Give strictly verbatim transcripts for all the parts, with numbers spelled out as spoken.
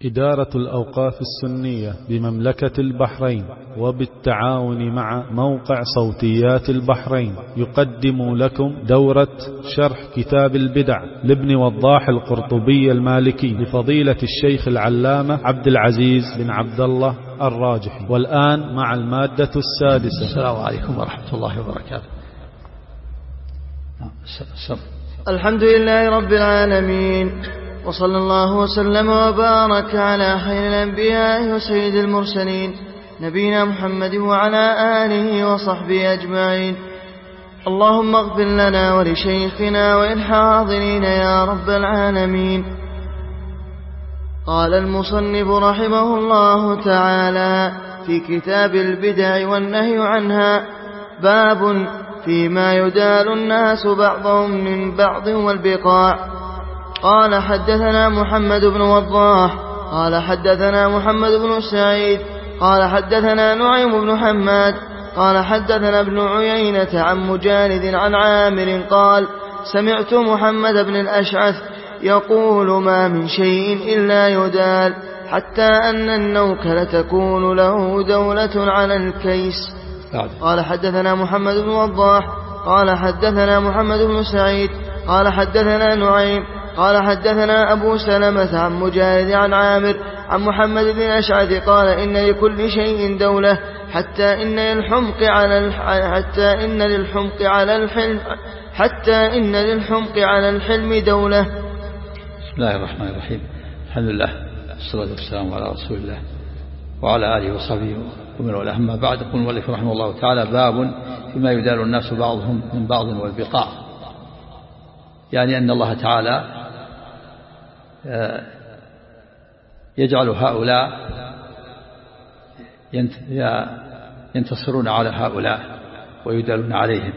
إدارة الأوقاف السنية بمملكة البحرين وبالتعاون مع موقع صوتيات البحرين يقدم لكم دورة شرح كتاب البدع لابن وضاح القرطبي المالكي لفضيلة الشيخ العلامة عبد العزيز بن عبد الله الراجحي. والآن مع المادة السادسة. السلام عليكم ورحمة الله وبركاته. الحمد لله رب العالمين، وصلى الله وسلم وبارك على خير الأنبياء وسيد المرسلين نبينا محمد وعلى آله وصحبه أجمعين. اللهم اغفر لنا ولشيخنا والحاضرين يا رب العالمين. قال المصنف رحمه الله تعالى في كتاب البدع والنهي عنها: باب فيما يدال الناس بعضهم من بعض والبقاع. قال حدثنا محمد بن وضاح قال حدثنا محمد بن سعيد قال حدثنا نعيم بن حماد قال حدثنا ابن عيينة عن مجالد عن عامر قال: سمعت محمد بن الأشعث يقول: ما من شيء إلا يدال، حتى أن النوكل تكون له دولة على الكيس. قال حدثنا محمد بن وضاح قال حدثنا محمد بن سعيد قال حدثنا نعيم قال حدثنا أبو سلمة عن مجالد عن عامر عن محمد بن الأشعث قال: إن لكل شيء دولة، حتى إن للحمق على الح... حتى إن للحمق على الحلم حتى إن للحمق على الحلم دولة. بسم الله الرحمن الرحيم. الحمد لله والصلاة والسلام على رسول الله وعلى آله وصحبه ومن والاه. أما بعد، يقول المؤلف رحمه الله تعالى: باب فيما يدال الناس بعضهم من بعض والبقاع. يعني أن الله تعالى يجعل هؤلاء ينتصرون على هؤلاء ويدالون عليهم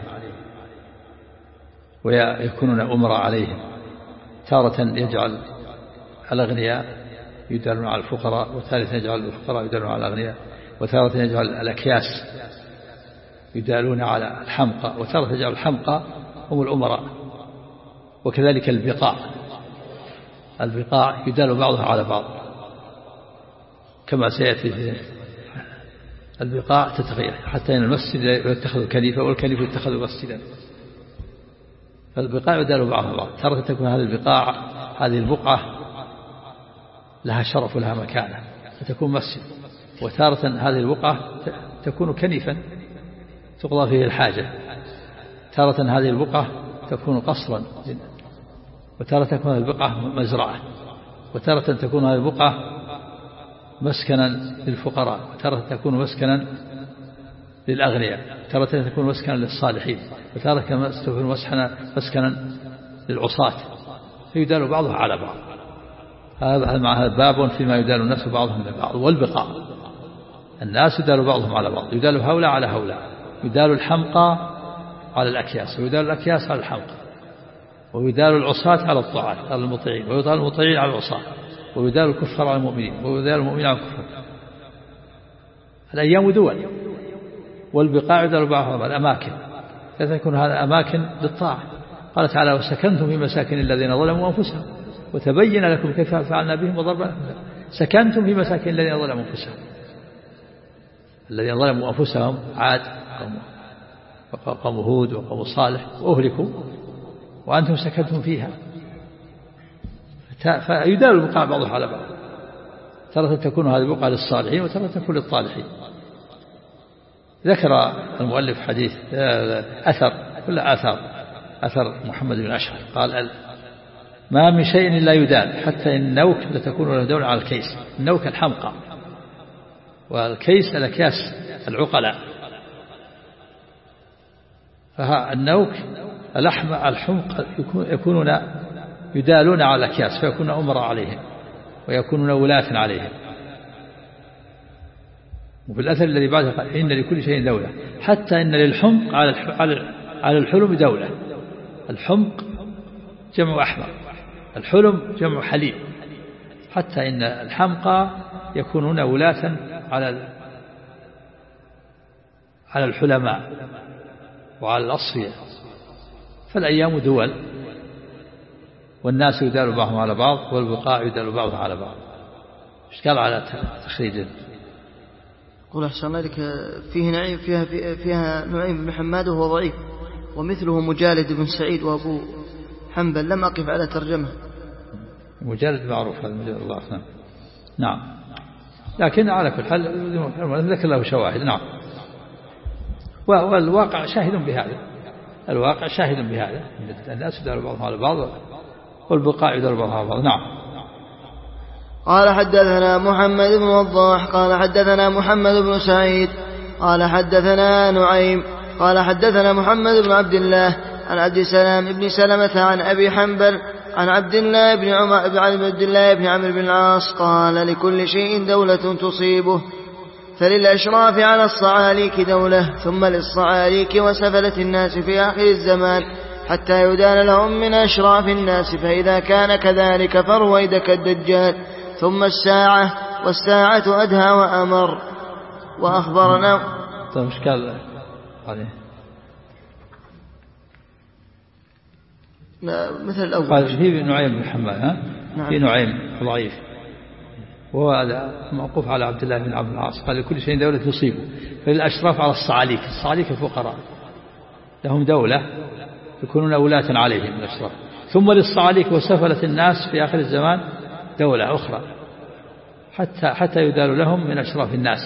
ويكونون أمراء عليهم. تارة يجعل الأغنياء يدالون على الفقراء، وثالثا يجعل الفقراء يدالون على الأغنياء، وثالثا يجعل الأكياس يدالون على الحمقى، وثالثا يجعل الحمقى هم الأمراء. وكذلك البقاع البقاع يدال بعضها على بعض، كما سيأتي في البقاع تتغير، حتى أن المسجد يتخذ كنيفة والكنيفة يتخذ مسجدا. فالبقاع يدال بعضها بعض. ترى تكون هذه البقاع هذه البقعة لها شرف ولها مكانة فتكون مسجد، وتارة هذه البقعة تكون كنيفا تقضى فيه الحاجة، تارة هذه البقعة تكون قصرا، وتارة تكون هذه البقعة مزرعة، وتارة تكون هذه البقعة مسكنا للفقراء، وتارة تكون مسكنا للأغنياء، وتارة تكون مسكنا للصالحين، وتارة تكون مسكنا للعصاة، فيدال بعضها على بعض. هذا مع هذا باب فيما يدال الناس بعضهم من بعض والبقاع. الناس يدال بعضهم على بعض، يدال هؤلاء على هؤلاء، يدال الحمقى على الأكياس، ويدال الأكياس على الحمقى، ويدال العصاة على الطاعات على المطيعين، ويدال المطيعين على العصاة، ويدال الكفار على المؤمنين، ويدال المؤمنين على الكفار. الأيام دول، والبقاع يدال بعضها الأماكن، فتكون هذا أماكن للطاعة. قال تعالى: وسكنتم في مساكن الذين ظلموا أنفسهم وتبين لكم كيف فعلنا بهم وضربنا لكم. سكنتم في مساكن الذين ظلموا أنفسهم، الذين ظلموا أنفسهم عاد وقوم هود وقوم صالح وأهلكوا وأنتم سكنتم فيها. فيدال البقاع بعضها على بعض، ترى تكون هذه البقعة للصالحين وترى تكون للطالحين. ذكر المؤلف حديث أثر كل آثار أثر محمد بن أشعث قال: ما من شيء إلا يدال، حتى إن النوك لتكون له دولة على الكيس. النوك الحمقى، والكيس الأكياس العقلاء. فالنوك الأحمى الحمق يكونون يدالون على الأكياس، فيكونون أمراء عليهم ويكونون ولاة عليهم. وفي الأثر الذي بعده قال: إن لكل شيء دولة، حتى إن للحمق على الحلم دولة. الحمق جمع أحمر، الحلم جمع حليم، حتى إن الحمقى يكونون ولاة على على الحلماء وعلى الأصفياء. فالأيام دول، والناس يدال بعضهم على بعض، والبقاع يدال بعضها على بعض. إشكال على تخريجه. قل أحسن الله لك. فيه نعيم فيها فيها نعيم بن حماد وهو ضعيف، ومثله مجالد بن سعيد وأبو حنبل، لم أقف على ترجمة. مجالد معروف هذا مجالد الله. نعم، لكن على كل حال ذكر له شواهد. نعم، والواقع شاهد بهذا، الواقع شاهد بهذا، الناس يدار بعضهم على بعض والبقاع يدار بعضهم على بعض. نعم. قال حدثنا محمد بن وضاح قال حدثنا محمد بن سعيد قال حدثنا نعيم قال حدثنا محمد بن عبد الله عن عبد السلام بن سلمة عن أبي حنبل عن عبد الله بن عمر عن عبد الله بن عمرو بن العاص قال لكل شيء دولة تصيبه، فللأشراف على الصعاليك دولة، ثم للصعاليك وسفلة الناس في آخر الزمان حتى يدان لهم من أشراف الناس، فإذا كان كذلك فرويدك الدجال، ثم الساعة، والساعة أدهى وأمر. وأخبرنا. طيب إيش قال عليه؟ مثل الأول قال في نعيم بن حماد، ها؟ نعم. في نعيم ضعيف، وهذا موقوف على عبد الله بن عبد العاص قال لكل شيء دولة تصيبه، فللأشراف على الصعاليك، الصعاليك الفقراء لهم دولة يكونون ولاة عليهم الأشراف، ثم للصعاليك وسفلة الناس في آخر الزمان دولة أخرى حتى حتى يدال لهم من أشراف الناس،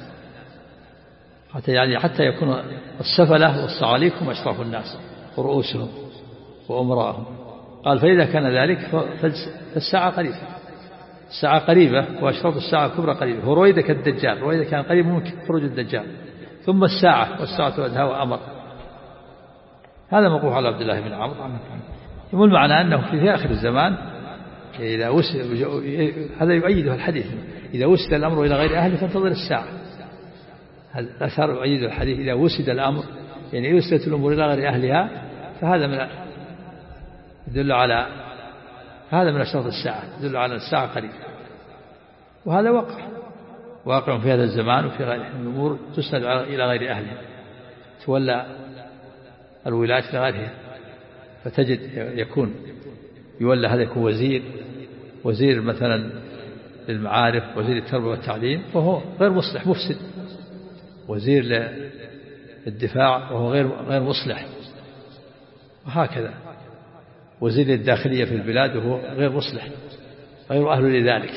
حتى يعني حتى يكون السفلة والصعاليك هم أشراف الناس ورؤوسهم وأمراءهم. قال فإذا كان ذلك فالساعة قريبة، الساعة قريبة وأشراط الساعة الكبرى قريبة، ورويدك الدجال، رويدك كان قريب من خروج الدجال، ثم الساعة، والساعة أدهى وأمر. هذا موقوف على عبد الله بن عمرو. يقول المعنى أنه في آخر الزمان إذا وسد، هذا يؤيده الحديث، إذا وسد الأمر إلى غير أهله فانتظر الساعة. هذا الأثر يؤيده الحديث، إذا وسد الأمر يعني وسدت الأمور إلى غير أهلها، فهذا من يدل على هذا من أشراط الساعة، يدل على الساعة قريبة. وهذا واقع واقع في هذا الزمان وفي غيره، الأمور تسند إلى غير أهلها، تولى الولاية إلى غيرها، فتجد يكون يولى هذا يكون وزير وزير مثلا للمعارف، وزير التربية والتعليم وهو غير مصلح، مفسد، وزير للدفاع وهو غير غير مصلح، وهكذا وزير الداخلية في البلاد وهو غير مصلح، غير أهل لذلك.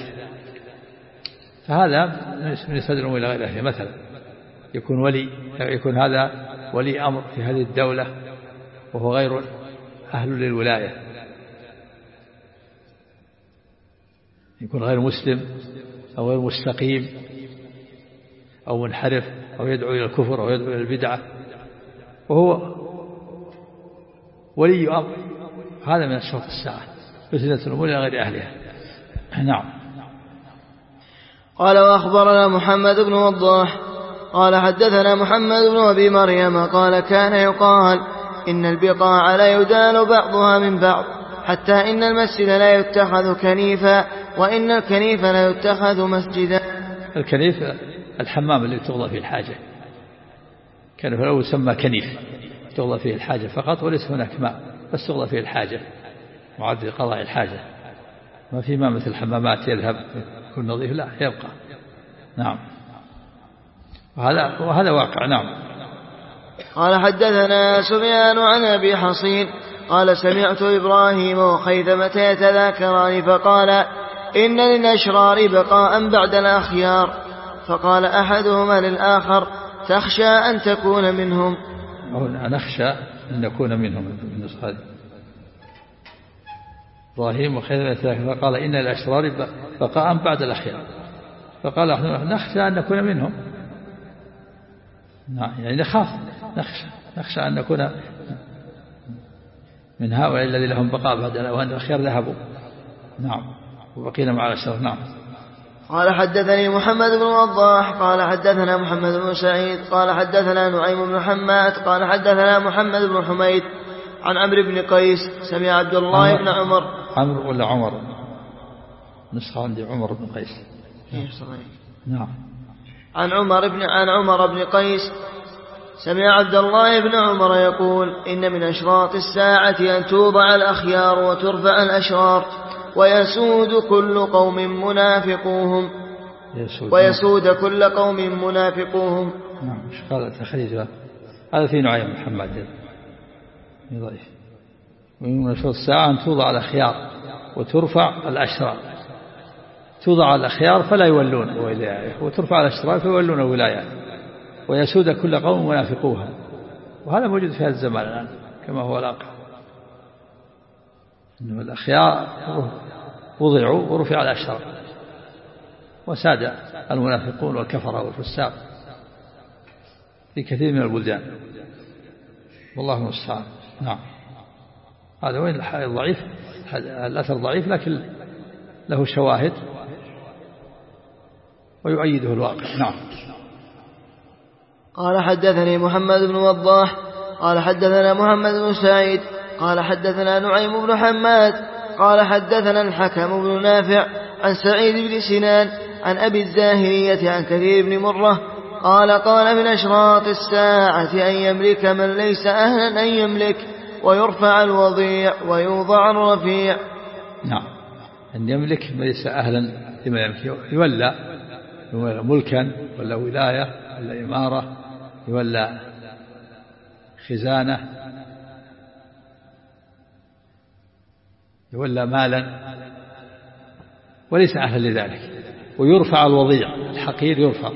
فهذا من يصدرهم إلى غير أهله. مثلا يكون ولي يكون هذا ولي أمر في هذه الدولة وهو غير أهل للولاية، يكون غير مسلم أو غير مستقيم أو منحرف أو يدعو إلى الكفر أو يدعو إلى البدعة وهو ولي أمر، هذا من أشراط الساعة، فسدت الأمور إلى غير أهلها. نعم. قال وأخبرنا محمد بن وضاح قال حدثنا محمد بن أبي مريم قال كان يقال إن البقاع لا يدان بعضها من بعض، حتى إن المسجد لا يتخذ كنيفا، وإن الكنيف لا يتخذ مسجدا. الكنيف الحمام اللي تغضى فيه الحاجة، كان في الأول يسمى كنيف، تغضى فيه الحاجة فقط، وليس هناك ماء بس تغضى فيه الحاجة، معد قضاء الحاجة، ما في ماء مثل الحمامات يذهب يكون نظيف، لا يبقى. نعم، وهذا وهذا واقع. نعم. قال حدثنا سفيان عن أبي حصين قال سمعت إبراهيم وخيثمة يتذاكران فقال إن للأشرار بقاء بعد الأخيار، فقال أحدهما للآخر تخشى أن تكون منهم؟ نخشى أن نكون منهم. إبراهيم وخيثمة يتذاكران فقال إن للأشرار بقاء بعد الأخيار، فقال نخشى أن نكون منهم، يعني نخاف، نخشى نخشى أن نكون من هؤلاء الذين لهم بقاء بعد وأن الأخيار ذهبوا. نعم، وبقينا مع الأشرار. نعم. قال حدثني محمد بن وضاح قال حدثنا محمد بن سعيد قال حدثنا نعيم بن حماد قال حدثنا محمد بن حميد عن عمرو بن قيس سمع عبد الله بن عمر. عمرو ولا عمر؟ نسخة عندي عمر بن قيس. نعم. عن عمر بن عن عمر بن قيس سمع عبد الله بن عمر يقول إن من أشراط الساعة أن توضع الأخيار وترفع الأشرار ويسود كل قوم منافقوهم. ويسود كل قوم منافقوهم. نعم. ايش قال تخريجها؟ هذا في نعيم محمد ضعيف. ومن أشراط الساعة أن توضع الأخيار وترفع الأشرار. توضع الأخيار فلا يولون ولاية، وترفع الأشرار فيولون ولاية، ويسود كل قوم منافقوها. وهذا موجود في هذا الزمان الآن كما هو الواقع، إنه الأخيار وضعوا ورفع الأشرار، وساد المنافقون والكفرة والفساق في كثير من البلدان، والله المستعان. نعم. هذا وين الضعيف؟ الأثر ضعيف لكن له شواهد ويؤيده الواقع. نعم. قال حدثني محمد بن وضاح قال حدثنا محمد بن سعيد قال حدثنا نعيم بن حماد قال حدثنا الحكم بن نافع عن سعيد بن سنان عن أبي الزاهرية عن كثير بن مرة قال قال من أشراط الساعة أن يملك من ليس أهلا أن يملك، ويرفع الوضيع ويوضع الرفيع. نعم. أن يملك من ليس أهلا لما يملك، يولى ملكا ولا ولاية ولا إمارة، يولى خزانة، يولى مالا وليس أهلا لذلك. ويرفع الوضيع، الحقير يرفع،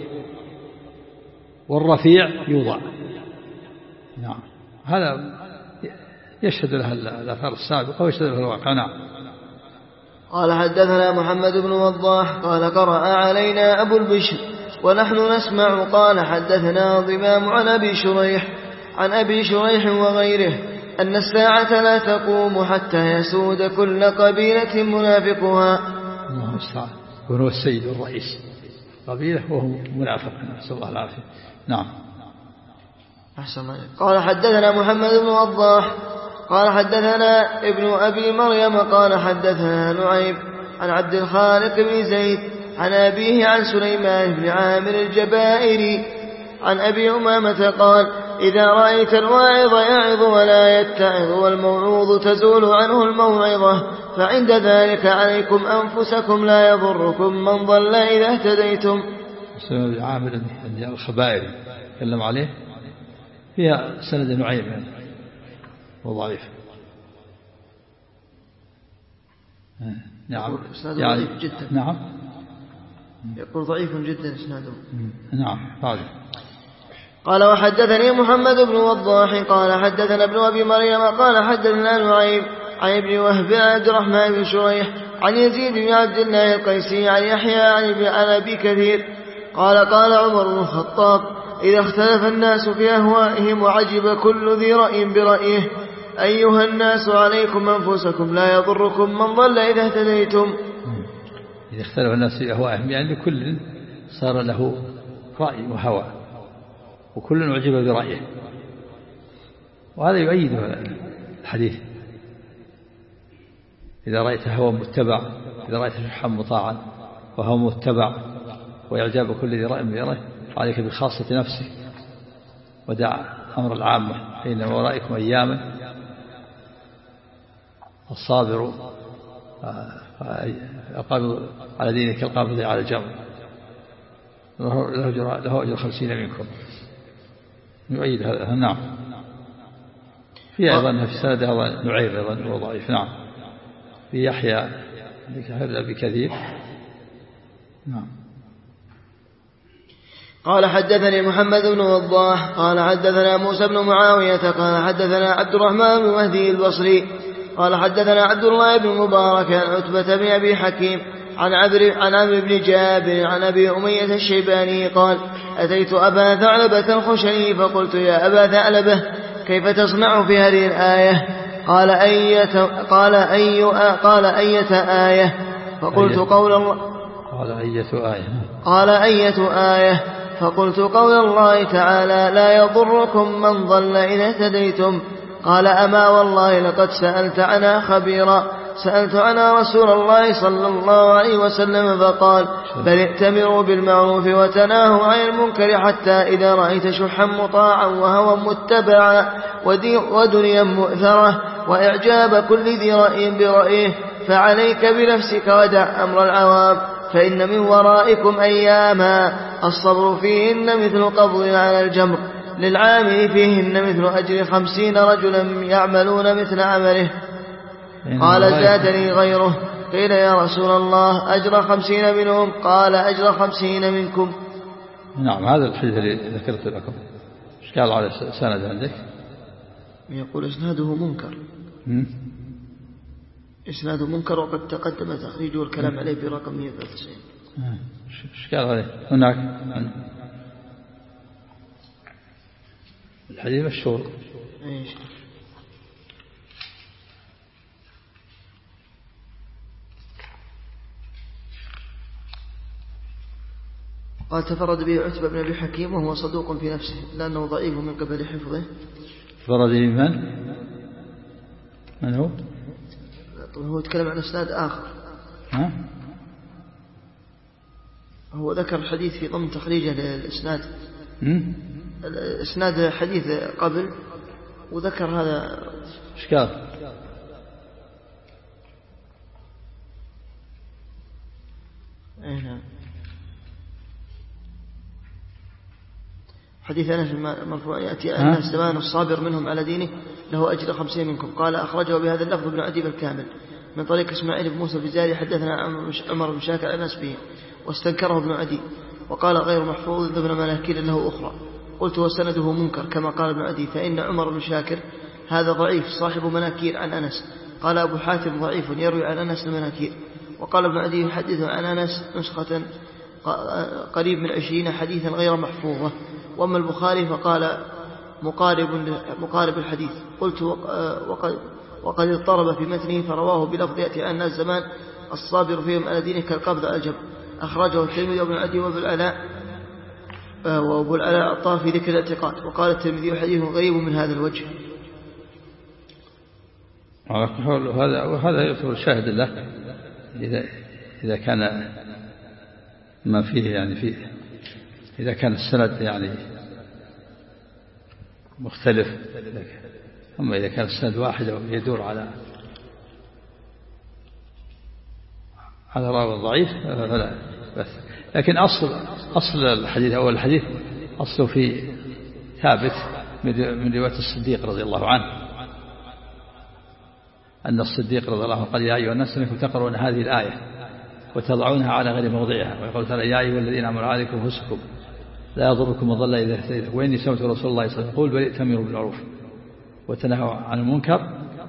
والرفيع يوضع. نعم. هذا يشهد له الآثار السابقة ويشهد له الواقع. نعم. قال حدثنا محمد بن وضاح قال قرأ علينا أبو البشر ونحن نسمع قال حدثنا ضمام عن أبي شريح عن أبي شريح وغيره أن الساعة لا تقوم حتى يسود كل قبيلة منافقها. الله المستعان. وهو السيد والرئيس قبيلة وهو منافق، نسأل الله العافية. نعم. أحسن. قال حدثنا محمد بن وضاح قال حدثنا ابن أبي مريم قال حدثنا نعيم عن عبد الخالق بن زيد عن أبيه عن سليمان بن عامر الجبائري عن أبي أمامة قال إذا رأيت الواعظ يعظ ولا يتعظ والموعوظ تزول عنه الموعظة فعند ذلك عليكم أنفسكم لا يضركم من ضل إذا اهتديتم. سليمان بن عامر الخبائري تكلم عليه فيها سند نعيم يعني وضعيف. نعم. يعني ضعيف جدا. نعم. يقول ضعيف جدا إسناده. نعم. هذا. قال وحدثني محمد بن وضاح قال حدثنا ابن أبي مريم قال حدثنا نعيم عن ابن وهب عبد الرحمن بن شريح عن يزيد بن عبد الله القيسي عن يحيى عن أبي كثير قال قال عمر بن الخطاب إذا اختلف الناس في أهوائهم وعجب كل ذي رأي برأيه أيها الناس عليكم أنفسكم لا يضركم من ضل إذا اهتديتم. إذا اختلف الناس في أهوائهم يعني كل صار له رأي وهوى وكل عجب برأيه، وهذا يؤيد الحديث. إذا رأيت هوى متبع، إذا رأيت شحا مطاعا وهو متبع وإعجاب كل ذي رأي برأيه عليك بخاصة نفسك ودع أمر العامة حين ورائكم أياما الصابر القابض على دينك القابض على الجمر له أجر خمسين منكم، يؤيد هذا. نعم. في أيضا في سند هذا نعيم أيضا هو ضعيف. نعم. في يحيى بكثير. نعم. قال حدثني محمد بن وضاح قال حدثنا موسى بن معاوية قال حدثنا عبد الرحمن بن مهدي البصري قال حدثنا عبد الله بن مبارك عن عتبة بن أبي حكيم عن عبر عن عمرو بن جابر عن أبي أمية الشيباني قال أتيت أبا ثعلبة الخشني فقلت يا أبا ثعلبة كيف تصنع في هذه الآية؟ قال أية قال أي قال أية آية؟ فقلت قول الله قال أية آية قال أية آية؟ فقلت قول الله تعالى لا يضركم من ضل إذا اهتديتم. قال أما والله لقد سألت عنها خبيرا سألت عنها رسول الله صلى الله عليه وسلم فقال بل ائتمروا بالمعروف وتناهوا عن المنكر حتى إذا رأيت شحا مطاعا وهوى متبعا ودنيا مؤثرة وإعجاب كل ذي رأي برأيه فعليك بنفسك ودع أمر العوام فإن من ورائكم أياما الصبر فيهن مثل قبض على الجمر للعامل فيهن مثل أجر خمسين رجلا يعملون مثل عمله. قال زادني غيره قيل يا رسول الله أجر خمسين منهم؟ قال أجر خمسين منكم. نعم هذا الحديث الذي ذكرت لكم ايش قال على سند عندك؟ يقول إسناده منكر. إسناده منكر وقد تقدم تخريجه والكلام عليه برقم مئة وثلاثة وتسعين. ايش قال عليه هناك؟ الحديث مشهور. ايش؟ قال تفرد به عتبة بن أبي حكيم وهو صدوق في نفسه لأنه ضعيف من قبل حفظه. تفرد به من؟ من هو؟ هو يتكلم عن إسناد آخر. ها؟ هو ذكر الحديث في ضمن تخريجه للإسناد. هم؟ الإسناد حديث قبل وذكر هذا. إيش قال؟ أي نعم. حديث أنس المرفوع يأتي الناس زمان الصابر منهم على دينه له أجر خمسين منكم. قال أخرجه بهذا اللفظ ابن عدي الكامل من طريق إسماعيل بن موسى الفزاري حدثنا عمر بن شاكر أنس به واستنكره ابن عدي وقال غير محفوظ ابن مناكير له أخرى. قلت وسنده منكر كما قال ابن عدي فإن عمر بن شاكر هذا ضعيف صاحب مناكير عن أنس. قال أبو حاتم ضعيف يروي عن أنس المناكير. وقال ابن عدي يحدث عن أنس نسخة قريب من عشرين حديثا غير محفوظة. وأما البخاري فقال مقارب, مقارب الحديث. قلت وقد, وقد اضطرب في متنه فرواه بلفظ يأتي عن الناس زمان الصابر فيهم على دينه كالقبض على الجبر. أخرجه الترمذي وابن عدي وابو العلاء وابو العلاء الطافي ذكر الاعتقاد. وقال الترمذي حديث غريب من هذا الوجه. وهذا وهذا يعتبر شاهد له إذا إذا كان ما فيه يعني فيه إذا كان السند يعني مختلف. أما إذا كان السند واحد يدور على على راوي ضعيف فلا بس. لكن أصل أصل الحديث أول الحديث أصله في ثابت من رواية الصديق رضي الله عنه أن الصديق رضي الله عنه قال يا أيها الناس إنكم تقرؤون هذه الآية وتضعونها على غير موضعها ويقول تعالى يا أيها الذين آمنوا عليكم أنفسكم لا يضركم من ضل إذا اهتديتم وإني سمعت رسول الله صلى الله عليه وسلم يقول بل ائتمروا بالمعروف وتنهوا عن المنكر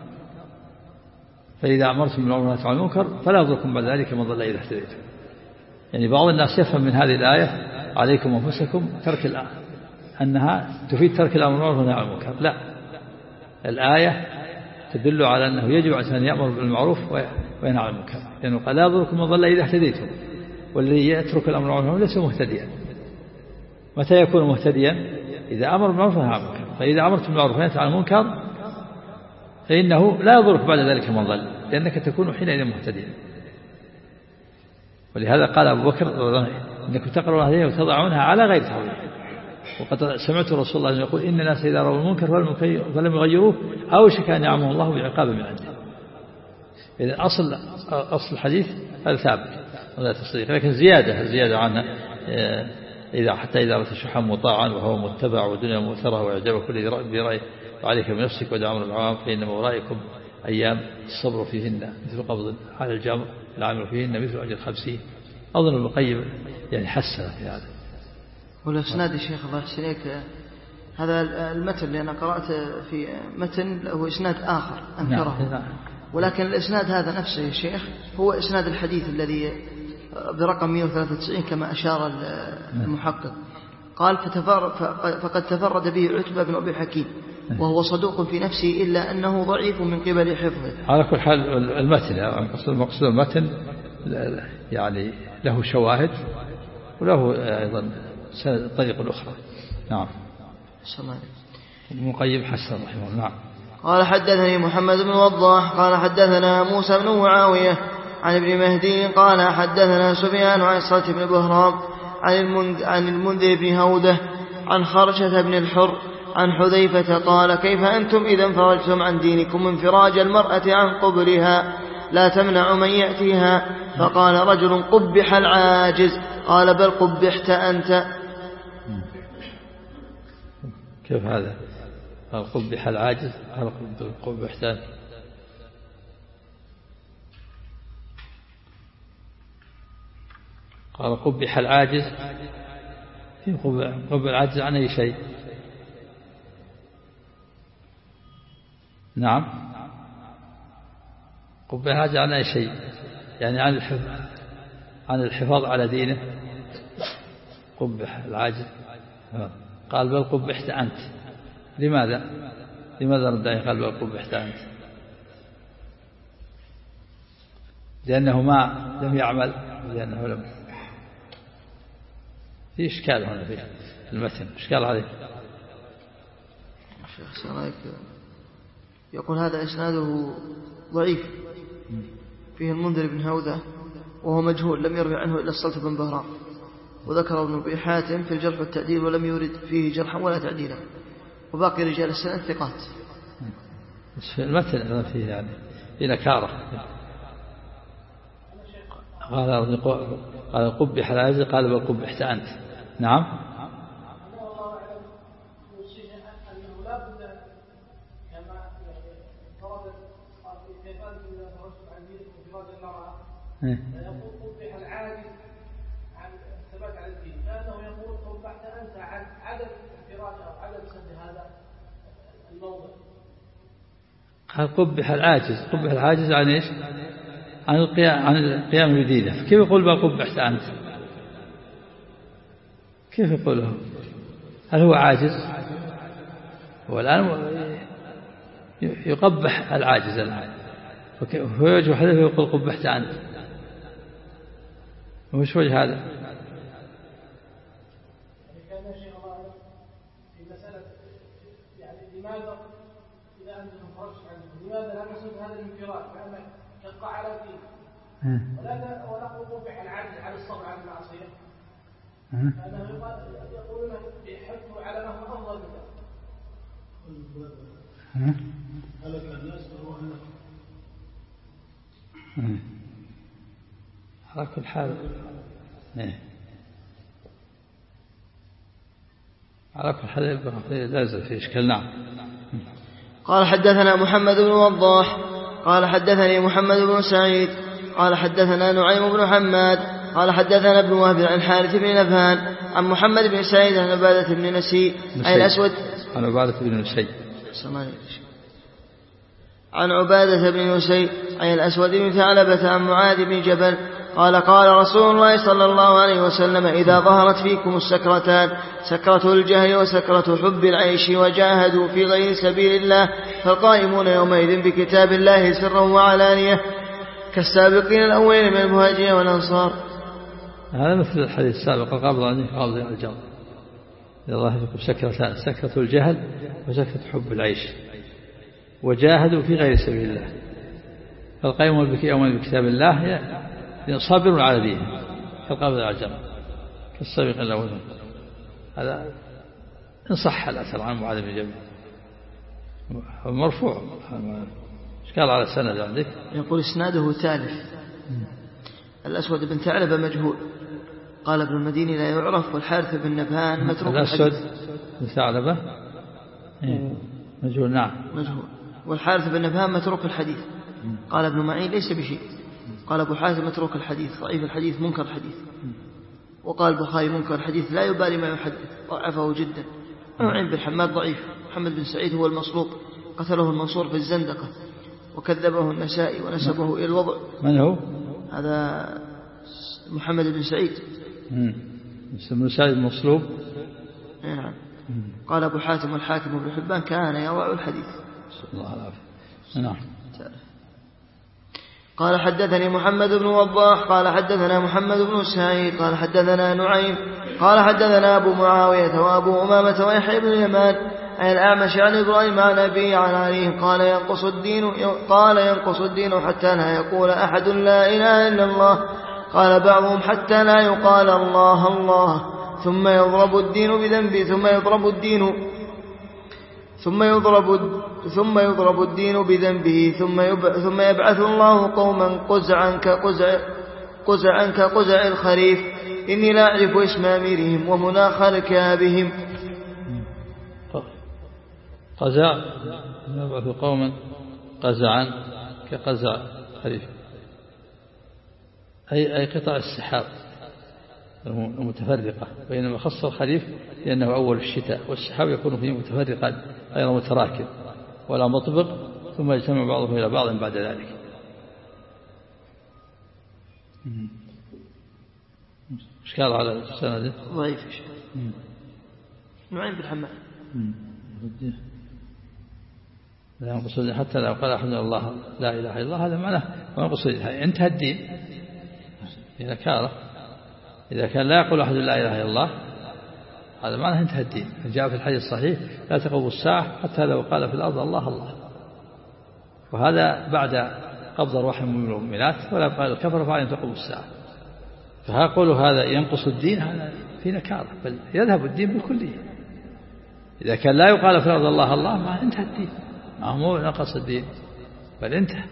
فإذا أمرتم بالمعروف ونهيتم عن المنكر فلا يضركم بعد ذلك من ضل إذا اهتديتم. يعني بعض الناس يفهم من هذه الآية عليكم أنفسكم ترك الآية أنها تفيد ترك الأمر بالمعروف والنهي عن المنكر. لا، الآية تدل على أنه يجب أن يأمر بالمعروف وينهى عن المنكر لأنه قال لا يضركم من ضل إذا اهتديتم والذي يترك الأمر بالمعروف ليس مهتديا. متى يكون مهتديا؟ إذا أمر بالمعروف ونهى عن المنكر. فإذا أمرت بالمعروف ونهيت عن المنكر فإنه لا يضرك بعد ذلك من ضل لأنك تكون حينئذ مهتديا. ولهذا قال أبو بكر إنكم تقرؤون هذه وتضعونها على غير تحويل. وقد سمعت رسول الله يقول إن الناس إذا رأوا المنكر فلم يغيروه أوشك أن يعمه الله بعقاب من عنده. إذا أصل أصل الحديث هذا ثابت ولا تصديق. لكن زيادة زيادة عنها إذا حتى إذا رأت شحا مطاعا وهو متبع ودنيا مؤثرة وإعجاب كل برأي وعليك بنفسك ودع أمر العوام فإنما ورائكم أيام الصبر فيهن مثل قبض على الجمر العمل فيهن مثل أجر خمسين. أظن المقيم يعني حسن في هذا. والإسناد الشيخ الله يحسنك هذا المتن اللي أنا قرأت في متن له إسناد آخر أنكره. ولكن الإسناد هذا نفسه يا شيخ هو إسناد الحديث الذي برقم مئة وثلاثة وتسعين كما أشار المحقق. قال فقد تفرد به عتبة بن أبي حكيم وهو صدوق في نفسه إلا أنه ضعيف من قبل حفظه. على كل حال المتن المقصود المتن يعني له شواهد وله أيضا طريق أخرى. نعم. المقيم حسن رحمه الله. نعم. قال حدثني محمد بن وضاح قال حدثنا موسى بن معاوية عن ابن مهدي قال حدثنا سفيان عن صلت بن بهرام عن المنذر بن هودة عن خرشة بن الحر عن حذيفة قال كيف أنتم إذا انفرجتم عن دينكم انفراج المرأة عن قبرها لا تمنع من يأتيها فقال رجل قبح العاجز، قال بل قبحت أنت. كيف هذا؟ قال قبح العاجز، قال قبحت أنت. قال قبح العاجز، قبح العاجز عن أي شيء؟ نعم، قبح العاجز عن أي شيء؟ يعني عن الحفاظ عن الحفاظ على دينه. قبح العاجز، قال بل قبحت أنت. لماذا لماذا رد عليه قال بل قبحت أنت؟ لأنه ما لم يعمل، لأنه لم في إشكال هنا في المتن، إشكال عليه. يقول هذا إسناده ضعيف، فيه المنذر بن هوذة وهو مجهول، لم يروي عنه إلا الصلت بن بهرام، وذكر ابن أبي حاتم في الجرح والتعديل ولم يورد فيه جرحا ولا تعديلا، وباقي رجال السنة ثقات. في المتن فيه يعني في نكارة. قال قال قبح العاجز، قال بل قبحت أنت. نعم، يقول قبح العاجز عن الثبات على الدين، كأنه يقول قبحت أنت عن عدم انفراد أو عدم سد هذا الموضع. قال قبح العاجز، قبح العاجز عن إيش؟ عن القيام عن القيام بدينه. كيف يقول بل قبحت أنت؟ كيف يقوله؟ هل هو عاجز؟ هو الآن يقبح العاجز الآن، ويوجه حدث يقول قبحت أنت. وش وجه هذا؟ كان شيخ الله في مسألة يعني لماذا إذا أنت خرجت عنه لماذا لا نحسب هذا الانفراد لأنك تبقى على دين ولا ولا قبح العاجز على الصبر على المعصية، لأنه يقولون يحثوا على ما هو أفضل منه. هلك الناس وهو هلك. على كل حال على كل حال لا يزال في إشكال. نعم. قال حدثنا محمد بن وضاح قال حدثني محمد بن سعيد قال حدثنا نعيم بن حماد قال حدثنا ابن وهب عن حارث بن نبهان عن محمد بن سعيد عن عبادة بن نسي عن الأسود عن عبادة بن نسي عن عبادة بن نسي عن الأسود بن ثعلبة عن معاذ بن جبل قال قال رسول الله صلى الله عليه وسلم إذا ظهرت فيكم السكرتان سكرة الجهل وسكرة حب العيش وجاهدوا في غير سبيل الله فالقائمون يومئذ بكتاب الله سرا وعلانية كالسابقين الأولين من المهاجرين والأنصار. هذا مثل الحديث السابق قبل أن يقابل الجمع إذا ظهرت فيكم سكرتان سكرة الجهل وسكرة حب العيش وجاهدوا في غير سبيل الله فالقائمون يومئذ بكتاب الله صابر على دينه كالقابض على الجمر كالسابق الأولين. هذا إن صح الأثر عن معاذ بن جبل مرفوع. ايش قال على السند عندك؟ يقول اسناده تالف. الأسود بن ثعلبة مجهول قال ابن المديني لا يعرف والحارث بن نبهان متروك. الأسود بن ثعلبة مجهول. نعم مجهول. والحارث بن نبهان متروك الحديث. قال ابن معين ليس بشيء. قال أبو حاتم متروك الحديث ضعيف الحديث منكر الحديث. وقال البخاري منكر الحديث لا يبالي ما يحدث ضعفه جدا. نعيم بن حماد ضعيف. محمد بن سعيد هو المصلوب قتله المنصور في الزندقة وكذبه النسائي ونسبه إلى الوضع. من هو؟ هذا محمد بن سعيد بن سعيد المصلوب. نعم. قال أبو حاتم والحاكم وابن حبان كان يضع الحديث. الله العافية. نعم. قال حدثني محمد بن وضاح قال حدثنا محمد بن سعيد قال حدثنا نعيم قال حدثنا أبو معاوية وأبو أمامة ويحيى بن اليمان عن الأعمش عن إبراهيم عن أبي عن علي قال ينقص الدين قال ينقص الدين حتى لا يقول أحد لا إله إلا الله قال بعضهم حتى لا يقال الله الله ثم يضرب الدين بذنبه ثم يضرب الدين ثم يضرب ثم يضرب الدين بذنبه ثم ثم يبعث الله قوما قزعا كقزع قزعا كقزع الخريف إني لا أعرف اسم أميرهم ومناخ ركابهم. قزع نبعث قوما قزعا كقزع خريف أي أي قطع السحاب المتفرقة، بينما خص الخريف لأنه أول الشتاء، والسحاب يكون فيه متفرقا غير متراكب ولا مطبق ثم يجتمع بعضهم إلى بعض بعد ذلك. إشكال على السند ضعيف نعيم في الحمام. لا ينقص حتى لو قال أحد الله لا إله إلا الله هذا معناه ما ينقص انتهى الدين. إذا كان إذا كان لا يقول أحد لا إله إلا الله هذا معناه انتهى الدين. جاء في الحديث الصحيح لا تقوم الساعة حتى لو قال في الأرض الله الله، وهذا بعد قبض الروح من المؤمنات، ولا قال الكفر فعليهم تقوم الساعة. فهقول هذا ينقص الدين هذا في نكارة، بل يذهب الدين بالكلية. إذا كان لا يقال في الأرض الله الله ما انتهى الدين، ما هو نقص الدين بل انتهى.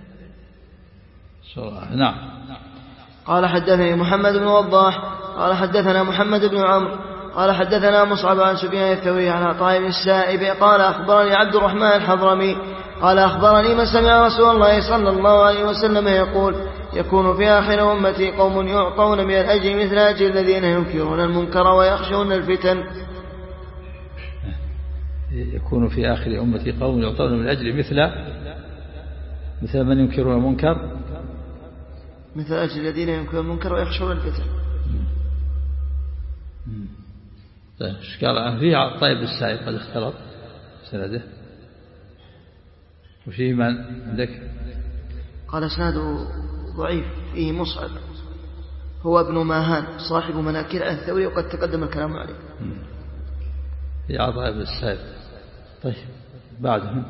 نعم. قال حدثني محمد بن وضاح قال حدثنا محمد بن عمرو قال حدثنا مصعب عن سفيان الثوري عن عطاء بن السائب قال أخبرني عبد الرحمن الحضرمي قال أخبرني من سمع رسول الله صلى الله عليه وسلم يقول يكون في آخر أمتي قوم يعطون من الأجر مثل أجر الذين ينكرون المنكر ويخشون الفتن. يكون في آخر أمتي قوم يعطون من الأجر مثل مثل من ينكرون المنكر مثل أجل الذين ينكرون المنكر ويخشون الفتن. قال فيه طيب السائب قد اختلط سنده وفيه من عندك؟ قال اسناده ضعيف فيه مصعب هو ابن ماهان صاحب مناكير عن الثوري وقد تقدم الكلام عليه. في عطاء بن السائب. طيب بعدهم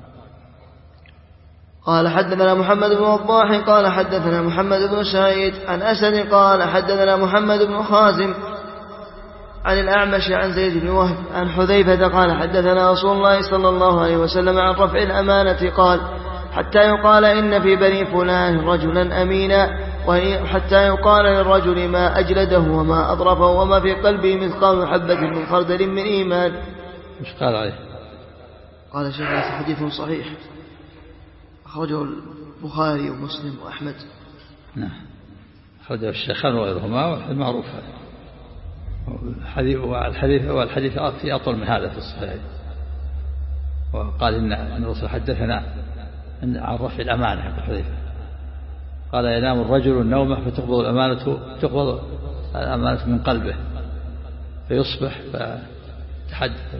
قال حدثنا محمد بن وضاح قال حدثنا محمد بن سعيد عن أسد قال حدثنا محمد بن خازم عن الأعمش عن زيد بن وهب عن حذيفة قال حدثنا رسول الله صلى الله عليه وسلم عن رفع الأمانة قال حتى يقال إن في بني فلان رجلا أمينا، وحتى يقال للرجل ما أجلده وما أضرفه وما في قلبه مثقال حبة من خردل من إيمان. مش قال عليه؟ قال شيخ هذا حديث صحيح أخرجه البخاري ومسلم وأحمد. نعم أخرجه الشيخان وغيرهما والمعروف الحديث والحديث والحديث في أطول من هذا في الصحيح. وقال إن الرسول حدثنا عن رفع الأمانة حذيفة قال ينام الرجل النومة فتقبض الأمانة تقبض الأمانة من قلبه فيصبح فتحدث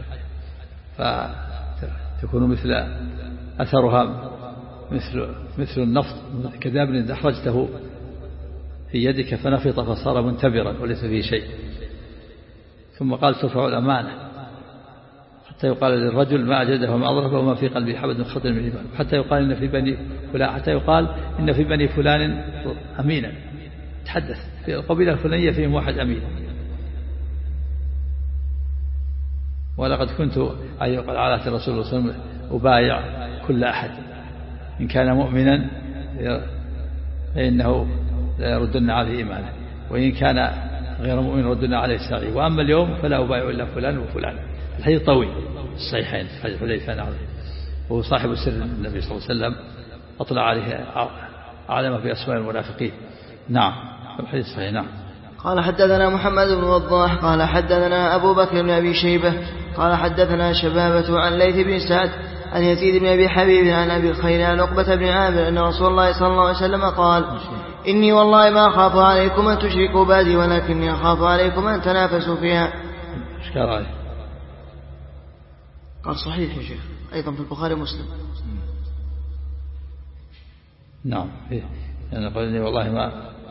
فتكون مثل أثرها مثل مثل النفط كذاب أحرجته في يدك فنفط فصار منتبرا وليس فيه شيء. ثم قال ترفع الأمانة حتى يقال للرجل ما أجده وما أضرفه وما في قلبه حبة من خردل من إيمان، حتى يقال إن في بني فلان حتى يقال إن في بني فلان أمينا، تحدث في القبيلة الفلانية فيهم واحد أمين. ولقد كنت أي قال على الرسول صلى الله عليه وسلم أبايع كل أحد إن كان مؤمنا فإنه لا يردن عليه إيمانه، وإن كان غير مؤمن يردن عليه ساغي، وأما اليوم فلا أبايع إلا فلان وفلان. الحديث طويل الصحيحين حديث حذيفة عنه، وهو صاحب سر النبي صلى الله عليه وسلم أطلع عليه أعلم في أسماء المنافقين. نعم الحديث صحيح. نعم. قال حدثنا محمد بن وضاح قال حدثنا أبو بكر بن أبي شيبة قال حدثنا شبابة عن ليث بن سعد عن يزيد بن أبي حبيب عن أبي الخير عن عقبة بن عامر أن رسول الله صلى الله عليه وسلم قال إني والله ما أخاف عليكم أن تشركوا بعدي ولكني أخاف عليكم أن تنافسوا فيها. إيش قال عليه؟ قال صحيح يا شيخ أيضا في البخاري ومسلم. نعم فيه يعني قال إني والله ما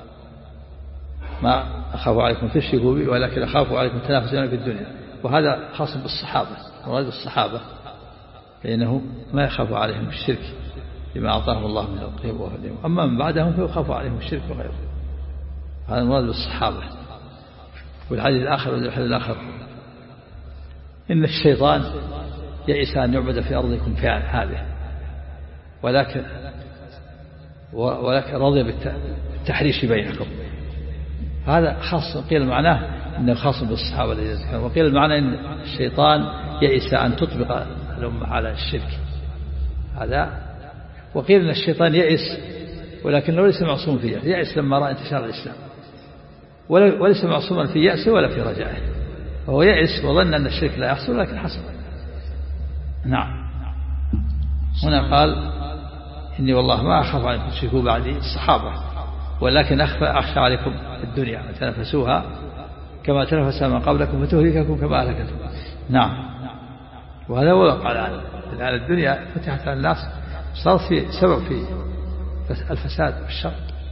ما أخاف عليكم تشركوا بي ولكن أخاف عليكم تنافسون في الدنيا، وهذا خاص بالصحابة مراد الصحابة لأنه ما يخاف عليهم الشرك لما أعطاهم الله من القيم وهديهم، أما من بعدهم فيخاف عليهم الشرك وغيره. هذا مراد بالصحابة. والحديث الآخر والحديث الآخر إن الشيطان يئس أن يعبد في أرضكم في هذه ولكن ولكن رضي التحريش بينكم. هذا خاص، قيل معناه أنه خاص بالصحابة الذين ذكروا، وقيل المعنى أن الشيطان يئس أن تطبق الأمة على الشرك هذا، وقيل أن الشيطان يئس ولكنه ليس معصوم فيه، يئس لما رأى انتشار الإسلام، وليس معصوما في يأسه ولا في رجائه، فهو يئس وظن أن الشرك لا يحصل لكن حصل. نعم. هنا قال إني والله ما أخاف عليكم تشركوا بعدي الصحابة، ولكن أخشى عليكم الدنيا تنافسوها كما تنافس من قبلكم فتهلككم كما أهلكتم. نعم. وهذا هو الآن، الآن الدنيا فتحت على الناس، صار في سبب في الفساد والشر.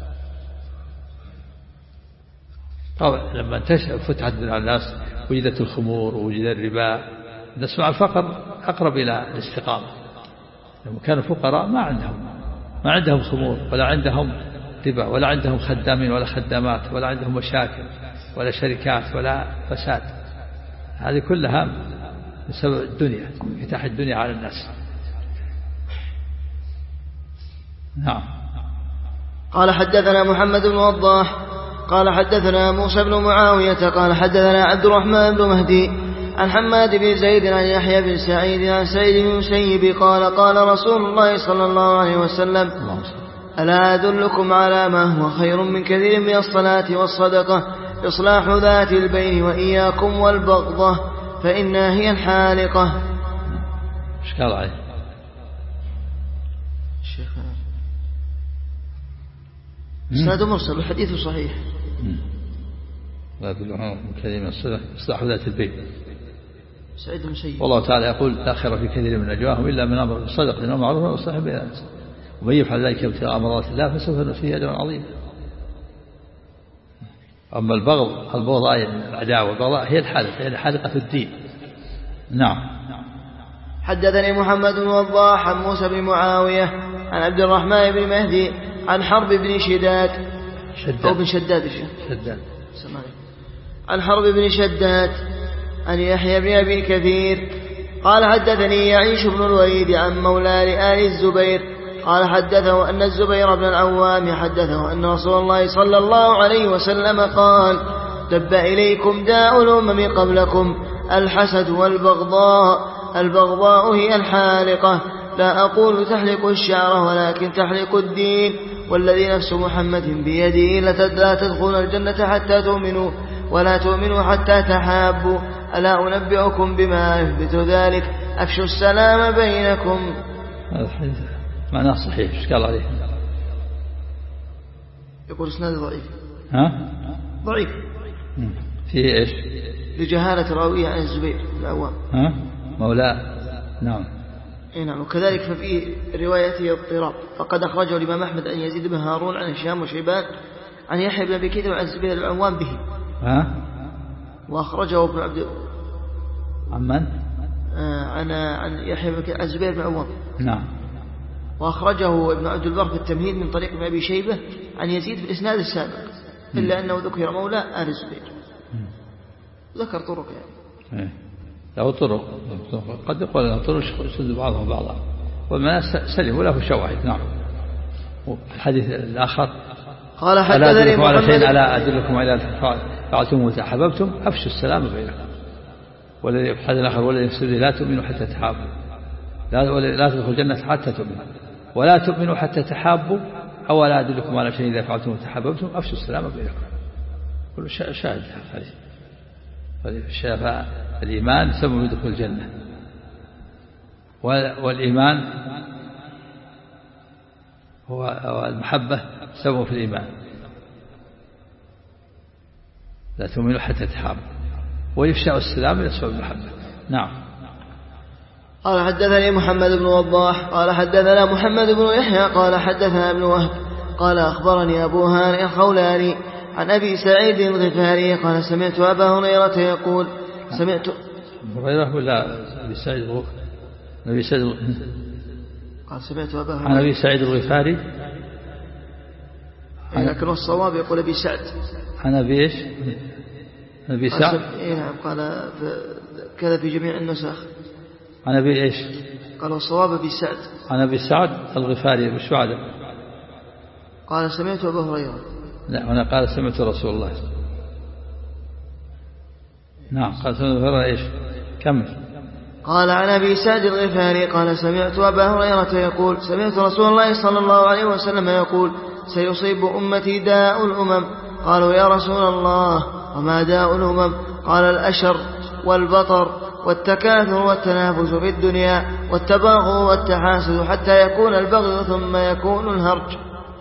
طبعا لما انتشر فتحت على الناس وجدت الخمور ووجد الربا، نسمع الفقر أقرب إلى الاستقامة. لما كانوا فقراء ما عندهم ما عندهم خمور ولا عندهم ربا ولا عندهم خدامين ولا خدامات ولا عندهم مشاكل ولا شركات ولا فساد، هذه كلها بسبب الدنيا، انفتاح الدنيا على الناس. نعم. قال حدثنا محمد بن وضاح قال حدثنا موسى بن معاوية قال حدثنا عبد الرحمن بن مهدي عن حماد بن زيد عن يحيى بن سعيد عن سعيد بن المسيب قال قال رسول الله صلى الله عليه وسلم ألا أدلكم على ما هو خير من كثير من الصلاة والصدقة إصلاح ذات البين وإياكم والبغضة فإنها هي الحالقة. ايش قال عليه الشيخ؟ إسناد مرسل الحديث صحيح. لا أدلكم كثير من الصلاة إصلاح ذات البين. سعيد المسيب. والله تعالى يقول لا خير في كثير من نجواهم إلا من أمر بالصدقة ومعروف وإصلاح بين الناس ومن يفعل ذلك ابتغاء مرضات الله فسوف نؤتيه أجرا عظيما. أما البغض البغضاء العداوة والبغضاء هي الحالقة، هي حالقة الدين. نعم. حدثني محمد بن وضاح عن موسى بن معاوية عن عبد الرحمن بن مهدي عن حرب بن شداد شداد أو بن شداد شداد عن حرب بن شداد عن يحيى بن أبي كثير قال حدثني يعيش بن الوليد عن مولى لآل الزبير قال حدثه أن الزبير بن العوام حدثه أن رسول الله صلى الله عليه وسلم قال دب إليكم داء الأمم قبلكم الحسد والبغضاء، البغضاء هي الحالقة، لا أقول تحلق الشعر ولكن تحلق الدين، والذي نفس محمد بيده لا تدخلون الجنة حتى تؤمنوا ولا تؤمنوا حتى تحابوا، ألا أنبئكم بما يثبت ذلك؟ أفشوا السلام بينكم. هذا الحديث معناه صحيح. ايش قال عليه؟ يقول اسناد ضعيف. ها؟ ضعيف. فيه ايش؟ لجهالة راويه عن الزبير العوام. ها؟ مولاه. نعم. اي نعم. وكذلك ففي روايته اضطراب، فقد أخرجه الإمام أحمد عن يزيد بن هارون عن هشام وشيبان عن يحيى بن أبي كثير وعن الزبير العوام به. ها؟ وأخرجه ابن عبد عن من؟ آه عن عن يحيى بن عن الزبير بن العوام. نعم. وأخرجه ابن عبد البر في التمهيد من طريق ابن أبي شيبة عن يزيد في الإسناد السابق، إلا أنه ذكر مولى آل الزبير. ذكر طرق يعني. إيه. له طرق، قد يقول له طرق يشد بعضها بعضا، وما سلم وله شواهد. نعم. الحديث الآخر قال حدثني محمد على شيء ألا أدلكم على فعلتم وتحاببتم أفشوا السلام بينكم، والذي الحديث الآخر والذي يفسد لا تؤمنوا حتى تحابوا، لا لا تدخلوا الجنة حتى تؤمنوا ولا تؤمنوا حتى تحابوا، أو لا أدلكم على شيء إذا فعلتم وتحاببتم أفشوا السلام بينكم. كل شاهد هذه الشافع. الإيمان سبب دخول الجنة، والإيمان هو المحبة سبب في الإيمان، لا تؤمنوا حتى تحابوا، ويفشع السلام إلى سبب المحبة. نعم. قال حدثني محمد بن وضاح قال حدثنا محمد بن يحيى قال حدثنا ابن وهب قال أخبرني أبو هانئ الخولاني عن أبي سعيد الغفاري قال سمعت أبا هريرة يقول سمعت هريرة ولا أبي سعيد أبي سعيد قال سمعت أبا هريرة عن أبي سعيد الغفاري، لكن الصواب يقول أبي سعد. عن أبي إيش؟ أبي سعد. إيه نعم. قال كذا في جميع النسخ. عن أبي إيش؟ قال الصواب أبي سعد. عن أبي سعد الغفاري بشو هذا؟ قال سمعت أبا هريرة. لا هنا قال سمعت رسول الله. نعم قال سمعت ايش كمل. قال عن أبي سعد الغفاري قال سمعت أبا هريرة يقول سمعت رسول الله صلى الله عليه وسلم يقول سيصيب أمتي داء الأمم. قالوا يا رسول الله وما داء الأمم؟ قال الأشر والبطر والتكاثر والتنافس في الدنيا والتباغض والتحاسد حتى يكون البغي ثم يكون الهرج.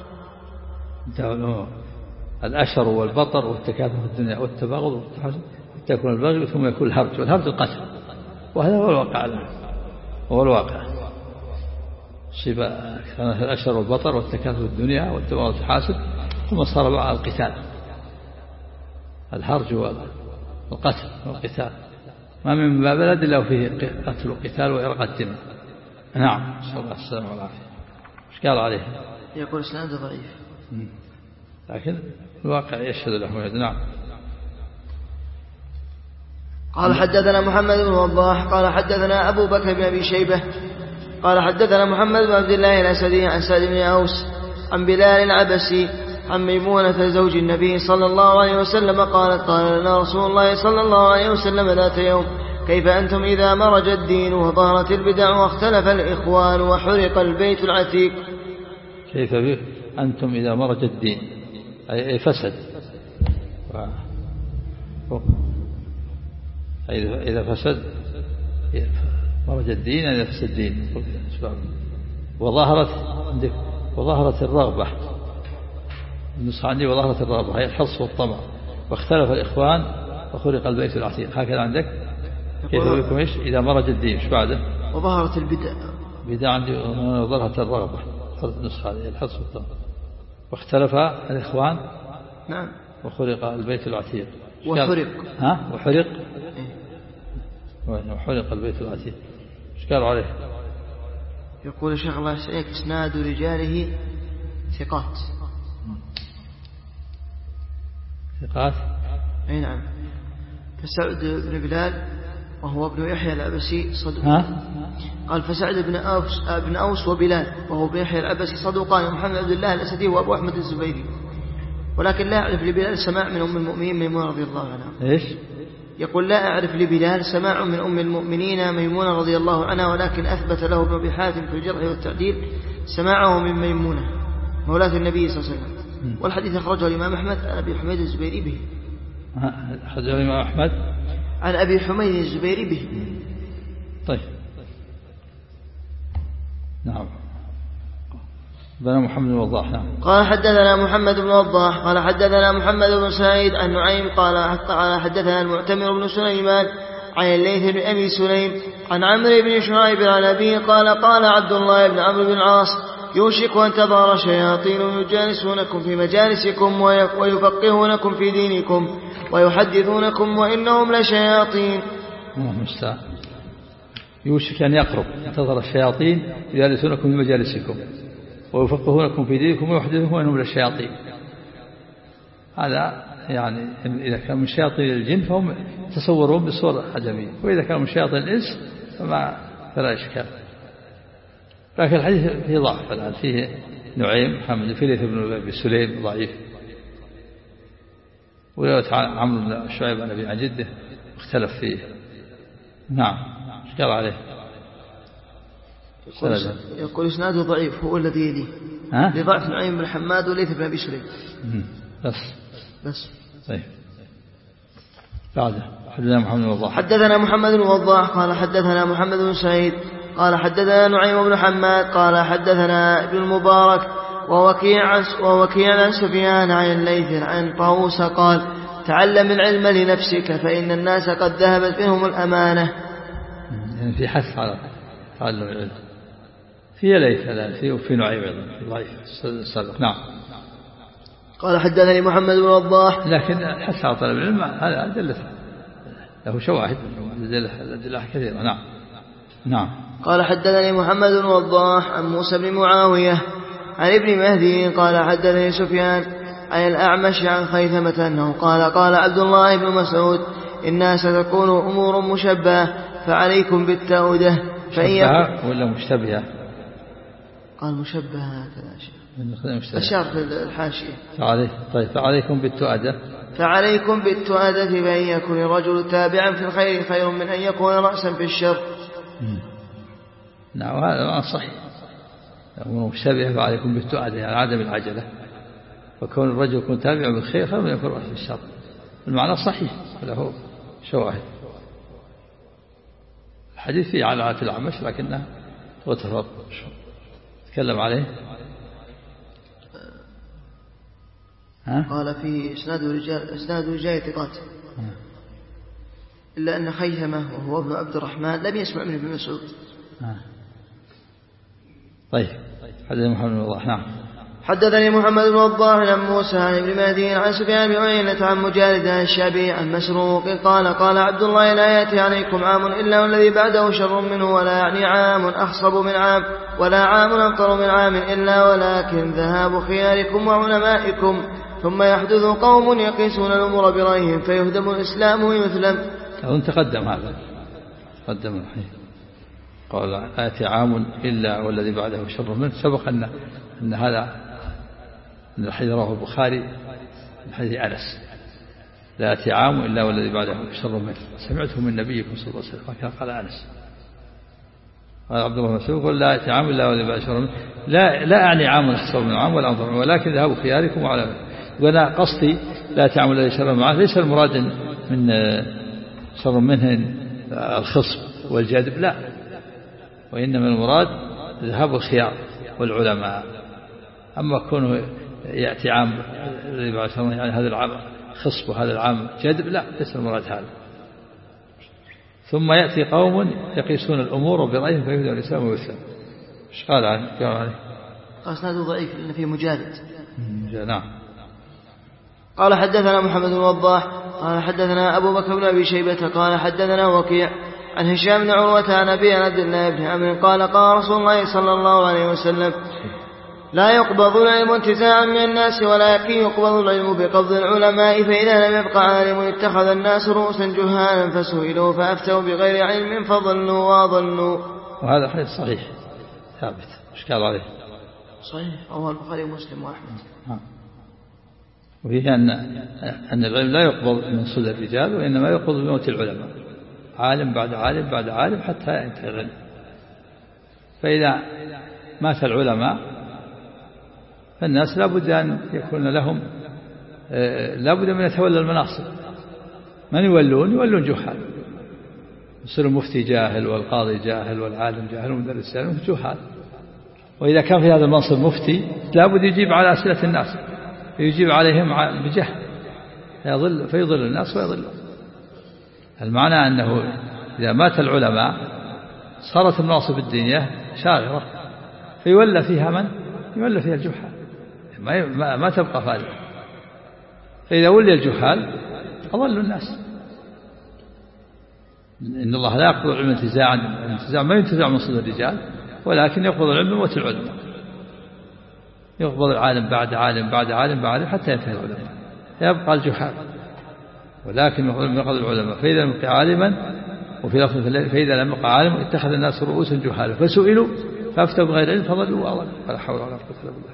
الأشر والبطر والتكاثر في الدنيا والتباغض والتحاسد حتى يكون البغي ثم يكون الهرج، والهرج القتل، وهذا هو الواقع الآن، هو الواقع. صيب الأشر والبطر والتكاثر في الدنيا والتباغض والتحاسد ثم صار بقى القتال، الهرج والقتل والقتال. ما من بلد إلا فيه قتل وقتال وإرقاء الدماء. نعم صلى الله عليه وسلم والعافية. ايش قال عليه؟ يقول إسناده ضعيف، لكن الواقع يشهد له. نعم. قال حدثنا محمد بن وضاح قال حدثنا أبو بكر بن أبي شيبة قال حدثنا محمد بن عبد الله الأسدي عن سعد بن أوس عن بلال العبسي عن ميمونة زوج النبي صلى الله عليه وسلم قالت قال لنا رسول الله صلى الله عليه وسلم ذات يوم كيف أنتم إذا مرج الدين وظهرت البدع واختلف الإخوان وحرق البيت العتيق؟ كيف أنتم إذا مرج الدين أي فسد، إذا فسد مرج الدين إذا فسد الدين. وظهرت عندك وظهرت الرغبة، النسخة عندي وظهرت الرغبة هي الحرص والطمع واختلف الإخوان وخرق البيت العتيق. هكذا عندك كيف يقولكم إيش إذا مرج الدين إيش بعده؟ وظهرت البدع، بدع عندي وظهرت الرغبة النسخة هذه الحرص والطمع واختلف الإخوان. نعم. وخرق البيت العتيق. وحرق ها وحرق إيه؟ وحرق البيت العتيق. ايش قالوا عليه؟ يقول الشيخ الله يسعدك اسناد رجاله ثقات. ثقات اي نعم. فسعد بن بلال وهو ابن يحيى العبسي صدوق. ها؟ قال فسعد بن أوس ابن أوس وبلال وهو ابن يحيى العبسي صدوقان ومحمد عبد الله الأسدي وأبو أحمد الزبيري، ولكن لا أعرف لبلال سماع من أم المؤمنين ميمونة رضي الله عنها. إيش؟ يقول لا أعرف لبلال سماع من أم المؤمنين ميمونة رضي الله عنها، ولكن أثبت له ابن أبي حاتم في الجرح والتعديل سماعه من ميمونة مولاة النبي صلى الله عليه وسلم. والحديث أخرجه الإمام أحمد عن أبي حميد الزبيري به. أخرجه الإمام أحمد عن أبي حميد الزبيري به. طيب. نعم. بن محمد بن وضاح. نعم. قال حدثنا محمد بن وضاح قال حدثنا محمد بن سعيد عن نعيم قال حدثنا المعتمر بن سليمان عن الليث بن أبي سليم عن عمرو بن شعيب عن أبيه قال قال عبد الله بن عمرو بن العاص يوشك أن تظهر شياطين يجالسونكم في مجالسكم ويفقهونكم في دينكم ويحدثونكم وإنهم لشياطين. يوشك أن يقرب تظهر الشياطين يجالسونكم في مجالسكم ويفقهونكم في دينكم ويحدثونكم وإنهم للشياطين. هذا يعني إذا كان من شياطين الجن فهم تصورون بصورة عجمية، وإذا كان من شياطين الإنس فما فلا إشكال. لكن الحديث فيه ضعف الآن، فيه نعيم محمد في ليث بن أبي سليم ضعيف، ورواية عمرو بن شعيب عن أبي عن جده اختلف فيه. نعم. ايش قال عليه؟ يقول اسناده ضعيف هو الذي يليه لضعف نعيم بن حماد وليث بن أبي سليم بس بس. طيب. بعده حدثنا محمد بن وضاح. حدثنا محمد بن وضاح قال حدثنا محمد بن سعيد قال حدثنا نعيم بن حماد قال حدثنا ابن المبارك ووكيع ووكيع عن سفيان عن الليث عن طاووس قال تعلم العلم لنفسك فإن الناس قد ذهبت منهم الأمانة. يعني في حث على تعلم العلم. في ليث الآن في وفي نعيم أيضا ضعيف السابق. نعم. قال حدثني محمد بن وضاح. لكن حث على طلب العلم هذا أدلة له شواهد أدلة كثيرة. نعم. نعم. قال حدثني محمد بن وضاح عن موسى بن معاوية عن ابن مهدي قال حدثني سفيان عن الأعمش عن خيثمة أنه قال قال عبد الله بن مسعود إنها ستكون أمور مشبهة فعليكم بالتأودة. مشبهة ولا مشتبهة؟ قال مشبهة هكذا شيء. أشار في الحاشية. فعليه طيب فعليكم بالتؤدة فعليكم بالتؤدة فإن يكون الرجل تابعا في الخير خير من أن يكون رأسا في الشر. نعم هذا صحيح. يكون مشتبه فعليكم بالتؤدة يعني عدم العجلة، وكون الرجل يكون تابعا بالخير خير من أن يكون رأسا في الشر. المعنى صحيح له شواهد. الحديث فيه على الأعمش لكنه وتفرق تكلم عليه. ها؟ قال في إسناد رجال إسناد رجال ثقات إلا أن خيثمة وهو ابن عبد الرحمن لم يسمع من ابن مسعود. طيب حدثني محمد بن وضاح. نعم حدثني محمد بن وضاح عن موسى عن ابن مهدي عن سفيان بن عيينة عن مجالد عن الشعبي عن مسروق قال قال عبد الله لا يأتي عليكم عام إلا والذي بعده شر منه، ولا يعني عام أخصب من عام ولا عام أمطر من عام إلا ولكن ذهاب خياركم وعلمائكم، ثم يحدث قوم يقيسون الأمور برأيهم فيهدم الإسلام ويثلم. أظن تقدم هذا تقدم الحين قال آتي عام إلا والذي بعده شر منه. سبق أن أن هذا أن الحديث رواه البخاري من حديث أنس لا آتي عام إلا والذي بعده شر منه، سمعته من نبيكم صلى الله عليه وسلم كان قال أنس. قال عبد الله مسعود قال لا آتي عام إلا والذي بعده شر منه، لا لا أعني عام أخصب من عام ولا أمطر ولكن ذهاب خياركم وعلى. وأنا قصدي لا تعمل الذي شر معه ليس المراد من شر منه الخصب والجذب لا، وإنما المراد ذهاب الخيار والعلماء. أما كونه يأتي عام الذي بعد شر يعني هذا العام خصب وهذا العام جذب لا ليس المراد هذا. ثم يأتي قوم يقيسون الأمور برأيهم فيهدم الإسلام ويسلم. ايش قال عنه؟ قال عليه أسناده ضعيف لأن فيه مجالد. نعم. قال حدثنا محمد بن وضاح قال حدثنا أبو بكر بن أبي شيبة قال حدثنا وكيع عن هشام بن عروة عن أبي عبد الله بن عمرو قال قال رسول الله صلى الله عليه وسلم لا يقبض العلم انتزاعا من الناس ولكن يقبض العلم بقبض العلماء، فإذا لم يبق عالم اتخذ الناس رؤوسا جهالا فسئلوا فأفتوا بغير علم فضلوا وأضلوا. وهذا حديث صحيح ثابت. ايش قال عليه؟ صحيح رواه البخاري ومسلم وأحمد. وفيه أن أن العلم لا يقبض من صدى الرجال وإنما يقبض بموت العلماء، عالم بعد عالم بعد عالم حتى ينتهي العلم. فإذا مات العلماء فالناس لا بد أن يكون لهم لا بد من يتولى المناصب. من يولون؟ يولون جهال، يصير المفتي جاهل والقاضي جاهل والعالم جاهل والمدرس جاهل جهال. وإذا كان في هذا المنصب مفتي لا بد يجيب على أسئلة الناس يجيب عليهم بجهل فيضل فيضل الناس ويضل. المعنى أنه إذا مات العلماء صارت المناصب الدينية شاغرة فيولى فيها من؟ يولى فيها الجهال، ما, ما تبقى فارغة. فإذا ولي الجهال أضل الناس. إن الله لا يقبض العلم انتزاعا، الانتزاع ما ينتزع من صدر الرجال ولكن يقبض العلم من موت العلماء. يقبض العالم بعد عالم بعد عالم بعد عالم حتى ينتهي العلماء يبقى الجهال، ولكن يقبض العلماء. فإذا لم يبقى عالما وفي لفظ فإذا لم يبقى عالم اتخذ الناس رؤوسا جهالا فسئلوا فأفتوا بغير علم فضلوا وأضلوا. ولا حول ولا قوة إلا بالله.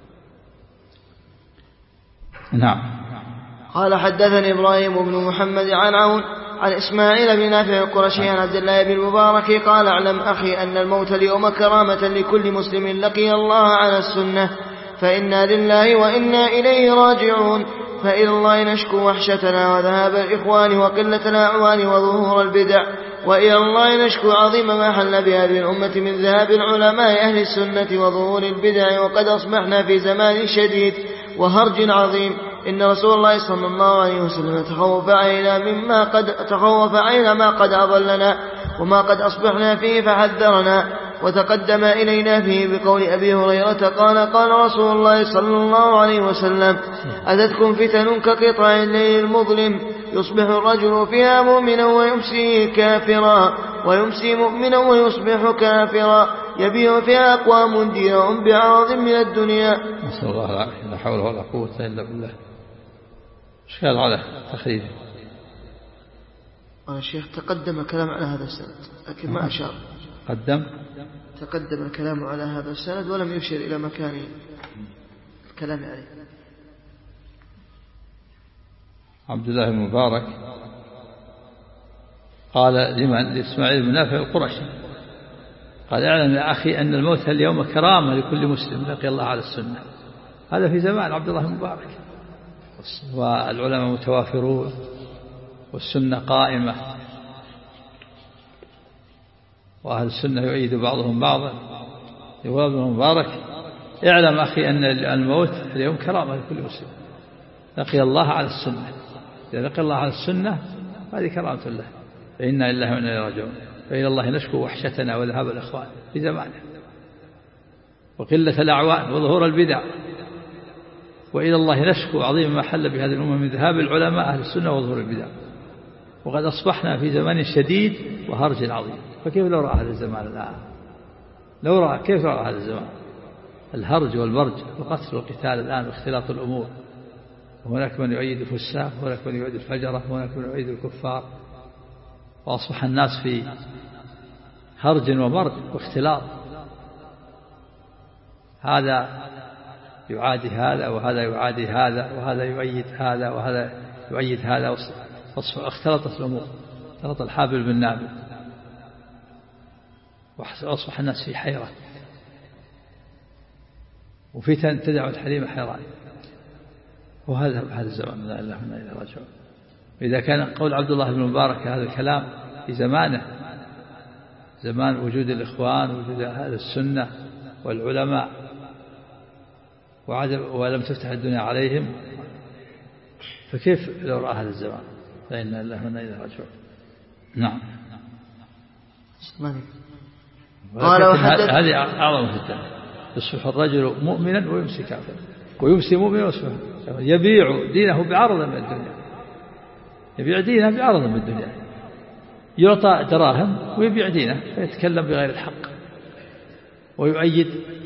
نعم. قال حدثني إبراهيم بن محمد عن عون عن إسماعيل بن نافع القرشي عن عبد الله بن المبارك قال اعلم أخي أن الموت اليوم كرامة لكل مسلم لقي الله على السنة، فإنا لله وإنا إليه راجعون، فإلى الله نشكو وحشتنا وذهاب الإخوان وقلة الأعوان وظهور البدع، وإلى الله نشكو عظيم ما حل بهذه الأمة من ذهاب العلماء أهل السنة وظهور البدع، وقد أصبحنا في زمان شديد وهرج عظيم. إن رسول الله صلى الله عليه وسلم تخوف علينا مما قد تخوف علينا ما قد أضلنا وما قد أصبحنا فيه فحذرنا، وتقدم إلينا فيه بقول أبي هريرة قال قال رسول الله صلى الله عليه وسلم أتتكم فتن كقطع الليل المظلم يصبح الرجل فيها مؤمنا ويمسي كافرا ويمسي مؤمنا ويصبح كافرا يبيع فيها أقوام دينهم بعرض من الدنيا. نسأل الله العافية. لا حول ولا قوة إلا بالله. ايش قال على تخريجه؟ قال الشيخ تقدم كلام على هذا السند لكن ما أشار. قدم تقدم الكلام على هذا السند ولم يشر إلى مكان الكلام عليه. عبد الله بن مبارك قال لمن؟ لإسماعيل بن نافع القرشي، قال اعلم يا أخي أن الموت اليوم كرامة لكل مسلم لقي الله على السنة. هذا في زمان عبد الله بن مبارك، والعلماء متوافرون والسنة قائمة، وأهل السنة يؤيد بعضهم بعضا. يقول ابن مبارك اعلم أخي أن الموت اليوم كرامة لكل مسلم لقي الله على السنة. إذا لقي الله على السنة هذه كرامة له، فإنا لله وإنا إليه راجعون. فإلى الله نشكو وحشتنا وذهاب الإخوان في زمانه وقلة الأعوان وظهور البدع، وإلى الله نشكو عظيم ما حل بهذه الأمة من ذهاب العلماء أهل السنة وظهور البدع. وقد أصبحنا في زمان شديد وهرج عظيم، فكيف لو رأى هذا الزمان الآن؟ لو رأى كيف رأى هذا الزمان؟ الهرج والبرج والقتل والقتال الآن واختلاط الأمور، وهناك من يؤيد الفساق وهناك من يؤيد الفجرة وهناك من يؤيد الكفار، وأصبح الناس في هرج وبرج واختلاط، هذا يعادي هذا وهذا يعادي هذا وهذا يؤيد هذا وهذا يؤيد هذا، واختلطت الأمور، اختلط الحابل بالنابل، وأصبح الناس في حيرة وفتن تدع الحليم حيران، وهذا هذا الزمان لا إله إلا الله راجعون. إذا كان قول عبد الله بن مبارك هذا الكلام في زمانه، زمان وجود الإخوان ووجود أهل السنة والعلماء ولم تفتح الدنيا عليهم، فكيف لو رأى هذا الزمان؟ فإن الله وإنا إليه راجعون. نعم. هذه أعظم فتنة، يصبح الرجل مؤمنا ويمسي كافرا ويمسي مؤمنا ويصبح يبيع دينه بعرض من الدنيا، يبيع دينه بعرض من الدنيا، يعطى دراهم ويبيع دينه فيتكلم بغير الحق ويؤيد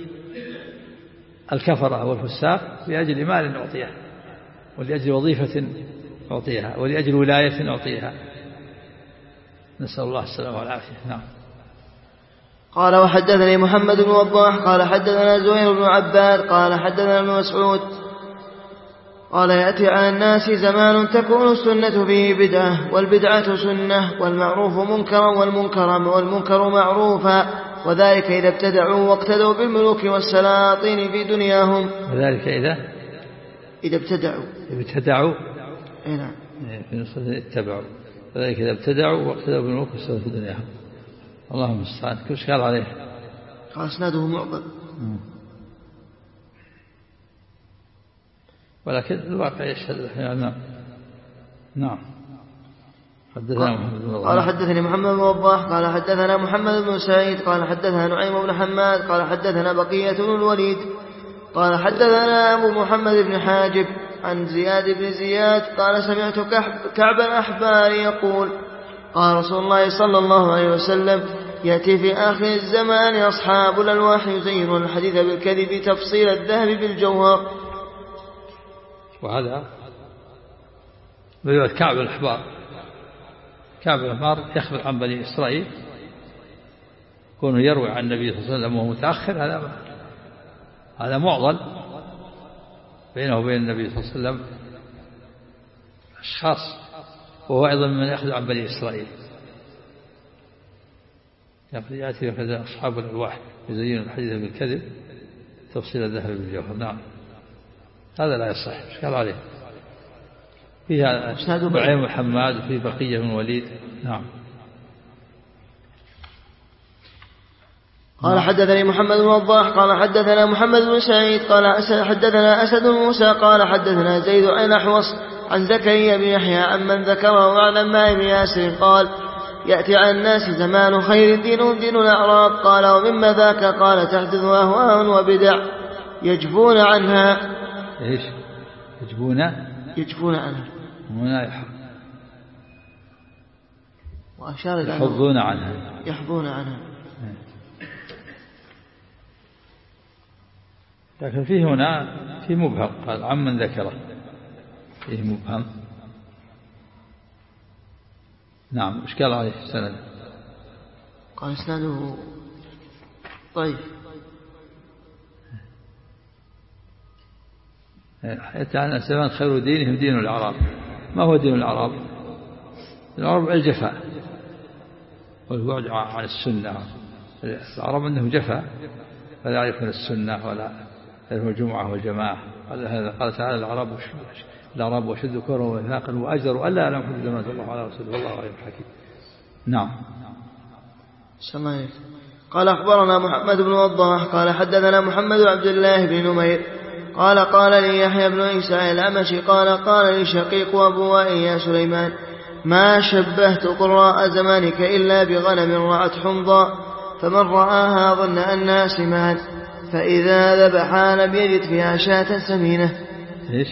الكفرة والفساق لأجل مال نعطيه ولأجل وظيفة نعطيها ولأجل ولاية نعطيها، نسأل الله السلامة والعافية. نعم. قال وحدثني محمد بن وضاح قال حدثنا زهير بن عباد قال حدثنا ابن مسعود قال يأتي على الناس زمان تكون السنة فيه بدعة والبدعة سنة والمعروف منكرا والمنكر والمنكر معروفا، وذلك إذا ابتدعوا واقتدوا بالملوك والسلاطين في دنياهم. وذلك إذا إذا ابتدعوا ابتدعوا إيه نعم في نصر اتبعوا، وذلك إذا ابتدعوا واقتدوا بالملوك والسلاطين في دنياهم. اللهم المستعان. كيف قال عليه؟ قال اسناده معضل، ولكن الواقع يشهد. نعم. نعم. حدثنا قال حدثني محمد بن وضاح قال حدثنا محمد بن سعيد قال حدثنا نعيم بن حماد قال حدثنا بقية بن الوليد قال حدثنا أبو محمد بن حاجب عن زياد بن زياد قال سمعت كعب الأحبار يقول قال رسول الله صلى الله عليه وسلم يأتي في آخر الزمان أصحاب الألواح يزينون الحديث بالكذب تفصيل الذهب بالجوهر. وهذا رواية كعب الأحبار. كعب الأحبار يخبر عن بني إسرائيل، كونه يروي عن النبي صلى الله عليه وسلم وهو متأخر، هذا هذا معضل بينه وبين النبي صلى الله عليه وسلم أشخاص، وهو أيضا من يأخذ عن بني إسرائيل. يأتي كذا أصحاب الألواح يزين الحديث بالكذب تفصيل الذهب بالجوهر. نعم. هذا لا يصح. ايش قال عليه؟ فيها نعيم محمد وفي بقية من وليد. نعم. قال حدثني محمد بن وضاح قال حدثنا محمد بن سعيد قال حدثنا أسد بن موسى قال حدثنا زيد عن أحوص عن زكريا بن يحيى عن من ذكره عن عمار بن ياسر قال يأتي على الناس زمان خير دين دين الأعراب قال ومما ذاك قال تحدث أهواء وبدع يجفون عنها. إيش يجفون؟ يجفون عنها منايح وأشار إلى يحضون عنها يحضون عنها. لكن فيه هنا في مبهم، قال عمن ذكره فيه مبهم. نعم. إيش قال عليه السند؟ قال إسناده طيب. يتعنى سلمان خير دينهم دين الأعراب. ما هو دين الأعراب؟ العرب الجفاء والبعد عن السنة. العرب أنه جفاء فلا يعرفون السنة ولا يعرفون الجمعة والجماعة. قال تعالى العرب الأعراب وشد كفرا ونفاقا وأجدروا ألا يعلموا حدود ما أنزل الله على رسوله والله عليم حكيم. نعم. سمعت. قال أخبرنا محمد بن وضاح قال حدثنا محمد بن عبد الله بن نمير قال قال لي يحيى بن عيسى الأمشي قال قال لي شقيق أبو وائل يا سليمان ما شبهت قراء زمانك إلا بغنم رعت حمضا فمن رآها ظن أنها سمان فإذا ذبحها لم يجد فيها شاة سمينة. إيش؟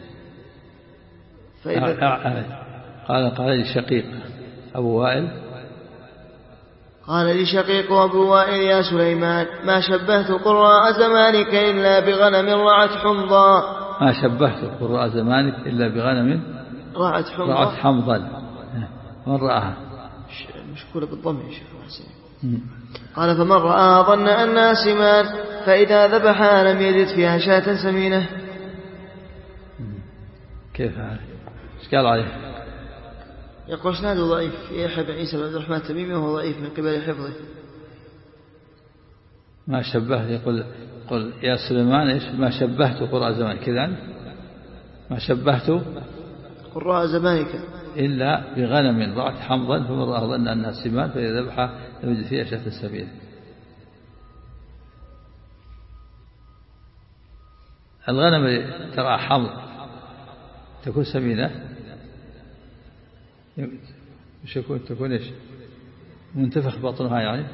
قال قال لي شقيق أبو وائل قال لي شقيق أبو وائل يا سليمان ما شبهت قراء زمانك إلا بغنم رعت حمضا. ما شبهت قراء زمانك إلا بغنم رعت حمضا رعت حمضا. من رآها مشكولة بالضم يا شيخ حسين. قال فمن رآها ظن أنها سمان فإذا ذبحها لم يجد فيها شاة سمينة. كيف هذا؟ ايش قال عليه؟ يقول اسناده ضعيف يحيى بن عيسى بن عبد الرحمن التميمي وهو ضعيف من قبل حفظه. ما شبهت يقول قل يا سليمان ايش ما شبهت قراء زمانك كذا ما شبهت قراء زمانك إلا بغنم رعت حمضا فمن رآها ظن أنها سمان فإذا ذبحها لم يجد فيها شاة سمينة. الغنم ترى حمض تكون سمينة مش يكون تكون إيش منتفخ بطنها يعني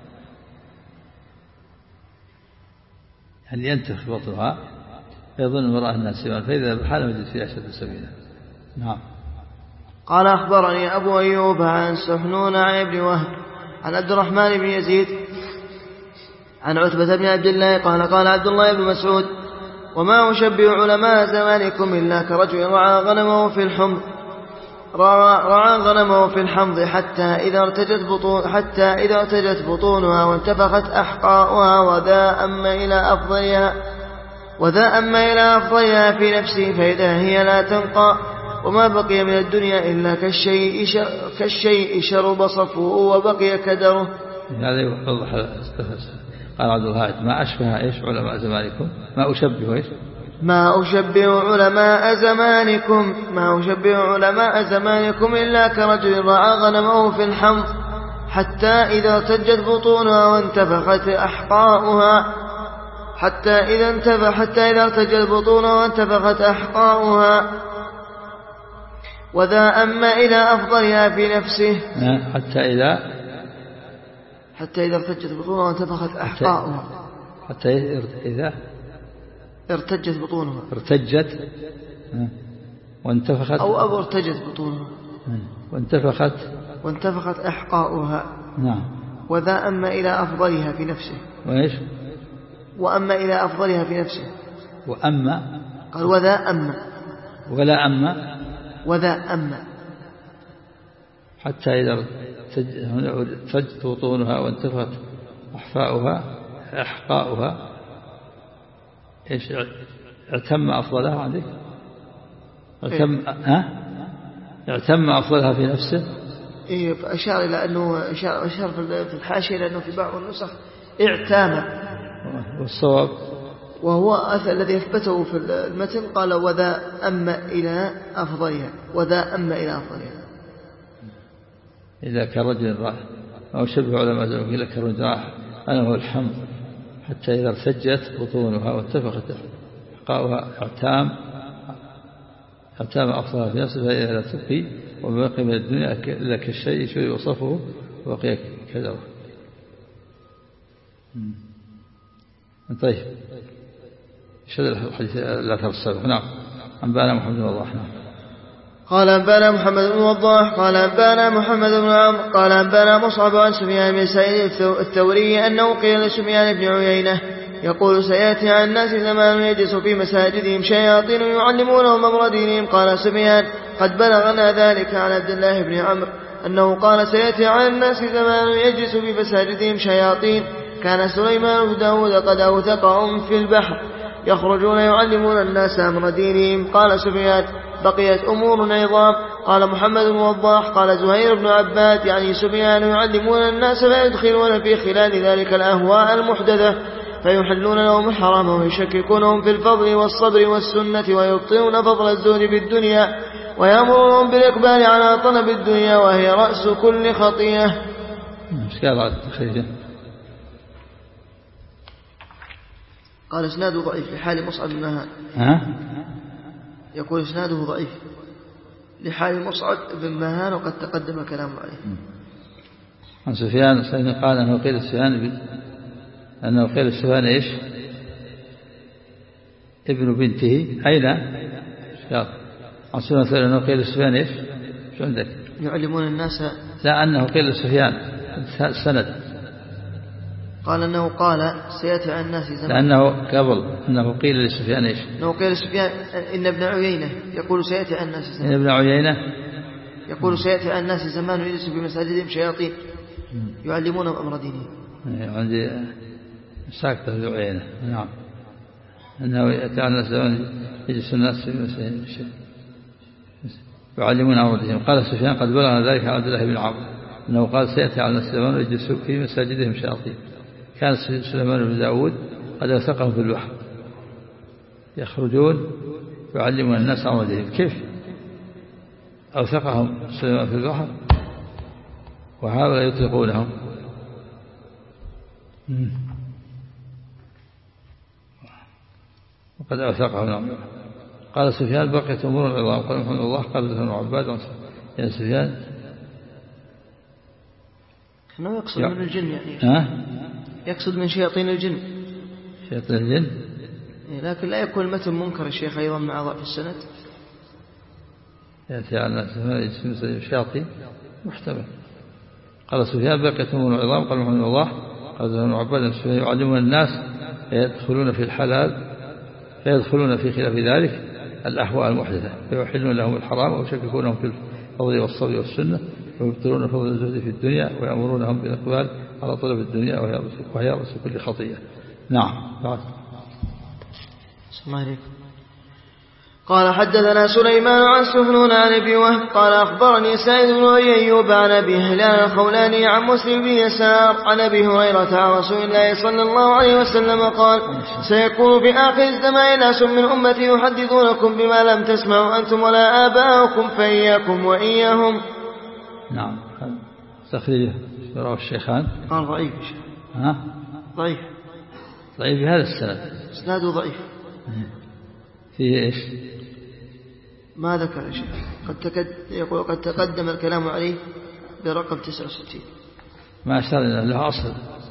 يعني ينتفخ بطنها فيظن المرأة أنها سمان فإذا ذبحها لم يجد فيها شاة سمينة. نعم. قال أخبرني أبو أيوب عن سحنون عن ابن وهب عن عبد الرحمن بن يزيد عن عتبة بن عبد الله قال قال عبد الله بن مسعود وما أشبه علماء زمانكم إلا كرجل رعى غنمه في الحمض رعى, رعى غنمه في الحمض حتى إذا ارتجت بطون حتى إذا ارتجت بطونها وانتفخت أحقاؤها وذا أما إلى أفضلها وذا أما إلى أفضلها في نفسه فإذا هي لا تنقى وما بقي من الدنيا إلا كالشيء كالشيء شرب صفوه وبقي كدره. هذا يوضح. قال عبد الهادي ما أشبه إيش علماء زمانكم ما أشبه إيش ما أشبه علماء زمانكم ما أشبه علماء زمانكم إلا كرجل رعى غنمه في الحمض حتى إذا ارتجت بطونها وانتفخت أحقاؤها حتى إذا انتفخ حتى إذا ارتجت بطونها وانتفخت أحقاؤها وذا أما إلى أفضلها في نفسه حتى إذا حتى إذا ارتجت بطونها وانتفخت أحقاؤها حتى إذا ارتجت بطونها ارتجت وانتفخت أو أو ارتجت بطونها وانتفخت وانتفخت أحقاؤها. نعم. وذا أما إلى أفضلها في نفسه وإيش وأما إلى أفضلها في نفسه وأما قال وذا أما ولا أما وذا أما حتى إذا ارتجت بطونها وانتفخت أحفاؤها أحقاؤها إيش اعتم أفضلها عندك اعتم ها اعتم أفضلها في نفسه. إيه فأشار إلى أنه أشار, أشار في الحاشية لأنه في بعض النسخ اعتام والصواب وهو الذي أثبته في المتن قال وذا أما إلى أفضلها وذا أما إلى أفضلها. إذا كرجل راح أو شبه علماء زمانكم إلا كرجل راح أنا هو الحمض حتى إذا ارتجت بطونها وانتفخت أحقاؤها اعتام اعتام أفضلها في نفسه فإذا لا تبقي وما بقي من الدنيا إلا كالشيء شرب وصفه وبقي كدره. طيب شد الحديث الأثر السابق. نعم. أنبانا محمد بن وضاح. قال أنبانا محمد بن وضاح قال أنبانا محمد بن عمرو قال أنبانا مصعب عن سفيان بن سعيد الثوري أنه قيل لسفيان بن عيينة يقول سيأتي على الناس زمان يجلس في مساجدهم شياطين يعلمونهم أمر دينهم. قال سفيان قد بلغنا ذلك عن عبد الله بن عمرو أنه قال سيأتي على الناس زمان يجلس في مساجدهم شياطين كان سليمان بن داود قد أوثقهم في البحر يخرجون يعلمون الناس أمر دينهم. قال سفيان بقيت أمور عظام. قال محمد بن وضاح قال زهير بن عباد يعني سفيان يعلمون الناس فيدخلون في خلال ذلك الأهواء المحدثة فيحلون لهم الحرام ويشككونهم في الفضل والصبر والسنة ويبطلون فضل الزهد في الدنيا ويأمرون بالإقبال على طلب الدنيا وهي رأس كل خطيئة. قال إسناده ضعيف لحال مصعب بن مهان. يقول إسناده ضعيف لحال مصعب بن مهان وقد تقدم كلام عليه. عن سفيان قال أنه قيل السفيان أنه قيل السفيان إيش ابن بنته أين عن سفيان أنه قيل السفيان إيش شو عندك يعلمون الناس لا أنه قيل السفيان السند قال أنه قال سيأتي على الناس زمان لأنه قبل أنه قيل لسفيان إيش أنه قيل لسفيان إن ابن عيينة يقول سيأتي على الناس زمان إن ابن عيينة يقول سيأتي على الناس زمان يجلس في مساجدهم شياطين يعلمونهم أمر دينهم. عندي ساكتة ابن عيينة نعم أنه يأتي على الناس زمان يجلس الناس في مساجدهم يعلمون أمر دينهم. قال سفيان قد بلغنا ذلك عن عبد الله بن عمرو أنه قال سيأتي على الناس زمان يجلس في مساجدهم شياطين كان سليمان بن داود قد أوثقهم في البحر يخرجون يعلمون الناس أمر دينهم. كيف أوثقهم سليمان في البحر وهؤلاء يطلقونهم وقد أوثقهم. قال سفيان بقيت أمور العظام. قال محمد الله قال ابن عباد يا سفيان أنه يقصد من الجن يعني ها؟ يقصد من شياطين الجن شياطين الجن لكن لا يكون المتن منكر الشيخ أيضا مع ضعف السند. يأتي على الناس الشياطين محتمل. قال سفيان بقيت أمور العظام. قال محمد الله قال ابن عباد يعلمون الناس فيدخلون في الحلال فيدخلون في خلاف ذلك الأهواء المحدثة فيحلون لهم الحرام ويشككونهم في الفضل والصبر والسنة ويبطلون فضل الزهد في الدنيا ويأمرونهم بالإقبال على طلب الدنيا وهي رأس كل خطيئة. نعم. السلام عليكم. قال حدثنا سليمان عن سهلون عن ابي وهب قال أخبرني سعيد بن أيوب عن أبي هلال الخولاني عن مسلم بن يسار عن أبي هريرة عن رسول الله صلى الله عليه وسلم قال سيكون في آخر الزمان ناس من أمتي يحدثونكم بما لم تسمعوا أنتم ولا آباؤكم فإياكم وإياهم. نعم. تخريجه رواه الشيخان. قال ضعيف. ها ضعيف ضعيف بهذا السند اسناده ضعيف. فيه ايش ما ذكر يا شيخ قد تكد يقول قد تقدم الكلام عليه برقم تسعة وستين ما أشار إلى له أصل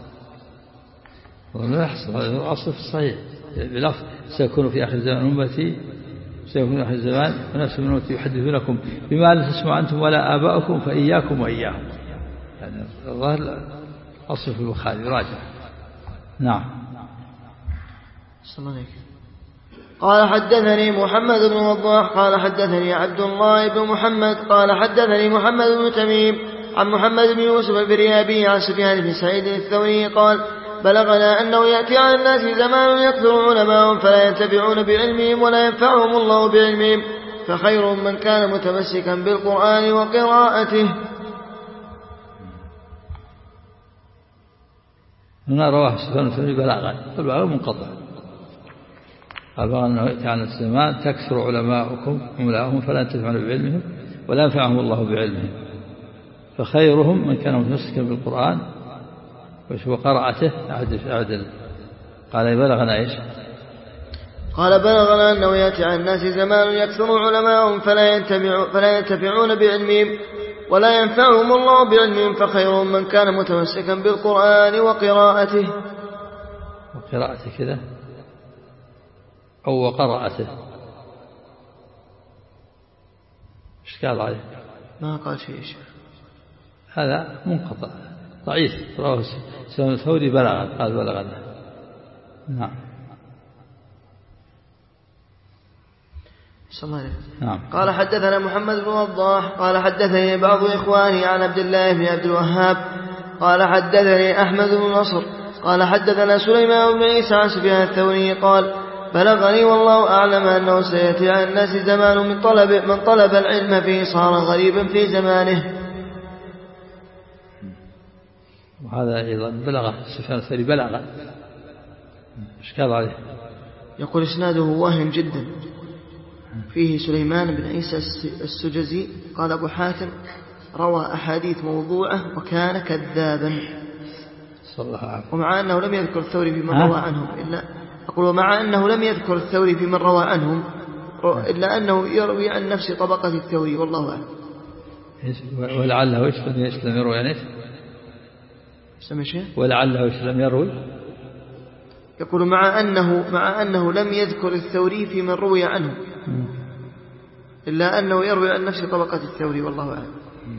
ولا يحصل هذا أصل في الصحيح بلفظ سيكون في آخر الزمان أمتي سيكون في آخر الزمان ونفس من أمتي يحدثونكم بما لا تسمع أنتم ولا آباؤكم فإياكم وإياهم. يعني الظاهر أصل في البخاري راجع. نعم. السلام عليكم. قال حدثني محمد بن وضاح قال حدثني عبد الله بن محمد قال حدثني محمد بن تميم عن محمد بن يوسف البريابي عن سفيان بن سعيد الثوري قال بلغنا أنه يأتي على الناس زمان يكثر علماء فلا ينتفعون بعلمهم ولا ينفعهم الله بعلمهم فخير من كان متمسكا بالقرآن وقراءته. هنا رواه سفيان الثوري بلاغا البلاغ منقطع. قال أنه يأتي على الزمان تكثر علماؤكم عملاءهم فلا ينتفعون بعلمهم ولا ينفعهم الله بعلمهم فخيرهم من كان متمسكا بالقرآن وقراءته أعدل. قال بلغنا إيش قال بلغنا أنه يأتي على الناس زمان يكثر علماءهم فلا, فلا ينتفعون بعلمهم ولا ينفعهم الله بعلمهم فخيرهم من كان متمسكا بالقرآن وقراءته. وقراءته كذا أو وقراءته إيش قال عليه ما قال شيء شيء هذا منقطع ضعيف رواه سفيان الثوري بلغ قال بلغنا. نعم. نعم. قال حدثنا محمد بن وضاح قال حدثني بعض إخواني عن عبد الله بن عبد الوهاب قال حدثني أحمد بن نصر قال حدثنا سليمان بن عيسى عن سفيان الثوري قال بلغني والله أعلم أنه سيأتي على الناس زمان من طلب, من طلب العلم فيه صار غريبا في زمانه. وهذا أيضا بلغ سفيان الثوري بلغ إشكال عليه. يقول إسناده واهم جدا فيه سليمان بن عيسى السجزي قال أبو حاتم روى أحاديث موضوعة وكان كذابا. ومع أنه لم يذكر الثوري في من روى عنهم إلا أقول ومع أنه لم يذكر الثوري في من روى عنهم إلا أنه يروي عن نفس طبقة الثوري والله أعلم. ولعله وش لم يروي عنه ولعله وش لم يروي يقول مع أنه مع أنه لم يذكر الثوري في من روي عنه إلا أنه يروي عن نفس طبقة الثوري والله أعلم.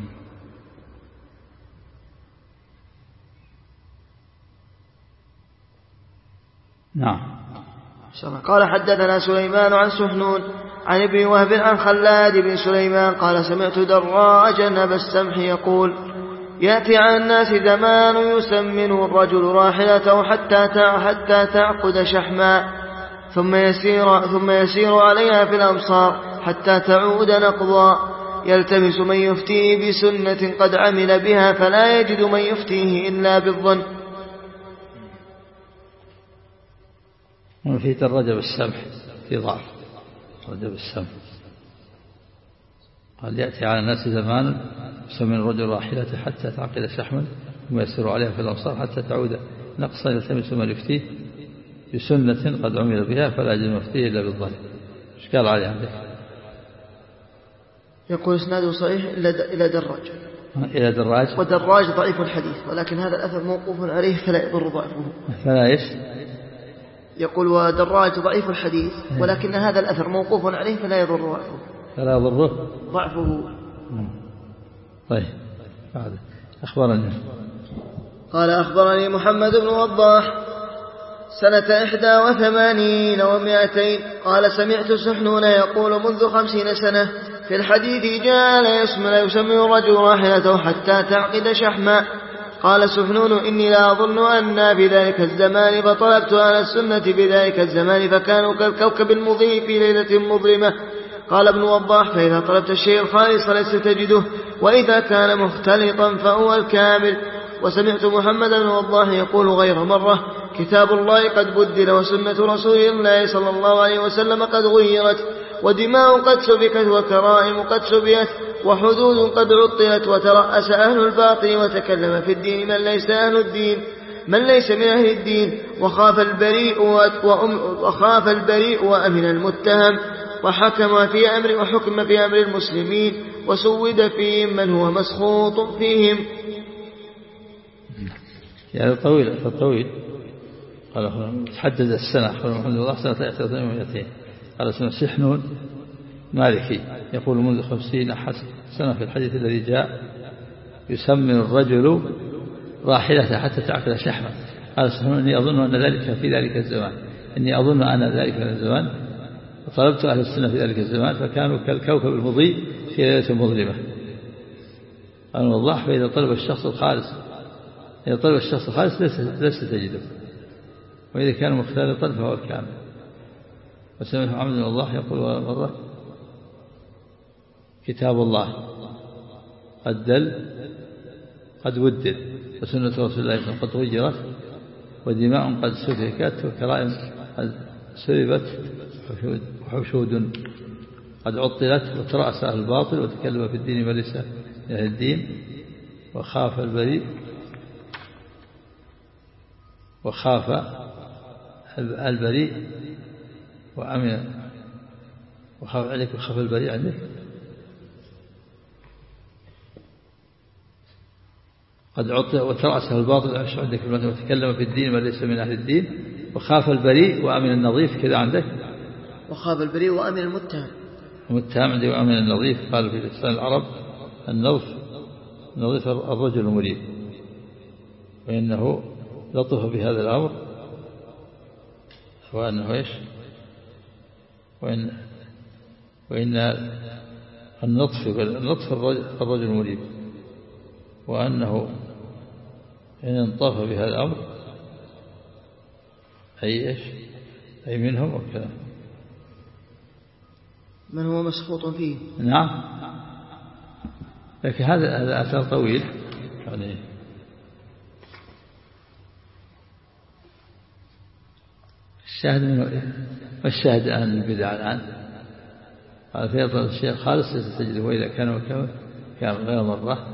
نعم. قال حدثنا سليمان عن سحنون عن ابن وهب عن خلاد بن سليمان قال سمعت دراجا أبا السمح يقول يأتي على الناس زمان يسمن الرجل راحلته حتى حتى تعقد شحما ثم يسير ثم يسير عليها في الأمصار حتى تعود نقضا يلتمس من يفتيه بسنة قد عمل بها فلا يجد من يفتيه إلا بالظن. وفي الرجب السمح في ضعف رجب السمح قال يأتي على الناس زمان يسمن الرجل راحلته حتى تعقد شحما ثم يسير عليها في الأمصار حتى تعود نقصا يلتمس من يفتيه بسنة قد عمل بها فلا يجد من يفتيه إلا بالظن. إيش قال عليه عندك؟ يقول إسناده صحيح إلى دراج إلى دراج ودراج ضعيف الحديث ولكن هذا الأثر موقوف عليه فلا يضر ضعفه. فلا إيش؟ يقول ودراج ضعيف الحديث ولكن هذا الأثر موقوف عليه فلا يضر ضعفه. فلا يضره ضعفه. طيب بعد أخبرني قال أخبرني محمد بن وضاح سنة إحدى وثمانين ومائتين قال سمعت سحنون يقول منذ خمسين سنة في الحديث جاء لا يسمى لا يسمى الرجل راحلته حتى تعقد شحما. قال سحنون إني لا أظن أن في ذلك الزمان فطلبت على السنة بذلك الزمان فكانوا كالكوكب المضيء في ليلة مظلمة. قال ابن وضاح فإذا طلبت الشيء الخالص لست تجده وإذا كان مختلطا فهو الكامل. وسمعت محمد بن وضاح يقول غير مرة كتاب الله قد بدل وسنة رسول الله صلى الله عليه وسلم قد غيرت ودماء قد سبكت وكرائم قد سبيت وحدود قد عطلت وترأس أهل الباطل وتكلم في الدين من ليس أهل الدين من ليس من أهل الدين وخاف البريء وخاف البريء وأمن المتهم وحكم في أمر وحكم في أمر المسلمين وسود فيهم من هو مسخوط فيهم. يعني طويل فالطويل قال حدد السنة الحمد لله سنة ثلاثة وثمانين قال سنة سحنون مالكي يقول منذ خمسين سنة في الحديث الذي جاء يسمن الرجل راحلته حتى تعقد شحمة. قال سحنون إني أظن أن ذلك في ذلك الزمان إني أظن أن ذلك في الزمان وطلبت أهل السنة في ذلك الزمان فكانوا كالكوكب المضيء في ليلة مظلمة. قال الوضاح فإذا طلب الشخص الخالص إذا طلب الشخص الخالص لست تجده وإذا كان مختلطا فهو الكامل. وسمعت محمد بن الوضاح يقول مرة كتاب الله قد دل قد ودل وسنة رسول الله صلى الله عليه وسلم قد غيرت ودماء قد سفكت وكرائم قد سلبت وحشود قد عطلت وترأس أهل الباطل وتكلم في الدين وليس من أهل الدين وخاف البريء وخاف البريء وأمن وخاف عليك وخاف البريء عندك قد عطل وترأس الباطل عندك وتكلم في الدين وليس من أهل الدين وخاف البريء وأمن النظيف كذا عندك وخاف البريء وأمن المتهم المتهم عندي وأمن النظيف قالوا في لسان العرب النظف نظيف الرجل المريد وإنه لطف بهذا الأمر وأنه إيش وإن وإن النطف النطف الرجل المريب، وأنه إن انطف بهذا الأمر أي إيش أي منهم وكذا من هو مسخوط فيه. نعم، لكن هذا هذا أثر طويل يعني. الشاهد منه والشاهد الآن البدع الآن قال فيطلع الشيء خالص ستجده، وإذا كان وكذا كان غير مرة.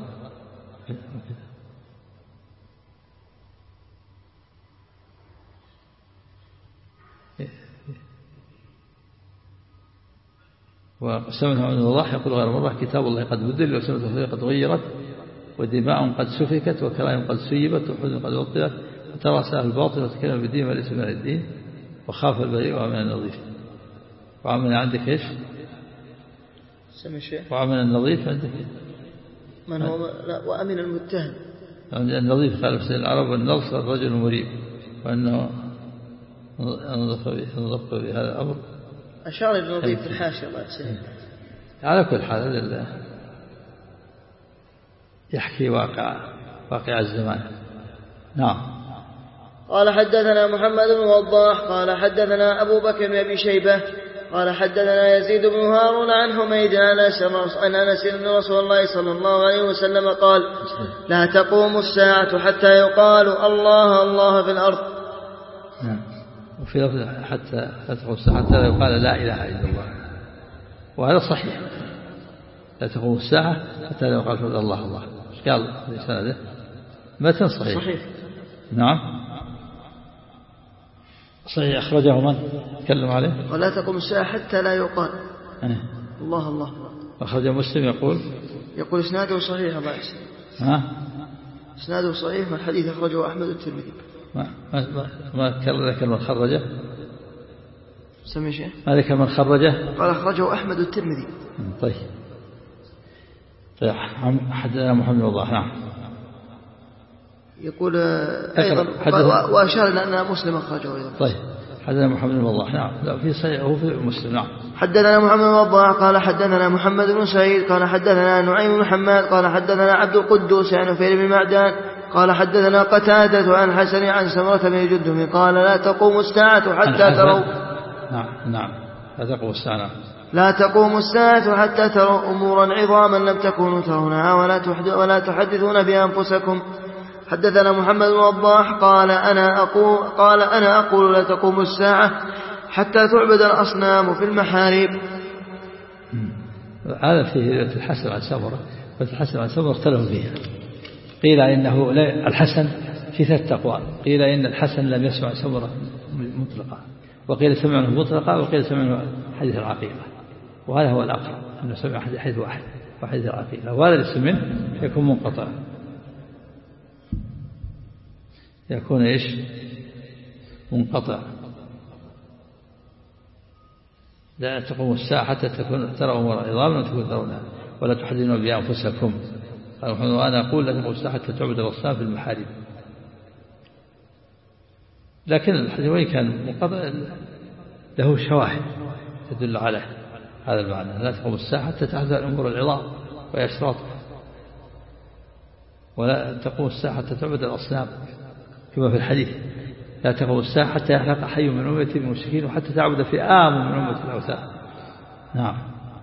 وسمعه عن الله يقول غير مرة كتاب الله قد بدل، وسمعه قد غيرت، ودماء قد سفكت، وكلام قد سيبت، وحزن قد وطلت، وترى سهل الباطل وتكلم بالدين وليس من الدين، وخاف البريء وعمل النظيف. وعمل عندك ايش؟ سمع شيء. وعمل النظيف عندك من هو لا وأمن المتهم. النظيف قال في العرب النظف الرجل المريب، وأنه نظف بهذا الأمر. أشار إلى النظيف في الحاشية الله يسلمك. على كل حال يحكي واقع واقع الزمان. نعم. قال حدثنا محمد بن وضاح قال حدثنا أبو بكر بن أبي شيبة قال حدثنا يزيد بن هارون عن حميد عن أنس أن رسول الله صلى الله عليه وسلم قال لا تقوم الساعة حتى يقال الله الله في الأرض. نعم. وفي لفظ حتى لا تقوم الساعة حتى يقال لا إله إلا الله، وهذا صحيح. لا تقوم الساعة حتى لا يقال الله الله. قال في سنده متن صحيح. صحيح. نعم صحيح. أخرجه من تكلم عليه؟ ولا تقوم الساعة حتى لا يقال أه. الله الله. أخرجه مسلم يقول يقول إسناده صحيح الله يسلمك. ها إسناده صحيح من حديث أخرجه أحمد الترمذي. ما ما ما ذكر من خرجه. سمع شيء. ما ذكر من خرجه. قال أخرجه أحمد الترمذي. طيب طيب. حدثنا محمد بن وضاح. نعم. يقول أيضا وأشار إلى أن مسلم أخرجه أيضا. طيب. حدثنا محمد بن وضاح. نعم. لا في صحيح هو في مسلم. نعم. حدثنا محمد بن وضاح قال حدثنا محمد بن سعيد قال حدثنا نعيم بن حماد قال حدثنا عبد القدوس عن نفيل بن معدان قال حدثنا قتادة عن حسن عن سمرة بن جندب قال لا تقوم الساعة حتى تروا. نعم نعم. لا تقوم الساعة. لا تقوم الساعة حتى تروا أمورا عظاما لم تكونوا ترونها ولا ولا تحدثون بأنفسكم. حدثنا محمد بن وضاح قال أنا أقول قال أنا أقول لا تقوم الساعة حتى تعبد الأصنام في المحاريب. هذا فيه الحسن عن سمرة، والحسن عن سمرة اختلفوا فيها. قيل إنه الحسن في ثلاث أقوال. قيل إن الحسن لم يسمع سمرة مطلقة، وقيل سمع منه مطلقة، وقيل سمع منه حديث العقيقة، وهذا هو الأقرب أنه سمع حديث واحد وحديث العقيقة، وهذا الاسم منه يكون منقطع، يكون إيش منقطع. لا تقوم الساعة حتى تكون ترى أمور عظام ولا تكون ترونها ولا تحدثون بأنفسكم. قال محمد وأنا أقول لا تقوم الساعة حتى تعبد الأصنام في المحاريب. لكن الحديث وين كان منقطع له شواهد تدل على هذا المعنى. لا تقوم الساعة حتى تحدث الأمور العظام وأشراطها، ولا تقوم الساعة حتى تعبد الأصنام كما في الحديث لا تقوم الساعة حتى يحلق حي من أمتي بالمشركين وحتى تعبد فئام من أمة الأوثان. نعم.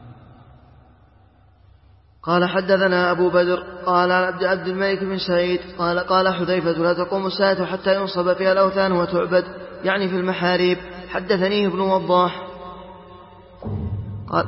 قال حدثنا أبو بدر قال عن عبد عبد الملك بن سعيد قال قال حذيفة لا تقوم الساعة حتى ينصب فيها الأوثان وتعبد، يعني في المحاريب. حدثني ابن وضاح قال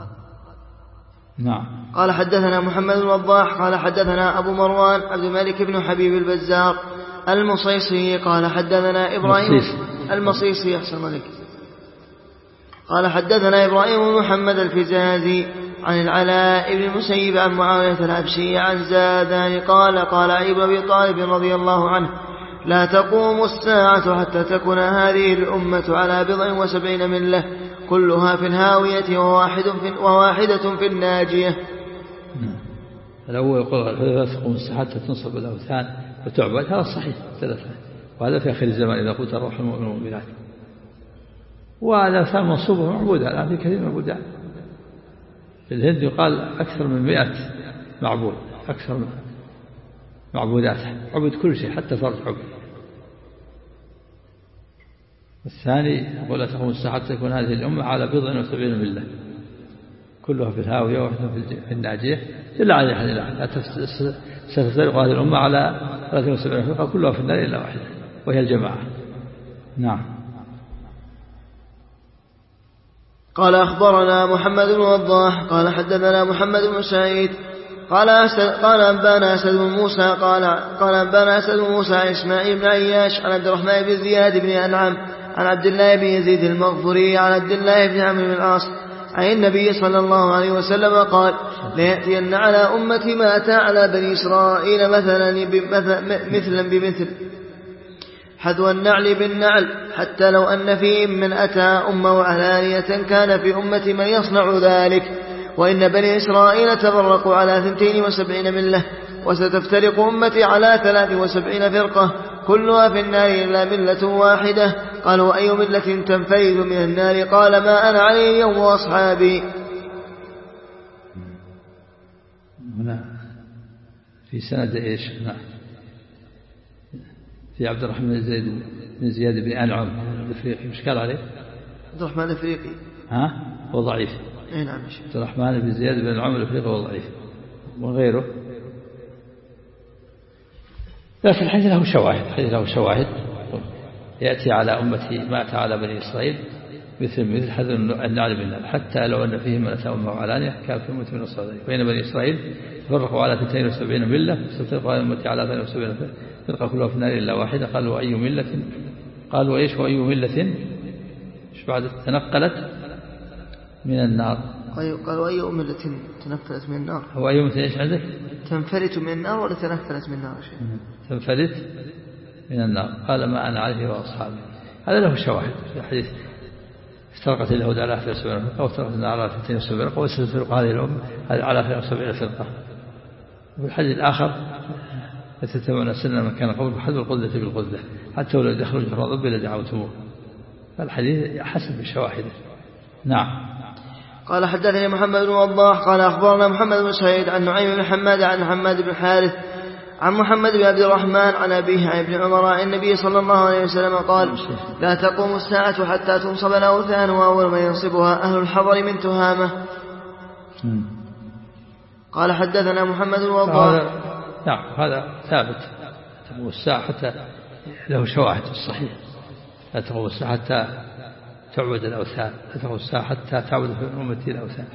نعم. قال حدثنا محمد بن وضاح قال حدثنا أبو مروان عبد الملك بن حبيب البزار المصيصي قال حدثنا إبراهيم المصيصي أحسن عليك قال حدثنا إبراهيم بن محمد الفزازي عن العلاء بن المسيب عن معاوية العبسي عن زادان قال قال علي بن أبي طالب رضي الله عنه لا تقوم الساعة حتى تكون هذه الأمة على بضع وسبعين ملة كلها في الهاوية وواحد في وواحدة في الناجية. الأول يقول لا تقوم الساعة حتى تنصب الأوثان وتعبد، هذا صحيح ثلاثة، وهذا في آخر الزمان إذا قلت الروح المؤمنات، وهذا ثان منصوبة معبودة الآن في كثير من البلدان في الهند يقال أكثر من مئة معبود، أكثر من معبودات، عبد كل شيء حتى فرد عبد. الثاني يقول لا تقوم الساعة حتى تكون هذه الأمة على بضع وسبعين ملة كلها في الهاوية وواحدة في الناجية إلا على أحد الله. ستفترق هذه الأمة على ثلاثة وسبعين فرقة كلها في النار إلا واحدة وهي الجماعة. نعم. قال أخبرنا محمد بن وضاح قال حدثنا محمد بن سعيد قال قال أنبانا أسد بن موسى قال قال أنبانا أسد بن موسى عن إسماعيل بن عياش عن عبد الرحمن بن زياد بن أنعم عن عبد الله بن يزيد المغفري عن عبد الله بن عمرو بن العاص عن النبي صلى الله عليه وسلم قال ليأتين على أمتي ما أتى على بني إسرائيل مثلا مثلا بمثل حذو النعل بالنعل حتى لو أن فيهم من أتى أمه علانية كان في أمة من يصنع ذلك. وإن بني إسرائيل تفرقوا على ثنتين وسبعين ملة وستفترق أمتي على ثلاث وسبعين فرقة كلها في النار إلا ملة واحدة. قالوا وأي ملة تنفرد من النار؟ قال ما أنا عليه اليوم وأصحابي. هنا في سند إيش؟ في عبد الرحمن بن زيد بن زياد بن أنعم الأفريقي، مش قال عليه؟ عبد الرحمن الأفريقي ها هو ضعيف. اي نعم. عبد الرحمن بن زياد بن أنعم الأفريقي هو ضعيف وغيره، لكن الحديث له شواهد. الحديث له شواهد. يأتي على أمتي ما أتى على بني إسرائيل مثل مثل حذو النعل بالنعل حتى لو أن فيهم من أتى أمه علانية كان في أمة من الصالحين. وإن بني إسرائيل تفرقوا على اثنتين وسبعين ملة ستفرق على أمتي على اثنين وسبعين فرقة كلها في النار إلا واحدة. قالوا أي ملة؟ قالوا إيش وأي ملة إيش بعد تنقلت من النار؟ قالوا أي ملة تنفلت من النار؟ هو أي ملة إيش عندك؟ تنفلت من النار ولا تنفلت من النار شيء؟ تنفلت من النار. قال ما أنا عليه وأصحابي. هذا له شواهد في الحديث. افترقت اليهود على اثنين وسبعين فرقة وافترقت النار على اثنين وسبعين فرقة وستفترق هذه الأمة على اثنين وسبعين فرقة. وفي الحديث الآخر يتتبعون سنة من كان قبل حذو القذة بالقذة حتى ولو دخلوا جحر ضب لدعوتموه. فالحديث حسن بشواهده. نعم. قال حدثني محمد بن وضاح قال أخبرنا محمد بن سعيد عن نعيم بن حماد عن حماد بن حارث عن محمد بن عبد الرحمن عن أبيه عن ابن عمر عن النبي صلى الله عليه وسلم قال لا تقوم الساعة حتى تنصب الأوثان وأول من ينصبها أهل الحضر من تهامة. قال حدثنا محمد بن وضاح. نعم هذا ثابت. تقوم الساعة حتى له شواهد الصحيح. لا تقوم الساعة حتى تعبد الأوثان. لا تقوم الساعة حتى تعبد في أمتي الأوثان.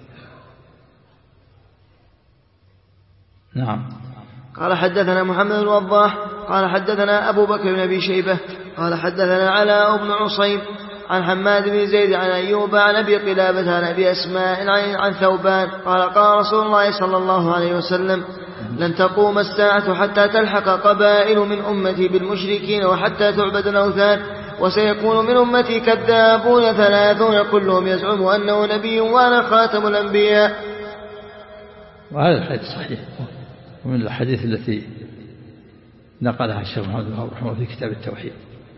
نعم. قال حدثنا محمد بن وضاح قال حدثنا أبو بكر بن أبي شيبة قال حدثنا علاء بن عصيم عن حماد بن زيد عن أيوب عن أبي قلابة عن أبي أسماء عن ثوبان قال قال رسول الله صلى الله عليه وسلم لن تقوم الساعة حتى تلحق قبائل من أمتي بالمشركين وحتى تعبد الأوثان وسيكون من أمتي كذابون ثلاثون كلهم يزعم أنه نبي وأنا خاتم الأنبياء. وهذا الحديث صحيح ومن الحديث التي نقلها الشيخ محمد بن رحمه الله في كتاب التوحيد.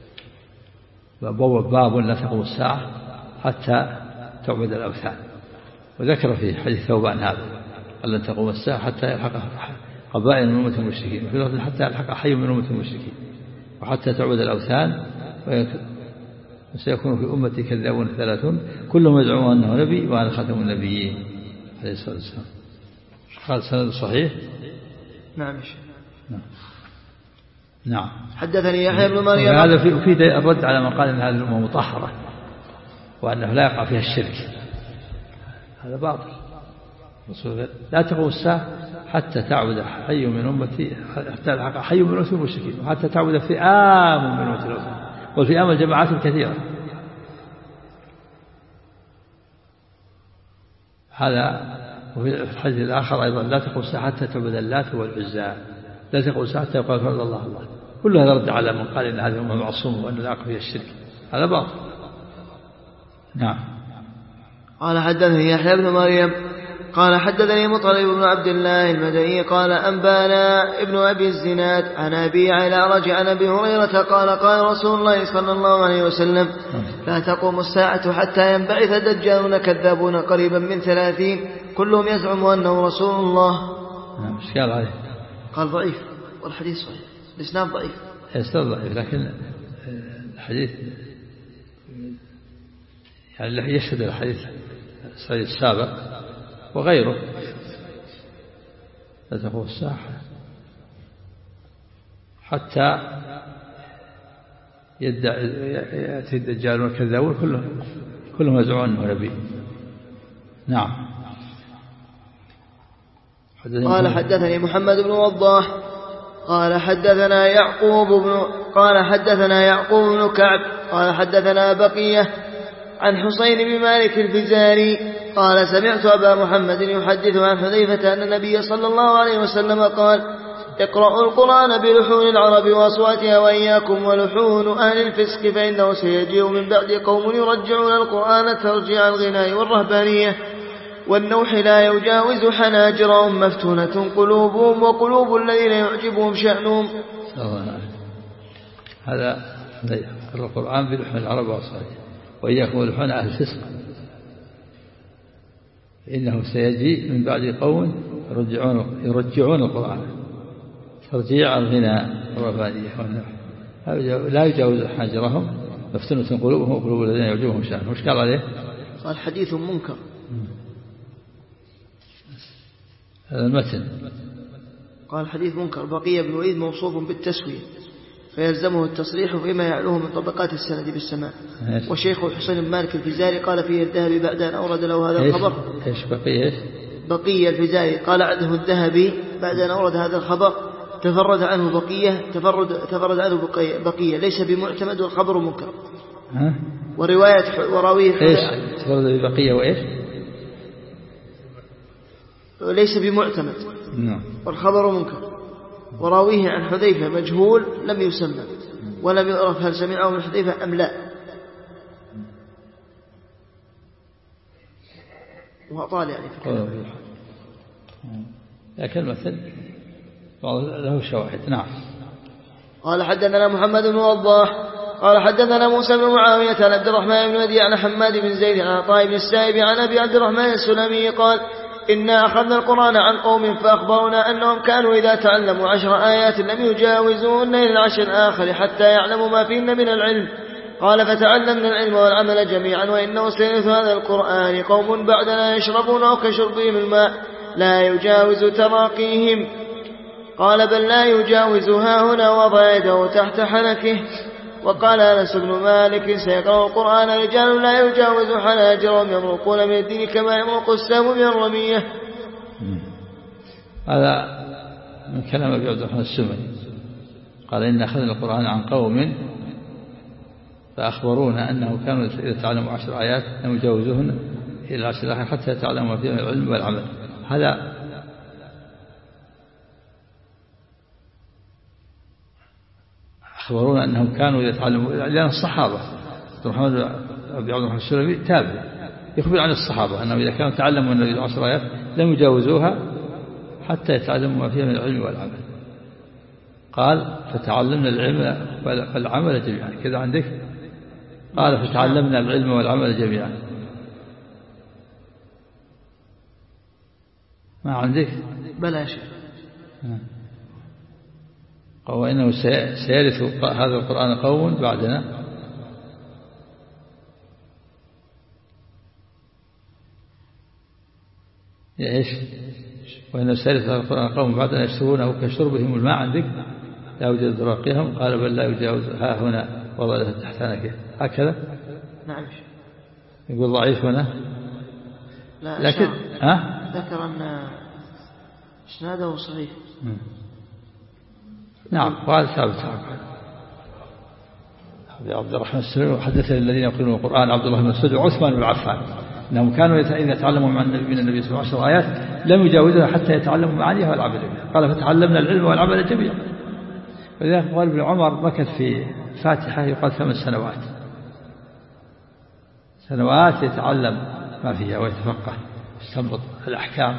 باب باب لا تقوم الساعة حتى تعبد الأوثان. وذكر في حديث ثوبان هذا قال لن تقوم الساعة حتى يلحق قبائل من أمة المشركين وفي لفظ حتى يلحق حي من أمة المشركين وحتى تعبد الأوثان وسيكون في أمتي كذابون ثلاثون كلهم يدعون أنه نبي وأنا خاتم النبيين عليه الصلاة والسلام. قال سند صحيح. نعم. نعم. نعم. حدثني يحيى بن مريم. هذا في في الرد على من قال ان هذه الامه مطهره وانه لا يقع فيها الشرك. هذا باطل. لا تقوم الساعه حتى تعبد حي من امتي حتى يلحق حي من امتي المشركين وحتى تعبد فئام من امتي الاوثان والفئام الجماعات الكثيره. هذا وفي الحديث الآخر أيضا لا تقوم الساعة حتى تعبد اللات والعزى. لا تقوم الساعة حتى يقال فرد الله الله. كل هذا رد على من قال إن هذه الأمة معصومة وأن لا يقع فيها الشرك. هذا باطل. نعم. قال حدثني يحيى بن مريم قال حدثني مطلب بن عبد الله المدني قال أنبانا ابن أبي الزناد عن أبي على رجع عن أبي هريرة قال قال رسول الله صلى الله عليه وسلم لا تقوم الساعة حتى ينبعث دجالون كذابون قريبا من ثلاثين كلهم يزعم أنه رسول الله. ايش قال عليه؟ قال ضعيف والحديث صحيح الإسناد ضعيف. الإسناد ضعيف لكن الحديث يعني يشهد الحديث الصحيح السابق وغيره. لا تقوم الساعة حتى يدعي يأتي الدجال والكذابون كلهم كلهم يزعمون أنه نبي. نعم. قال حدثني محمد بن وضاح قال حدثنا يعقوب بن قال حدثنا يعقوب بن كعب قال حدثنا بقية عن حسين بن مالك الفزاري قال سمعت أبا محمد يحدث عن حذيفة أن النبي صلى الله عليه وسلم قال اقرأوا القرآن بلحون العرب وأصواتها وإياكم ولحون أهل الفسق فإنه سيجيء من بعد قوم يرجعون القرآن ترجيع الغناء والرهبانية والنوح لا يجاوز حناجرهم مفتونة قلوبهم وقلوب الذين يعجبهم شأنهم. هذا القرآن بلحون العرب وأصواتها وإياكم ولحون أهل الفسق إنه سيجيء من بعد قوم يرجعون, يرجعون القرآن ترجيع الغناء والرهبانية والنوح لا يجاوز حناجرهم مفتونة قلوبهم وقلوب الذين يعجبهم شأنهم. وش قال عليه؟ قال حديث منكر. هذا المتن. قال حديث منكر. بقية بن وليد موصوف بالتسوية فيلزمه التصريح فيما يعلوه من طبقات السند بالسماع. وشيخ الحسين بن مالك الفزاري قال فيه الذهبي بعد أن أورد له هذا الخبر. إيش بقية؟ بقية الفزاري قال عنه الذهبي بعد أن أورد هذا الخبر تفرد عنه بقية تفرد تفرد عنه بقية, بقية ليس بمعتمد والخبر منكر. ها؟ ورواية وراويه إيش تفرد ببقية وإيش؟ ليس بمعتمد. نعم. والخبر منكر. وراويه عن حذيفة مجهول لم يسمى ولم يعرف هل سمعه من حذيفة أم لا. وأطال يعني في الكلام. لكن مثل له شواهد. نعم. قال حدثنا محمد بن وضاح قال حدثنا موسى بن معاوية عن عبد الرحمن بن وديع عن حماد بن زيد عن عطاء بن السائب عن أبي عبد الرحمن السلمي قال إنا أخذنا القرآن عن قوم فأخبرنا أنهم كانوا إذا تعلموا عشر آيات لم يجاوزوهن إلى العشر الآخر حتى يعلموا ما فيهن من العلم. قال فتعلمنا العلم والعمل جميعا وإنه سيرث هذا القرآن قوم بعدنا يشربونه كشربهم الماء لا يجاوز تراقيهم. قال بل لا يجاوزها هنا وضع يده تحت حنكه. وقال أنس بن مالك سيقرأ القرآن رجال لا يجاوز حناجرهم يمرقون من الدين كما يمرق السهم من الرمية. هذا من كلام أبي عبد الرحمن السلمي قال إن أخذنا القرآن عن قوم فأخبرونا أنه كانوا إذا تعلموا عشر آيات لم يجاوزوهن إلى العشر الآخر حتى يتعلموا فيها العلم والعمل. هذا أخبرونا أنهم كانوا يتعلموا لأن الصحابة محمد أبي عبد الرحمن السلمي تابع يخبر عن الصحابة أنهم إذا كانوا تعلموا النبي العشر آيات لم يجاوزوها حتى يتعلموا ما فيها من العلم والعمل. قال فتعلمنا العلم والعمل جميعا. كذا عندك؟ قال فتعلمنا العلم والعمل جميعا. ما عندك؟ بلا شيء. وإنه سيرث هذا القرآن قوم بعدنا إيش؟ وإنه سيرث هذا القرآن قوم بعدنا يشربونه كشربهم الماء. عندك لا يوجد راقيهم. قال بل لا يجاوز ها هنا وضع تحت حنكه هكذا. نعم. يقول ضعيف هنا لا لكن ها ذكر أن إسناده صحيح. نعم. وهذا ثابت عبد الرحمن السلمي حدث الذين يقرؤون القرآن عبد الله بن مسعود وعثمان بن عفان أنهم كانوا إذا يتعلموا من النبي صلى الله عليه وسلم عشر آيات لم يجاوزها حتى يتعلموا معانيها والعمل بها. قال فتعلمنا العلم والعمل جميعا. ولذلك قال ابن عمر مكث في فاتحة يقال ثمان سنوات سنوات يتعلم ما فيها ويتفقه يستنبط الأحكام.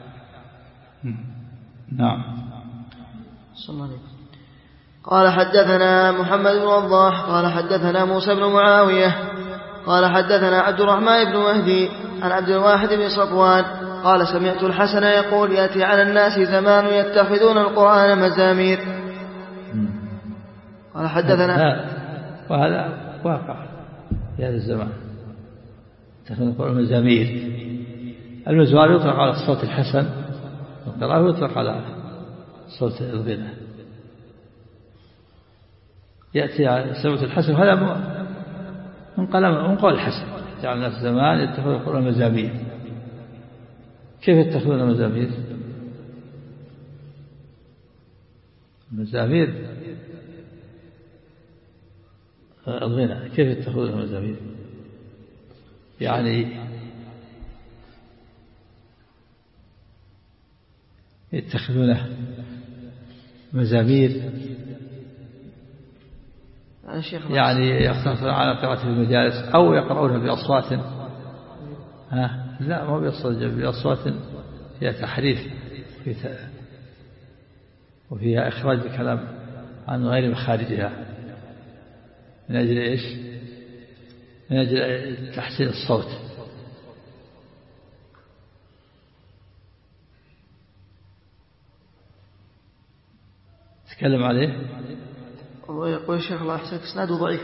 نعم. صلى الله عليه وسلم. قال حدثنا محمد بن وضاح قال حدثنا موسى بن معاوية قال حدثنا عبد الرحمن بن مهدي عن عبد الواحد بن صفوان قال سمعت الحسن يقول يأتي على الناس زمان يتخذون القرآن مزامير. قال حدثنا وهذا واقع في هذا الزمان يتخذون القرآن مزامير. المزمار يطلق على الصوت الحسن والقراءة يطلق على صوت الغنى. يأتي على سمعت الحسن هذا من قلم من قول الحسن جعل الناس زمان يتخذون القرآن مزامير. كيف يتخذون مزامير؟ مزامير الغنى كيف يتخذون مزامير؟ يعني يتخذونه مزامير يعني يختصر على قراءة في المجالس أو يقرؤونها بأصوات ها لا ما بيصل بأصوات فيها تحريف وفيها إخراج الكلام عن غير مخارجها من أجل إيش؟ من أجل تحسين الصوت. تكلم عليه الله يقول الشيخ الله يحسنك اسناده ضعيف.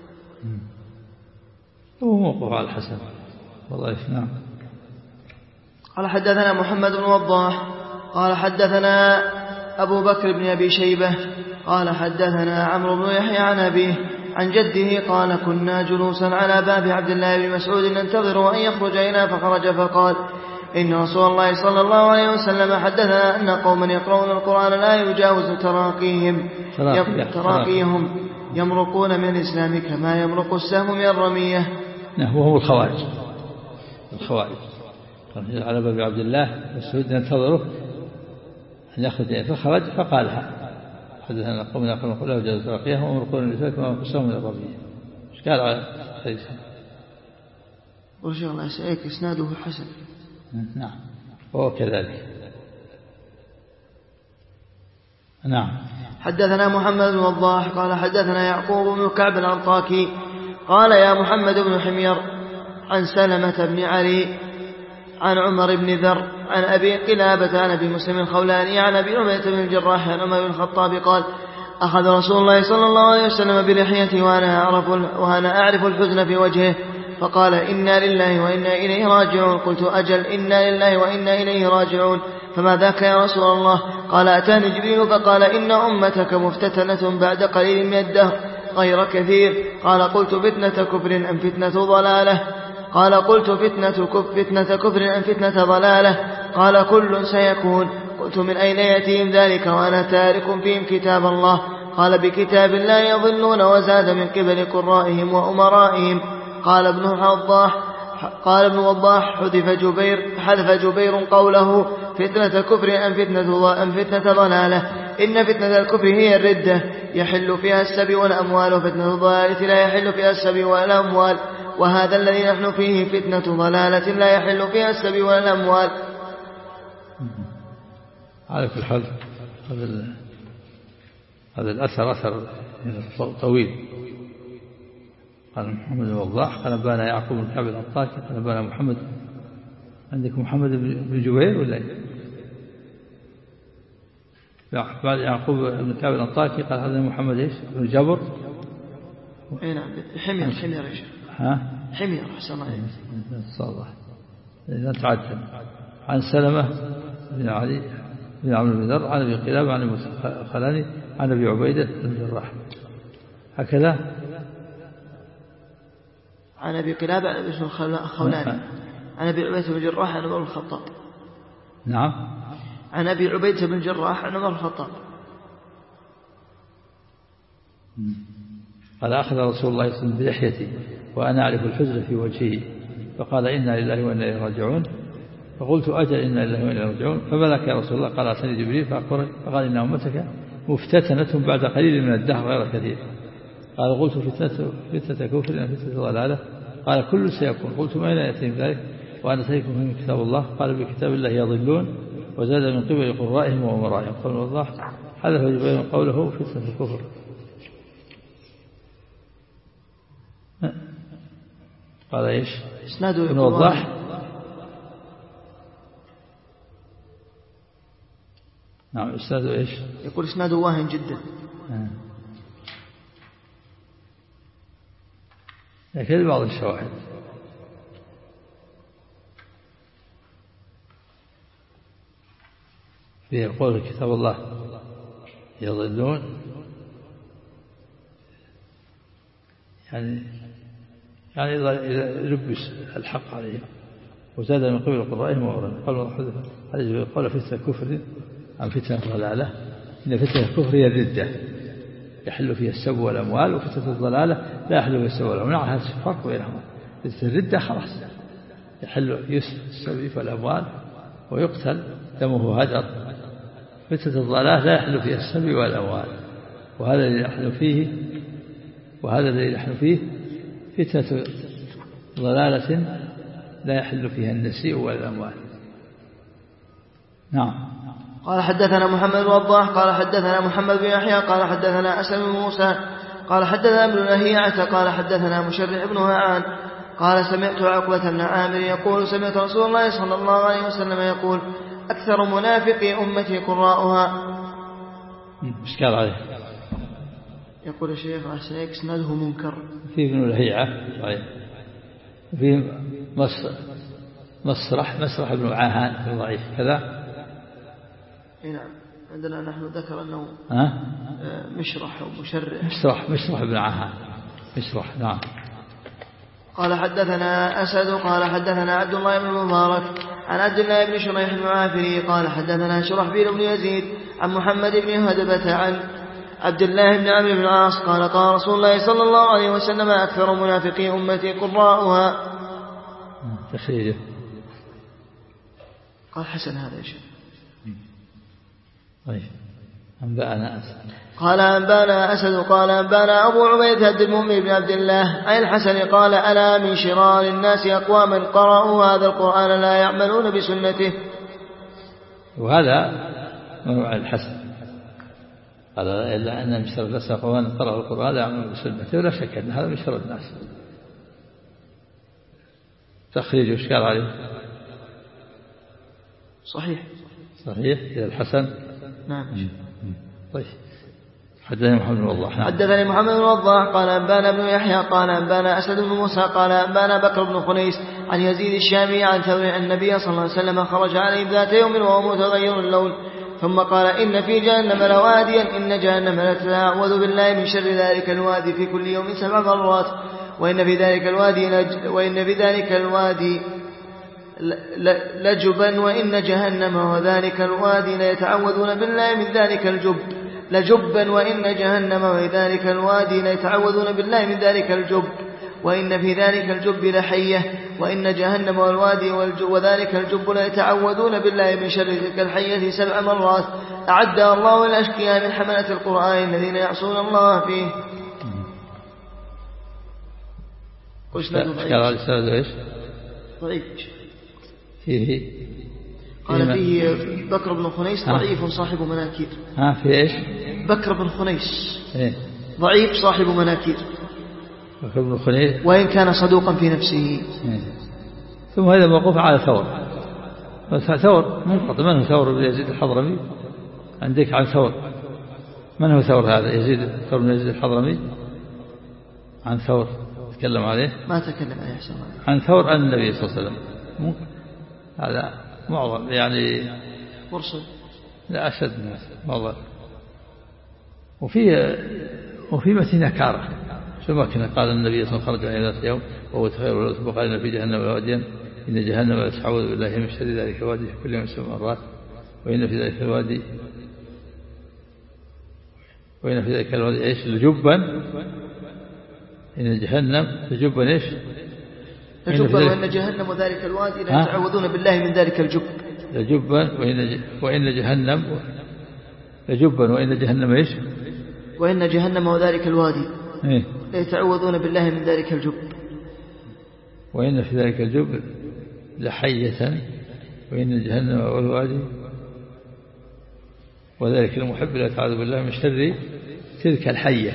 هو موقف على الحسن وضعيف. نعم. قال حدثنا محمد بن وضاح قال حدثنا أبو بكر بن أبي شيبة قال حدثنا عمرو بن يحيى عن أبيه عن جده قال كنا جلوسا على باب عبد الله بن مسعود ننتظر أن يخرج إلينا فخرج فقال إن رسول الله صلى الله عليه وسلم حدثنا أن قوما يقرؤون القرآن لا يجاوز تراقيهم تراقيهم يمرقون من الإسلام كما يمرق السهم من الرمية. نعم. وهو الخوارج الخوارج على باب عبد الله مسعود ننتظره أن يخرج إلينا فخرج فقالها حدثنا قوم يقرؤون القرآن لا يجاوز تراقيهم ويمرقون من الإسلام كما يمرق السهم من الرمية. ايش قال على حديث؟ وإن شاء الله سيك إسناده حسن. نعم. وهو كذلك. نعم. حدثنا محمد بن وضاح قال حدثنا يعقوب بن كعب الأنطاكي قال يا محمد بن حمير عن سلمة بن علي عن عمر بن ذر عن أبي قلابة عن أبي مسلم الخولاني عن أبي عبيدة بن الجراح عن عمر بن الخطاب قال أخذ رسول الله صلى الله عليه وسلم بلحيتي وأنا أعرف, وأنا أعرف الحزن في وجهه فقال إنا لله وإنا إليه راجعون. قلت أجل إنا لله وإنا إليه راجعون فما ذاك يا رسول الله؟ قال أتاني جبريل فقال إن أمتك مفتتنة بعد قليل من الدهر غير كثير. قال قلت فتنة كفر أم فتنة ضلالة؟ قال قلت فتنة كفر, فتنة كفر أم فتنة ضلالة؟ قال كل سيكون. قلت من أين يأتيهم ذلك وأنا تارك فيهم كتاب الله؟ قال بكتاب لا يضلون. وزاد من قبل قرائهم وأمرائهم. قال ابن وضاح قال ابن وضاح حذف جبير حذف جبير قوله فتنة كفر أم فتنة أم فتنة ضلالة. إن فتنة الكفر هي الردة يحل فيها السبي والأموال وفتنة الضلالة لا يحل فيها السبي والأموال وهذا الذي نحن فيه فتنة ضلالة لا يحل فيها السبي والأموال. على كل حال هذا هذا الأثر أثر طويل. قال محمد بن وضاح قال بان يعقوب بن كعب الأنطاكي قال بان محمد. عندك محمد بن جبير ولا ايه؟ بعد يعقوب بن كعب الأنطاكي قال هذا محمد ايش بن جبر. اي نعم حمير حمير ايش ها حمير احسن الله صلى الله اذا تعدل عن سلمة بن علي بن عمرو بن ذر عن ابي قلابة عن الخولاني عن ابي عبيدة بن الجراح هكذا. عن أبي قلابة عن أبي الخولاني عن أبي عبيدة بن الجراح عن عمر بن الخطاب. نعم. عن أبي عبيدة بن الجراح عن عمر بن الخطاب قال أخذ رسول الله صلى الله عليه وسلم بلحيتي وأنا أعرف الحزن في وجهه فقال إنا لله وإنا إليه راجعون. فقلت أجل إنا لله وإنا إليه راجعون. فملك يا رسول الله قال أتاني جبريل فأخبرني فقال إن أمتك مفتتنة بعد قليل من الدهر غير كثير. قال قلت فتنة فتنة كفر أم فتنة ضلالة؟ قال كل سيكون. قلت ما أين يأتيهم ذلك؟ وأن أتيكم من كتاب الله قال بكتاب الله يضلون وزاد من قبل قرائهم وأمرائهم. قال الله حذف يبين قوله فتنة الكفر. قال إيش ابن وضاح نعم إسناده إيش يقول إسناده واهن جدا. لكن بعض الشواهد في يقول كتاب الله يضلون يعني يعني إذا لبس الحق عليهم وزاد من قبل قرائهم وأمرائهم. قال هذا قال فتنة الكفر عن فتنة الضلالة إن فتنة الكفر هي الردة يحل فيها السب والأموال وفتنة الضلالة لا يحل فيها السب والأموال. نعم هذا الفرق بينهما. فتنة الردة خلاص يحل يسب السب والأموال ويقتل دمه هدر. فتنة الضلالة لا يحل فيها السب والأموال وهذا الذي نحن فيه وهذا الذي نحن فيه فتنة ضلالة لا يحل فيها النسيء والأموال. نعم. قال حدثنا محمد بن وضاح قال حدثنا محمد بن يحيى قال حدثنا أسلم بن موسى قال حدثنا ابن لهيعة قال حدثنا مشرع بن هعان قال سمعت عقبة بن عامر يقول سمعت رسول الله صلى الله عليه وسلم يقول أكثر منافقي أمتي قراءها. إشكال عليه. يقول الشيخ أحسن إسناده منكر. في ابن لهيعة في مسرح مسرح ابن عاهان ضعيف كذا. نعم عندنا نحن ذكر أنه ها؟ مشرح ومشرح مشرح مشرح ابن عاهان مشرح. نعم. قال حدثنا أسد قال حدثنا عبد الله بن المبارك عن عبد الله بن شريح المعافري قال حدثنا شرحبيل بن يزيد عن محمد بن هدبة عن عبد الله بن عمرو بن العاص قال قال رسول الله صلى الله عليه وسلم أكثر منافقي أمتي قراءها. تخريجه. قال حسن هذا يا شيخ. طيب أنبأنا أسد قال أنبأنا أسد قال أنبأنا أبو عبيدة عبد المؤمن بن عبد الله عن الحسن قال ألا من شرار الناس أقواما قرأوا هذا القرآن لا يعملون بسنته. وهذا منوع الحسن قال إلا أن من شر الناس أقواما قرأوا القرآن لا يعملون بسنته ولا شك أن هذا من شر الناس. تخريج إشكال عليه. صحيح صحيح إلى الحسن. نعم. طيب حدثني محمد بن وضاح. حدثني محمد بن وضاح قال أنبانا بن يحيى قال أنبانا أسد بن موسى قال أنبانا بكر بن خنيس عن يزيد الشامي عن ثور النبي صلى الله عليه وسلم خرج عليه ذات يوم وهو متغير اللون ثم قال إن في جهنم لواديا إن جهنم لتعوذ بالله من شر ذلك الوادي في كل يوم سبع مرات وإن في ذلك الوادي لج وإن في ذلك الوادي لجبا وإن جهنم وذلك الوادي ليتعوذون بالله من ذلك الجب لجبا وإن جهنم وذلك الوادي ليتعوذون بالله من ذلك الجب وإن في ذلك الجب لحية وإن جهنم والوادي وذلك الجب ليتعوذون بالله من شر تلك الحية سبع مرات أعدها الله للأشقياء من حملة القرآن الذين يعصون الله فيه. ضعيف ضعيف فيه قال فيه بكر بن خنيس ضعيف صاحب مناكير. ها في ايش؟ بكر بن خنيس إيه؟ ضعيف صاحب مناكير. بكر بن خنيس وإن كان صدوقا في نفسه. إيه؟ ثم هذا موقوف على ثور. ثور منقطع. من هو ثور بن يزيد الحضرمي؟ عندك عن ثور. من هو ثور هذا؟ يزيد ثور بن يزيد الحضرمي عن ثور تكلم عليه؟ ما تكلم عليه أحسن عن ثور عن النبي صلى الله عليه وسلم. هذا معظم يعني مرسل. لا أشد الناس والله. وفي وفي متن نكارة شو ما كان قال النبي صلى الله عليه وسلم خرج على ذات يوم وهو تخير وقال إن في جهنم واديا إن جهنم لتعوذ بالله من شر ذلك الوادي في كل يوم سبع مرات وإن في ذلك الوادي وإن في ذلك الوادي إيش لجبا إن جهنم لجبا إيش لجبا وإن جهنم وذلك الوادي لا يتعوذون بالله من ذلك الجب لجبا وإن وإن جهنم لجبا وإن جهنم إيش وإن جهنم وذلك الوادي إيه؟ لا يتعوذون بالله من ذلك الجب وإن في ذلك الجب لحية وإن جهنم والوادي وذلك المحب لا تعوذ بالله من شر تلك الحية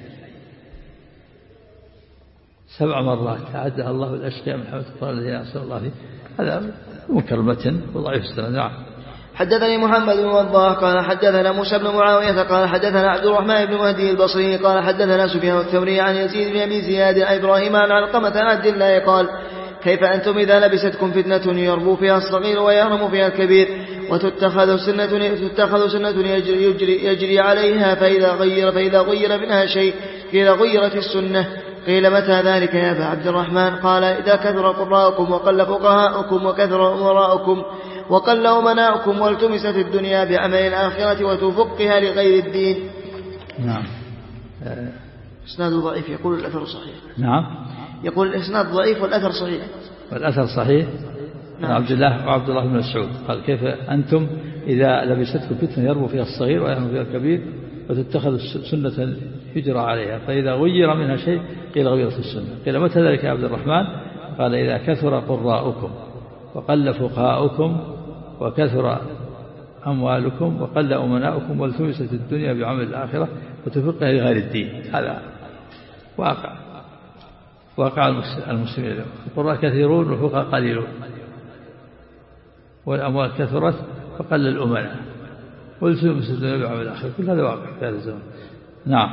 سبع مرات أعدها الله الأشقياء من حمد القرآن الذين أحسن الله فيه. هذا منكر المتن وضعيف السند. نعم. حدثني محمد بن وضاح قال حدثنا موسى بن معاوية قال حدثنا عبد الرحمن بن مهدي البصري قال حدثنا سفيان الثوري عن يزيد بن أبي زياد عن إبراهيم عن علقمة عن عبد الله قال كيف أنتم إذا لبستكم فتنة يربو فيها الصغير ويهرم فيها الكبير وتتخذ سنة, تتخذ سنة يجري, يجري, يجري عليها فإذا غير, فإذا غير منها شيء قيل غيرت السنة قيل متى ذلك يا أبا عبد الرحمن قال إذا كثر قراءكم وقل فقهاؤكم وكثر أمراؤكم وقل أمناؤكم والتمست الدنيا بعمل الآخرة وتفقها لغير الدين. نعم. إسناد ضعيف يقول الأثر صحيح. نعم. يقول الإسناد ضعيف والأثر صحيح. والأثر صحيح. نعم. عبد الله وعبد الله بن مسعود قال كيف أنتم إذا لبستكم فتنة يربو فيها الصغير ويهرم فيها الكبير وتتخذ سنة يجرى عليها فإذا غير منها شيء قيل غيرت السنة قيل متى ذلك يا عبد الرحمن قال إذا كثر قراءكم وقل فقهاؤكم وكثر أموالكم وقل أمناؤكم والتمست الدنيا بعمل الآخرة وتفقها لغير الدين. هذا واقع واقع المسلمين. القراء كثيرون والفقهاء قليلون والأموال كثرت فقل الأمناء والتمست الدنيا بعمل الآخرة. كل هذا واقع في هذا الزمن. نعم.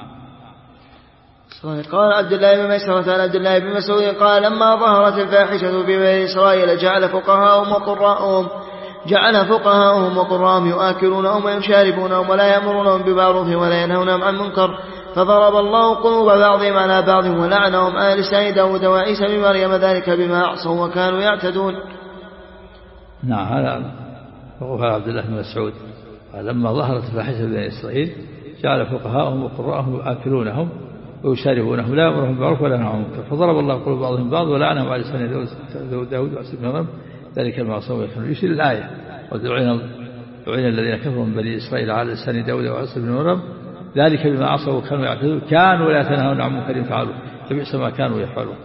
قال عبد الله بن ميسرة عن عبد الله بن مسعود قال لما ظهرت الفاحشة في بني إسرائيل جعل فقهاءهم وقراءهم جعل فقهاءهم وقراءهم يؤكلونهم ويشاربونهم ولا يأمرونهم بمعروف ولا ينهونهم عن منكر فضرب الله قلوب بعضهم على بعض ولعنهم على لسان داود وعيسى بن مريم ذلك بما عصوا وكانوا يعتدون. نعم. هذا وقال عبد الله بن مسعود لما ظهرت الفاحشة في بني إسرائيل جعل فقهاءهم وقراءهم يؤكلونهم ويشاربونهم لا يأمرهم بالمعروف ولا ينهونهم عن المنكر فضرب الله قلوب بعضهم بعض ولعنهم على لسان داود وعيسى بن مريم ذلك بما عصوا وكانوا يشير الآية ولعن الذين كفروا من بني إسرائيل على لسان داود وعيسى بن مريم ذلك بما عصوا وكانوا يعتدون كانوا لا يتناهون عن منكر فعلوا فبئس ما كانوا يفعلون.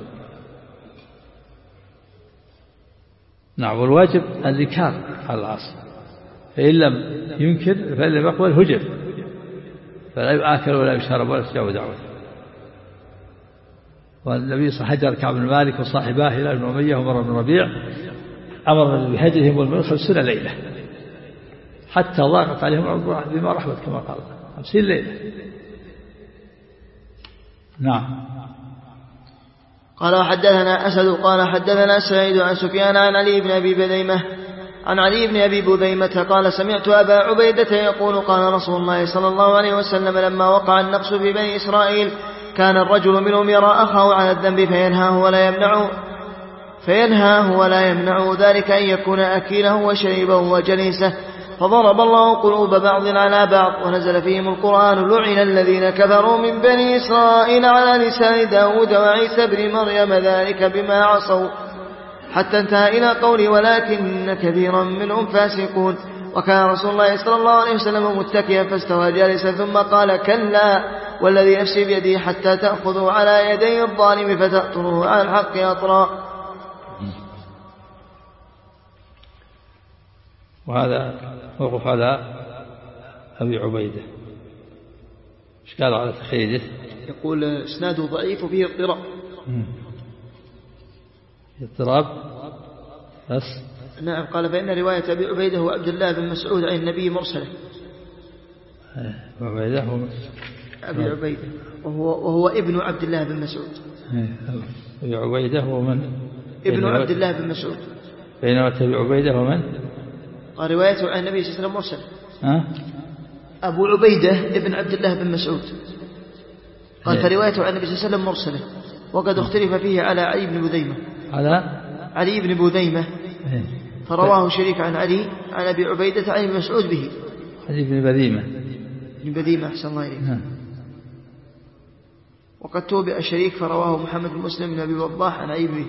نعم. والواجب الذكار على العصر فإن لم ينكر فإن لم يقبل هجر فلا يؤكل ولا يشارب ولا يستجاب دعوة. والنبي صلى الله عليه وسلم حجر كعب بن مالك وصاحباه هلال بن أمية ومر بن ربيع أمر بهجرهم والمن خمسين ليلة حتى ضاقت عليهم الأرض بما رحبت كما قال خمسين ليلة. نعم. قال حدثنا أسد قال حدثنا سعيد عن سفيان عن علي بن أبي بذيمة عن علي بن أبي بذيمة قال سمعت أبا عبيدة يقول قال رسول الله صلى الله عليه وسلم لما وقع النقص في بني إسرائيل كان الرجل منهم يرى أخاه على الذنب فينهاه ولا يمنعه فينهاه ولا يمنعه ذلك أن يكون أكيله وشريبه وجليسه فضرب الله قلوب بعض على بعض ونزل فيهم القرآن لعن الذين كفروا من بني إسرائيل على لسان داود وعيسى بن مريم ذلك بما عصوا حتى انتهى إلى قول ولكن كثيرا منهم فاسقون. وكان رسول الله صلى الله عليه وسلم متكئا فاستوى جالسا ثم قال كلا والذي نفسي بيده حتى تأخذوا على يدي الظالم فتأطروه على الحق أطرا. وهذا وقف على أبي عبيدة إيش قال على تخريجه؟ يقول إسناده ضعيف وفيه اضطراب. اضطراب بس. نعم. قال فإن رواية أبي عبيدة هو عبد الله بن مسعود عن النبي مرسلة. عبيدة هو أبي عبيدة وهو, وهو ابن عبد الله بن مسعود. أبي عبيدة هو من؟ ابن عبد الله بن مسعود. بينما أبي عبيدة هو من؟ قال روايته عن النبي صلى الله عليه وسلم مرسل. ها؟ أبو عبيدة ابن عبد الله بن مسعود قال فروايته عن النبي صلى الله عليه وسلم مرسلة وقد اختلف فيه على علي بن بذيمة على علي بن بذيمة فرواه شريك عن علي عن أبي عبيدة عن ابن مسعود به. علي بن بذيمة بن بذيمة أحسن الله إليك. وقد توبئ شريك فرواه محمد بن مسلم بن أبي وضاح عن علي بن.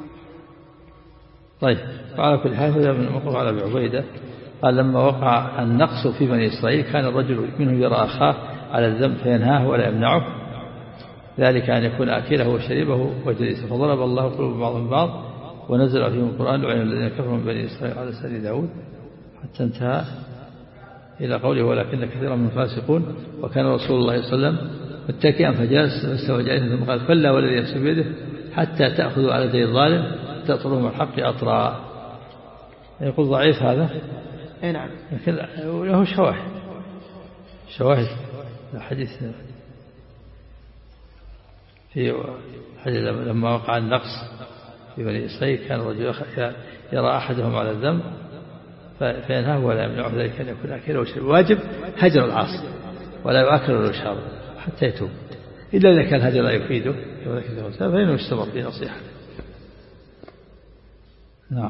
طيب. وعلى كل حال هذا من وقوع على أبي عبيدة قال لما وقع النقص في بني إسرائيل كان الرجل منهم يرى أخاه على الذنب فينهاه ولا يمنعه ذلك أن يكون أكله وشريبه وجليسه فضرب الله قلوب بعضهم بعض ونزل فيهم القرآن لعن الذين كفروا من بني إسرائيل على لسان داود حتى انتهى إلى قوله ولكن كثيرا من الفاسقون. وكان رسول الله صلى الله عليه وسلم متكئا فجلس فاستوى جالسا ثم قال كلا والذي نفسي بيده حتى تأخذوا على يدي الظالم تأطرهم الحق أطرا. يقول ضعيف هذا اي نعم، لكن له شواهد شواهد الحديث في حديث لما وقع النقص في بني إسرائيل كان الرجل يرى أحدهم على الذنب فينهاه ولا يمنعه ذلك أن يكون أكله وشرب. واجب هجر العاصي ولا يؤكل ولا يشرب حتى يتوب، إلا إذا كان هجر لا يفيده فإنه يستمر في نصيحته. نعم.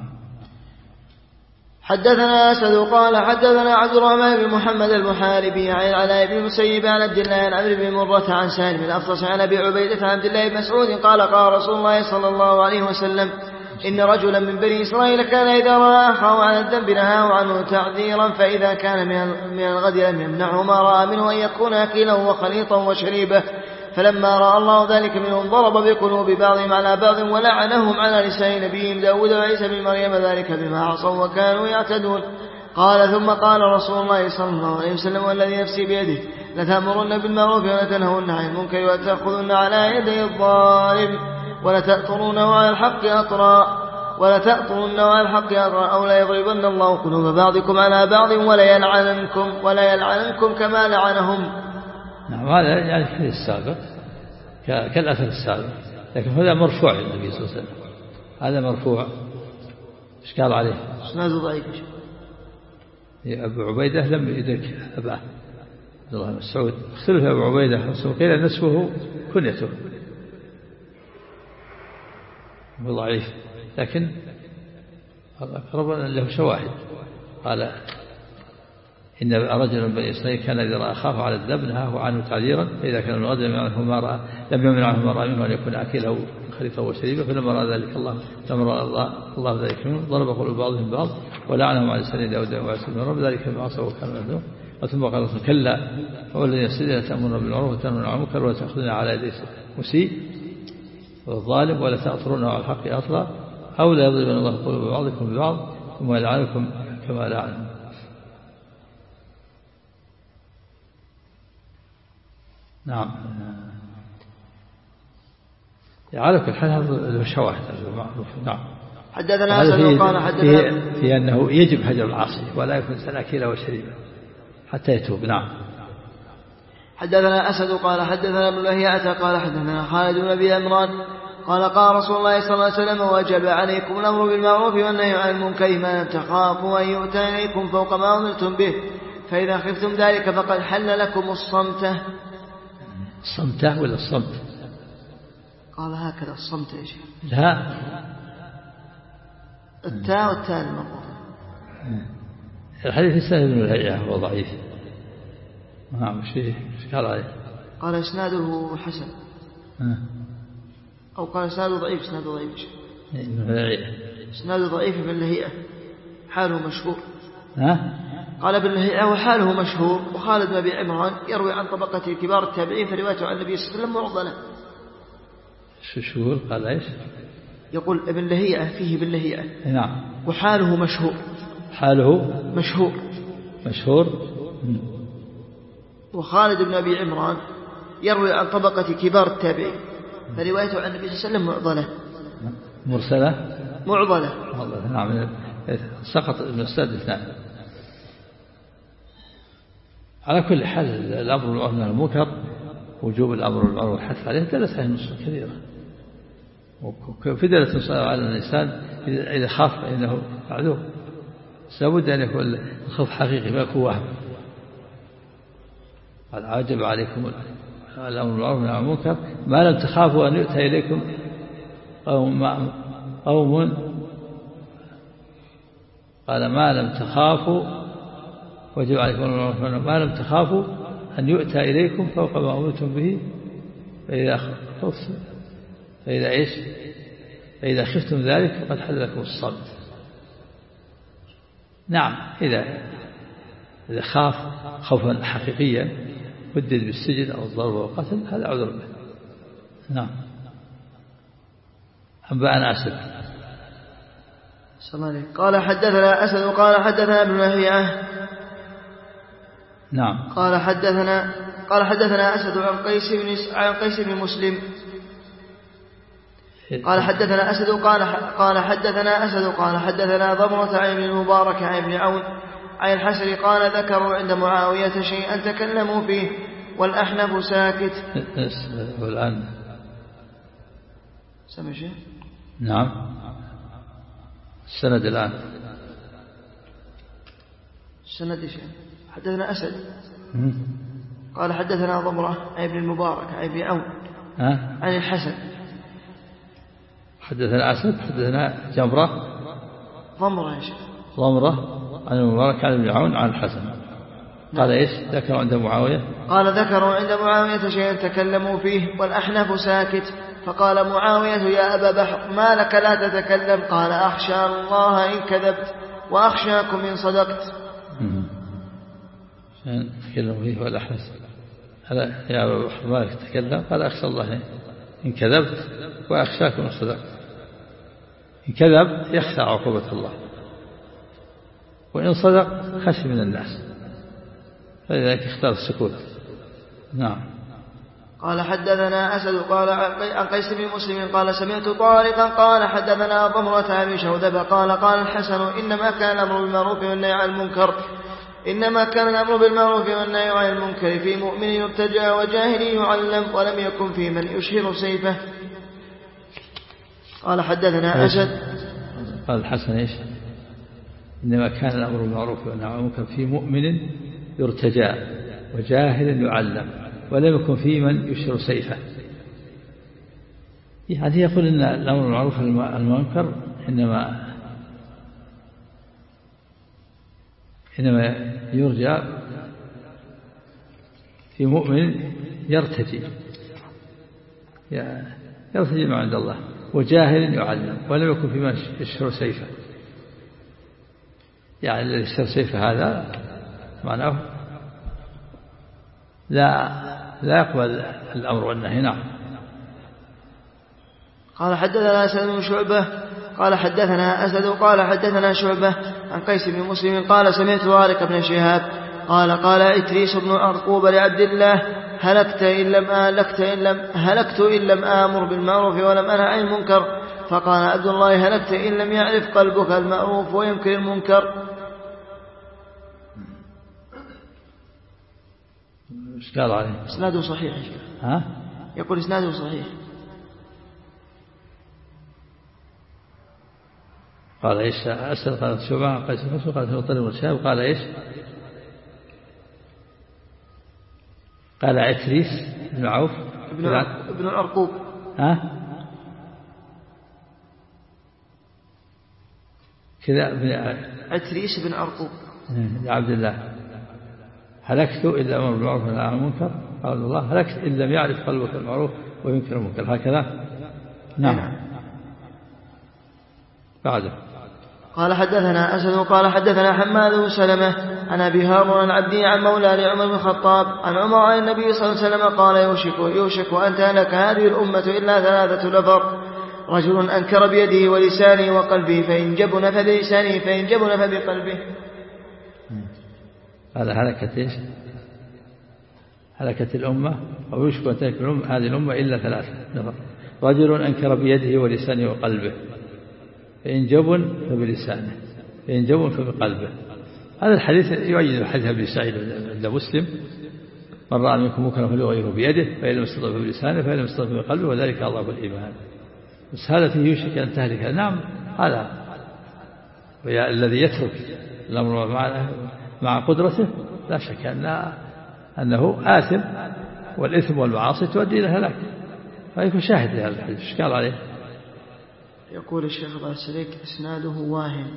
حدثنا أسد قال حدثنا عبد الرحمن بن محمد المحاربي عن العلاء بن المسيب عن عبد الله عن عمرو بن مرة عن سالم الأفرس عن أبي عبيدة عن عبد الله بن مسعود قال قال رسول الله صلى الله عليه وسلم إن رجلا من بني إسرائيل كان إذا رأى أخاه على الذنب نهاه عنه تعذيرا، فإذا كان من الغد لم يمنعه ما رأى منه أن يكون أكيله وخليطا وشريبه. فلما رأى الله ذلك منهم ضرب بقلوب بعضهم على بعض ولعنهم على لسان نبيهم داود وعيسى بن مريم ذلك بما عصوا وكانوا يعتدون. قال ثم قال رسول الله صلى الله عليه وسلم والذي نفسي بيده لتأمرن بالمعروف ولتنهون عن المنكر وتأخذن على يدي الظالم ولتأطرونه على الحق أطرا ولتأطرن على الحق أطرا أو لا يضربن الله قلوب بعضكم على بعض ولا يلعننكم ولا يلعننكم كما لعنهم. نعم هذا يعني الحديث السابق كالأثر السابق، لكن هذا مرفوع للنبي صلى الله عليه وسلم. هذا مرفوع إيش قال عليه؟ إسناد ضعيف. أبو عبيدة لم يدرك أباه عبد الله بن مسعود، اختلف أبو عبيدة قيل نسبه كنيته ضعيف، لكن أقرب له شواهد. قال إن رجلا من بني إسرائيل كان إذا رأى أخاه على الذنب نهاه عنه تعذيرا، فإذا كان من غد لم يمنع عنه ما رأى منه أن يكون أكله خليطا وشريبا. فلما رأى ذلك الله لما رأى الله, الله ذلك منه ضرب قلوب بعضهم بعض ولعنهم على لسان داود وعيسى بن مريم ذلك بما عصوا وكانوا يعتدون. ثم قال كلا والذي نفسي بيده لتأمرن بالمعروف وتنهون عن المنكر ولا تأخذون على يدي مسيء والظالم ولا تأطرونه على الحق أطرا أو لا يضربن الله قلوب بعضكم ببعض ثم يلعنكم كما لعنهم. نعم. على كل حال هذا شواهد المعروف. نعم. حدثنا أسد قال حدثنا في, في أنه يجب هجر العاصي ولا يكون سلاكيلا وشريبا حتى يتوب. نعم. حدثنا أسد قال حدثنا ابن لهيعة قال حدثنا خالد بن أبي عمران قال قال رسول الله صلى الله عليه وسلم وجب عليكم الأمر بالمعروف والنهي عن المنكر ما لم تخافوا أن يؤتى إليكم فوق ما أمرتم به، فإذا خفتم ذلك فقد حل لكم الصمت. الصمت ولا الصمت؟ قال هكذا الصمت يا شيخ. لا التاء والتاء المربوطة. الحديث سهل بن الهيئة هو ضعيف. نعم. شيء قال عليه؟ قال اسناده حسن أو قال اسناده ضعيف. اسناده ضعيف اسناده ضعيف ابن لهيئة حاله مشهور. ها؟ قال ابن لهيعة وحاله مشهور. وخالد بن أبي عمران يروي عن طبقة كبار التابعين فروايته عن النبي صلى الله عليه وسلم معضلة. شو شهور قال ايش؟ يقول ابن لهيعة فيه ابن لهيعة. نعم. وحاله مشهور. حاله مشهور مشهور. وخالد بن أبي عمران يروي عن طبقة كبار التابعين فروايته عن النبي صلى الله عليه وسلم معضلة مرسلة معضلة. نعم. سقط ابن الساد اثنان. على كل حال الأمر بالمعروف والنهي عن المنكر وجوب الأمر بالمعروف والحث عليه دلت عليه نصوص كثيرة، وفي دلت نصوص على الإنسان إذا خاف فإنه عدو، لابد أن يكون الخوف حقيقي ما يكون وهم. قال عجب عليكم الأمر بالمعروف والنهي عن المنكر ما لم تخافوا أن يؤتى إليكم قوم قوم قال ما لم تخافوا وجب عليكم ما لم تخافوا أن يؤتى إليكم فوق ما أمرتم به فإذا خفتم فإذا إيش فإذا خفتم ذلك فقد حل لكم الصمت. نعم. إذا إذا خاف خوفا حقيقيا هدد بالسجن أو الضرب أو القتل هذا عذر به. نعم. أنبأنا أسد قال حدثنا أسد قال حدثنا ابن لهيعة نعم قال حدثنا قال حدثنا أسد عن قيس بن عن قيس بن مسلم قال حدثنا أسد قال قال حدثنا أسد قال حدثنا ضمرة عن ابن المبارك عن ابن عون عن الحسن قال ذكروا عند معاوية شيئا تكلموا فيه والأحنف ساكت. والآن سمع شيء؟ نعم السند الآن السند شيء. حدثنا أسد قال حدثنا ضمرة عن ابن المبارك عن ابن عون عن الحسن. حدثنا أسد حدثنا جمرة ضمرة يا شيخ ضمرة عن المبارك عن ابن عون عن الحسن. قال إيش ذكروا عند معاوية؟ قال ذكروا عند معاوية شيئا تكلموا فيه والأحنف ساكت. فقال معاوية يا أبا بحر ما لك لا تتكلم؟ قال أخشى الله إن كذبت وأخشاكم إن صدقت. تكلموا فيه والأحنف هذا يا أبا بحر ما لك تتكلم؟ قال أخشى الله إن كذبت وأخشاكم إن صدقت. إن كذب يخشى عقوبة الله وإن صدق خشي من الناس فلذلك اختار السكوت. نعم. قال حدثنا أسد قال عن قيس بن مسلم قال سمعت طارقا قال حدثنا ضمرة عن شهدة قال قال الحسن إنما كان الأمر بالمعروف والنهي عن المنكر إنما كان الأمر بالمعروف والنهي عن المنكر في مؤمن يرتجى وجاهل يعلم ولم يكن في من يشهر سيفه. قال حدثنا أسد قال الحسن إيش؟ إنما كان الأمر بالمعروف والنهي عن المنكر في مؤمن يرتجى وجاهل يعلم ولم يكن في من يشهر سيفه. يعني يقول إن الأمر بالمعروف والمنكر إنما إنما يرجى في مؤمن يرتجي يرتجي ما عند الله وجاهل يعلم ولم يكن في من يشهر سيفه. يعني الذي يشهر سيفه هذا معناه لا لا يقبل الأمر والنهي. نعم. قال حدثنا أسد بن شعبة قال حدثنا أسد قال حدثنا شعبة عن قيس بن مسلم قال سمعت طارق بن شهاب قال قال عتريس بن أرقوب لعبد الله هلكت إن لم هلكت إن لم هلكت إن لم آمر بالمعروف ولم أنهى عن المنكر. فقال عبد الله هلكت إن لم يعرف قلبك المعروف وينكر المنكر. ايش قال عليه؟ اسناده صحيح. ها؟ يقول اسناده صحيح. قال ايش؟ أسد قال شعبة قال سمعت قال سمعت طارق بن شهاب قال ايش؟ قال عتريس بن عوف ابن ابن الأرقوب. ها؟ كذا ابن عتريس بن أرقوب عبد الله هلكت إلا أمر بالمعروف والنهي عن المنكر. قال الله هلكت إن لم يعرف قلبك المعروف وينكر المنكر. هكذا. نعم. بعده قال حدثنا أسد قال حدثنا حماد بن سلمة عن أبي هارون عن عبدي عن مولى لعمر بن الخطاب عن عمر عن النبي صلى الله عليه وسلم قال يوشك يوشك أن تهلك هذه الأمة إلا ثلاثة نفر رجل أنكر بيده ولسانه وقلبه فإن جبن فبلسانه فإن جبن فبقلبه. هذا هلكت إيش؟ هلكت الأمة أو يوشك أن تهلك هذه الأمة إلا ثلاثة نفر رجل أنكر بيده ولسانه وقلبه فإن جبن فبلسانه فإن جبن فبقلبه. هذا الحديث يؤيد الحديث أبي سعيد عند مسلم من رأى منكم منكرا فليغيره بيده فإن لم يستطع فبلسانه فإن لم يستطع فبقلبه وذلك أضعف الإيمان. بس هذا فيه يوشك أن تهلك. نعم هذا الذي يترك الأمر مع مع قدرته لا شك أن أنه آثم والإثم والمعاصي تؤدي إلى هلاك فيكون شاهد لهذا الحديث. ايش قال عليه؟ يقول الشيخ أبو السليك إسناده واهن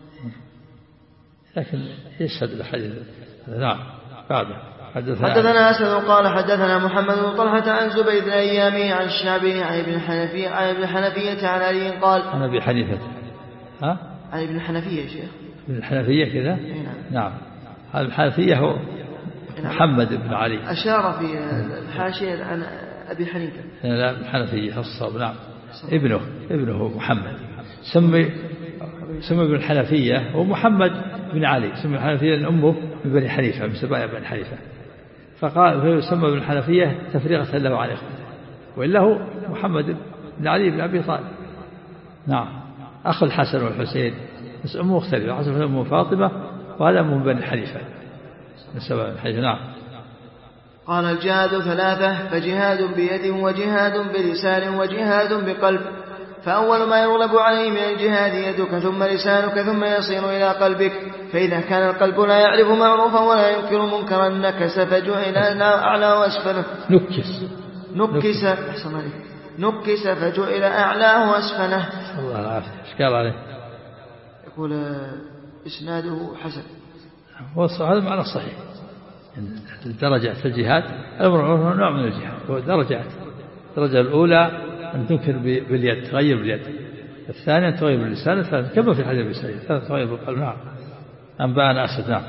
لكن يشهد الحديث. نعم. بعده حدثنا, حدثنا أسد قال حدثنا محمد بن طلحة عن زبيد بن أيامي عن الشعبي عن ابن الحنفية عن ابن الحنفية عن علي قال عن أبي حنيفة ها عن ابن الحنفية يا شيخ ابن الحنفية كذا. نعم. نعم. هذا الحنفية هو محمد بن علي أشار في الحاشية عن أبي حنيفة. لا الحنفية الصواب. نعم. ابنه ابنه محمد سمي سمى بن الحنفية ومحمد بن علي سمى الحنفية لأن أمه من بني حنيفة من سبايا بني حنيفة فقال فيسمى بن الحنفية تفريغة له عن إخوته وإلا هو محمد بن علي بن أبي طالب نعم أخو الحسن والحسين بس أمه مختلفة الحسن أمه فاطمة وهذا أمه من بني حنيفة من سبايا بني حنيفة نعم. قال الجهاد ثلاثة فجهاد بيد وجهاد بلسان وجهاد بقلب فأول ما يغلب عليه من الجهاد يدك ثم لسانك ثم يصير إلى قلبك فإذا كان القلب لا يعرف معروفا ولا ينكر منكرا نكس فجعل أعلى وأسفله نكس نكس نكس, نكس فجعل أعلاه وأسفله الله العافية إيش قال عليه يقول إسناده حسن هذا معنى صحيح درجات في الجهاد الأمر نوع من الجهاد هو درجات الدرجة الأولى أن تنكر باليد تغير باليد الثانية تغير باللسان الثالث كما في الحديث البسائي الثالث تغير بالقلب نعم. أنبأنا أسد نعم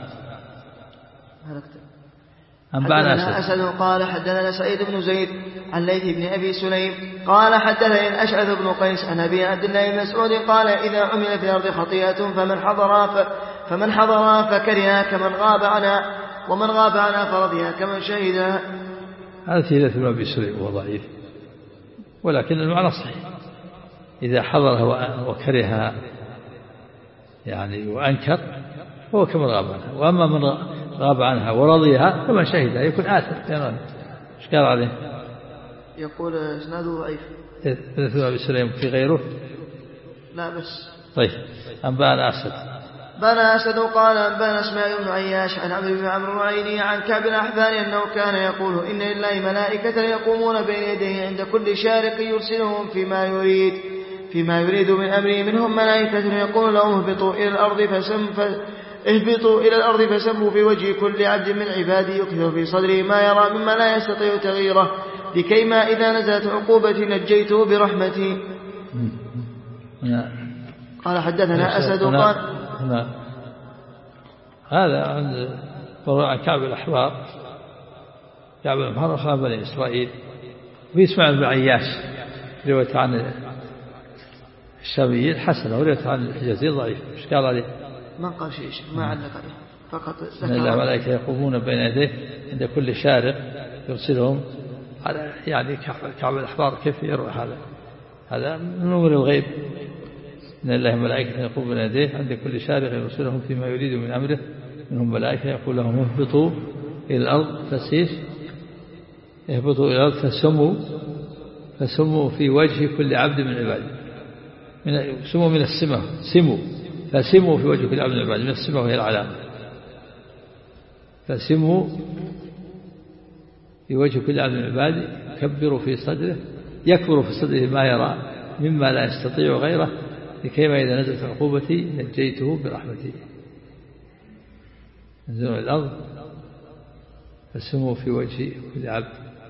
أنبأنا أسد قال حدثنا سعيد بن زيد عن ليث بن أبي سليم قال حدثني الأشعث بن قيس عن أبي عبد الله بن مسعود قال إذا عمل في الأرض خطيئة فمن حضر فمن حضر فكرها كمن غاب عنها ومن غاب عنها فرضها كمن شهدها. هذا في ليث بن أبي سليم وهو ضعيف ولكن المعنى صحيح إذا حضرها وكرهها يعني وأنكر هو كمن غاب عنها وأما من غاب عنها ورضيها فمن شهدها يكون آثم ايش قال عليه يقول اسناده ضعيف ليث بن أبي سليم في غيره لا بس طيب أنبأنا أسد بنى أسد قال أنبأنا اسماعيل بن عياش عن عمرو بن عمرو العيني عن كعب الأحبار أنه كان يقول إن لله ملائكة يقومون بين يديه عند كل شارق يرسلهم فيما يريد فيما يريد من أمره منهم ملائكة يقول لهم اهبطوا إلى الأرض فسم اهبطوا إلى الأرض فسموا في وجه كل عبد من عبادي يكثر في صدره ما يرى مما لا يستطيع تغييره لكيما إذا نزلت عقوبتي نجيته برحمتي. قال حدثنا أسد قال هنا هذا عند عن كعب الأحبار كعب الأحبار أخوان بني إسرائيل وفي إسماعيل بن عياش رواية عن الشاميين حسنة ورواية عن الحجازي ضعيف ايش قال عليه ما قال شيء ما علق عليه فقط ذكر إن الملائكة يقومون بين يديه عند كل شارق يرسلهم على يعني كعب الأحبار كيف يروى هذا هذا من أمور الغيب إن الله ملائكة يقوم بين يديه عند كل شارق يرسلهم فيما يريد من أمره منهم ملائكة يقول لهم اهبطوا إلى الأرض فسيش اهبطوا إلى الأرض فسموا فسموا في وجه كل عبد من عباده من سموا من السمة سموا فسموا في وجه كل عبد من عباده من السمة وهي العلامة فسموا في وجه كل عبد من عباده كبروا في صدره يكبر في صدره ما يرى مما لا يستطيع غيره لكيما إذا نزلت عقوبتي نجيته برحمتي نزلوا الأرض فسموا في وجه كل عبد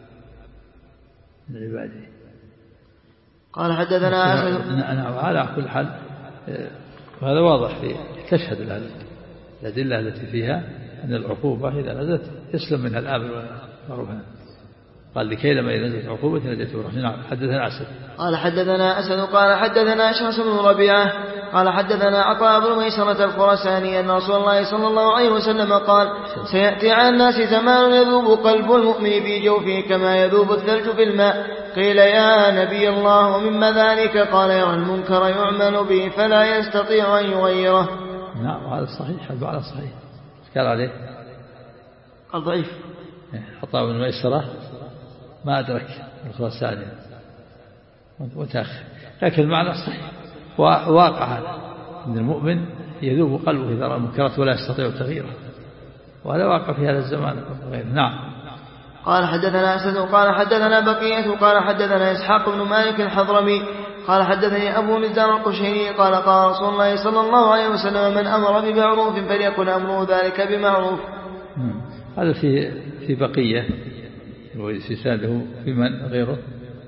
من عباده. قال حدثنا أسد نعم على كل حال وهذا واضح في تشهد الأدلة التي فيها أن العقوبة إذا نزلت يسلم منها الآمر والمعروف قال لكي لما إذا نزلت عقوبة نجيته برحمتي. نعم حدثنا أسد قال حدثنا أسد قال حدثنا شمس بن ربيعة قال حدثنا عطاء بن ميسرة الخراساني أن رسول الله صلى الله عليه وسلم قال سيأتي على الناس زمان يذوب قلب المؤمن في جوفه كما يذوب الثلج في الماء قيل يا نبي الله ومما ذلك قال يرى المنكر يعمل به فلا يستطيع أن يغيره. نعم هذا صحيح هذا على صحيح قال عليه قال ضعيف عطاء بن ميسرة ما أدرك الخراساني متأخر لكن المعنى صحيح واقع هذا أن المؤمن يذوب قلبه إذا رأى المنكرات ولا يستطيع تغييره وهذا واقع في هذا الزمان غيره. نعم قال حدثنا أسد قال حدثنا بقية قال حدثنا إسحاق بن مالك الحضرمي قال حدثني أبو نزار القشيري قال قال رسول الله صلى الله عليه وسلم من أمر بمعروف فليكن أمره ذلك بمعروف. هذا في في بقية وإسناده في من غيره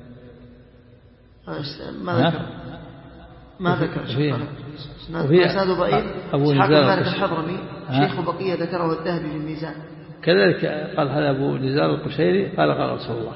ما ذكر ما ذكر إسناده ضعيف. أبو نزار الحضرمي شيخ بقية ذكره الذهبي في الميزان كذلك قال هذا أبو نزار القشيري قال قال رسول الله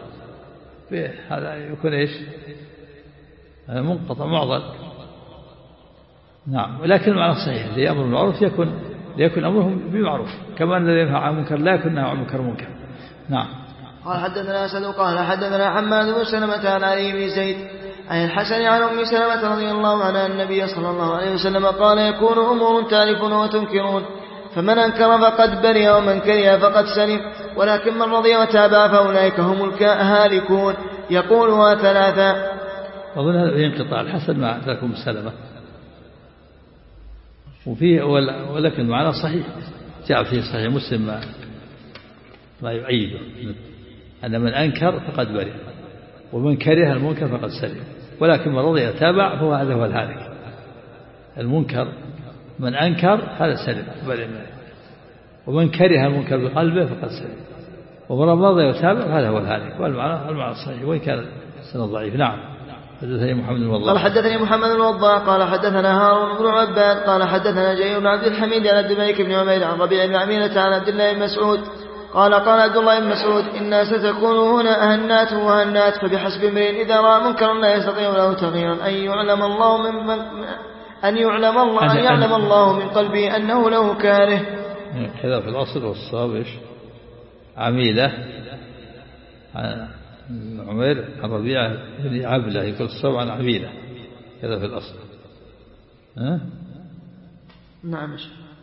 هذا يكون إيش هذا منقطع معضل نعم، ولكن المعنى صحيح اللي يأمر بالمعروف يكون ليكن أمرهم بالمعروف، كما أن الذي ينهى عن المنكر لا يكون نهى عن المنكر منكر. نعم. قال حدثنا أسد قال حدثنا حماد بن سلمة عن علي بن زيد عن الحسن عن أم سلمة رضي الله عنها النبي صلى الله عليه وسلم قال يكون أمور تالفون وتنكرون فمن أنكر فقد برئ ومن كره فقد سلم ولكن من رضي وتابع فأولئك هم الهالكون. يقولها ثلاثا. أظن هذا ينقطع الحسن مع ذاك أم سلمة وفيه ولكن معنى صحيح جاء فيه صحيح مسلم ما, ما يعيده أن من أنكر فقد برئ ومن كره المنكر فقد سلم ولكن من رضي وتابع فهو هذا هو الهالك. المنكر من أنكر هذا سلم برئ منه ومن كره المنكر بقلبه فقد سلم ومن رضي وتابع هذا هو الهالك. والمعنى المعنى الصحيح وإن كان السند ضعيف. نعم. حدثني محمد بن وضاح قال حدثني محمد بن وضاح قال حدثنا هارون بن عباد قال حدثنا جرير بن عبد الحميد عن عبد الملك بن عمير عن ربيع بن عميرة عن عبد الله بن مسعود قال قال عبد الله بن مسعود إنا ستكون هنا أهنات وهنات فبحسب امرئ إذا رأى منكرا لا يستطيع له تغييرا أن يعلم الله من, من أن يعلم الله أن يعلم الله من قلبه أنه له كاره. كذا في الأصل والصواب إيش عميلة عمير عن ربيعة بن عبلة يقول الصواب عن عميلة كذا في الأصل. ها؟ نعم.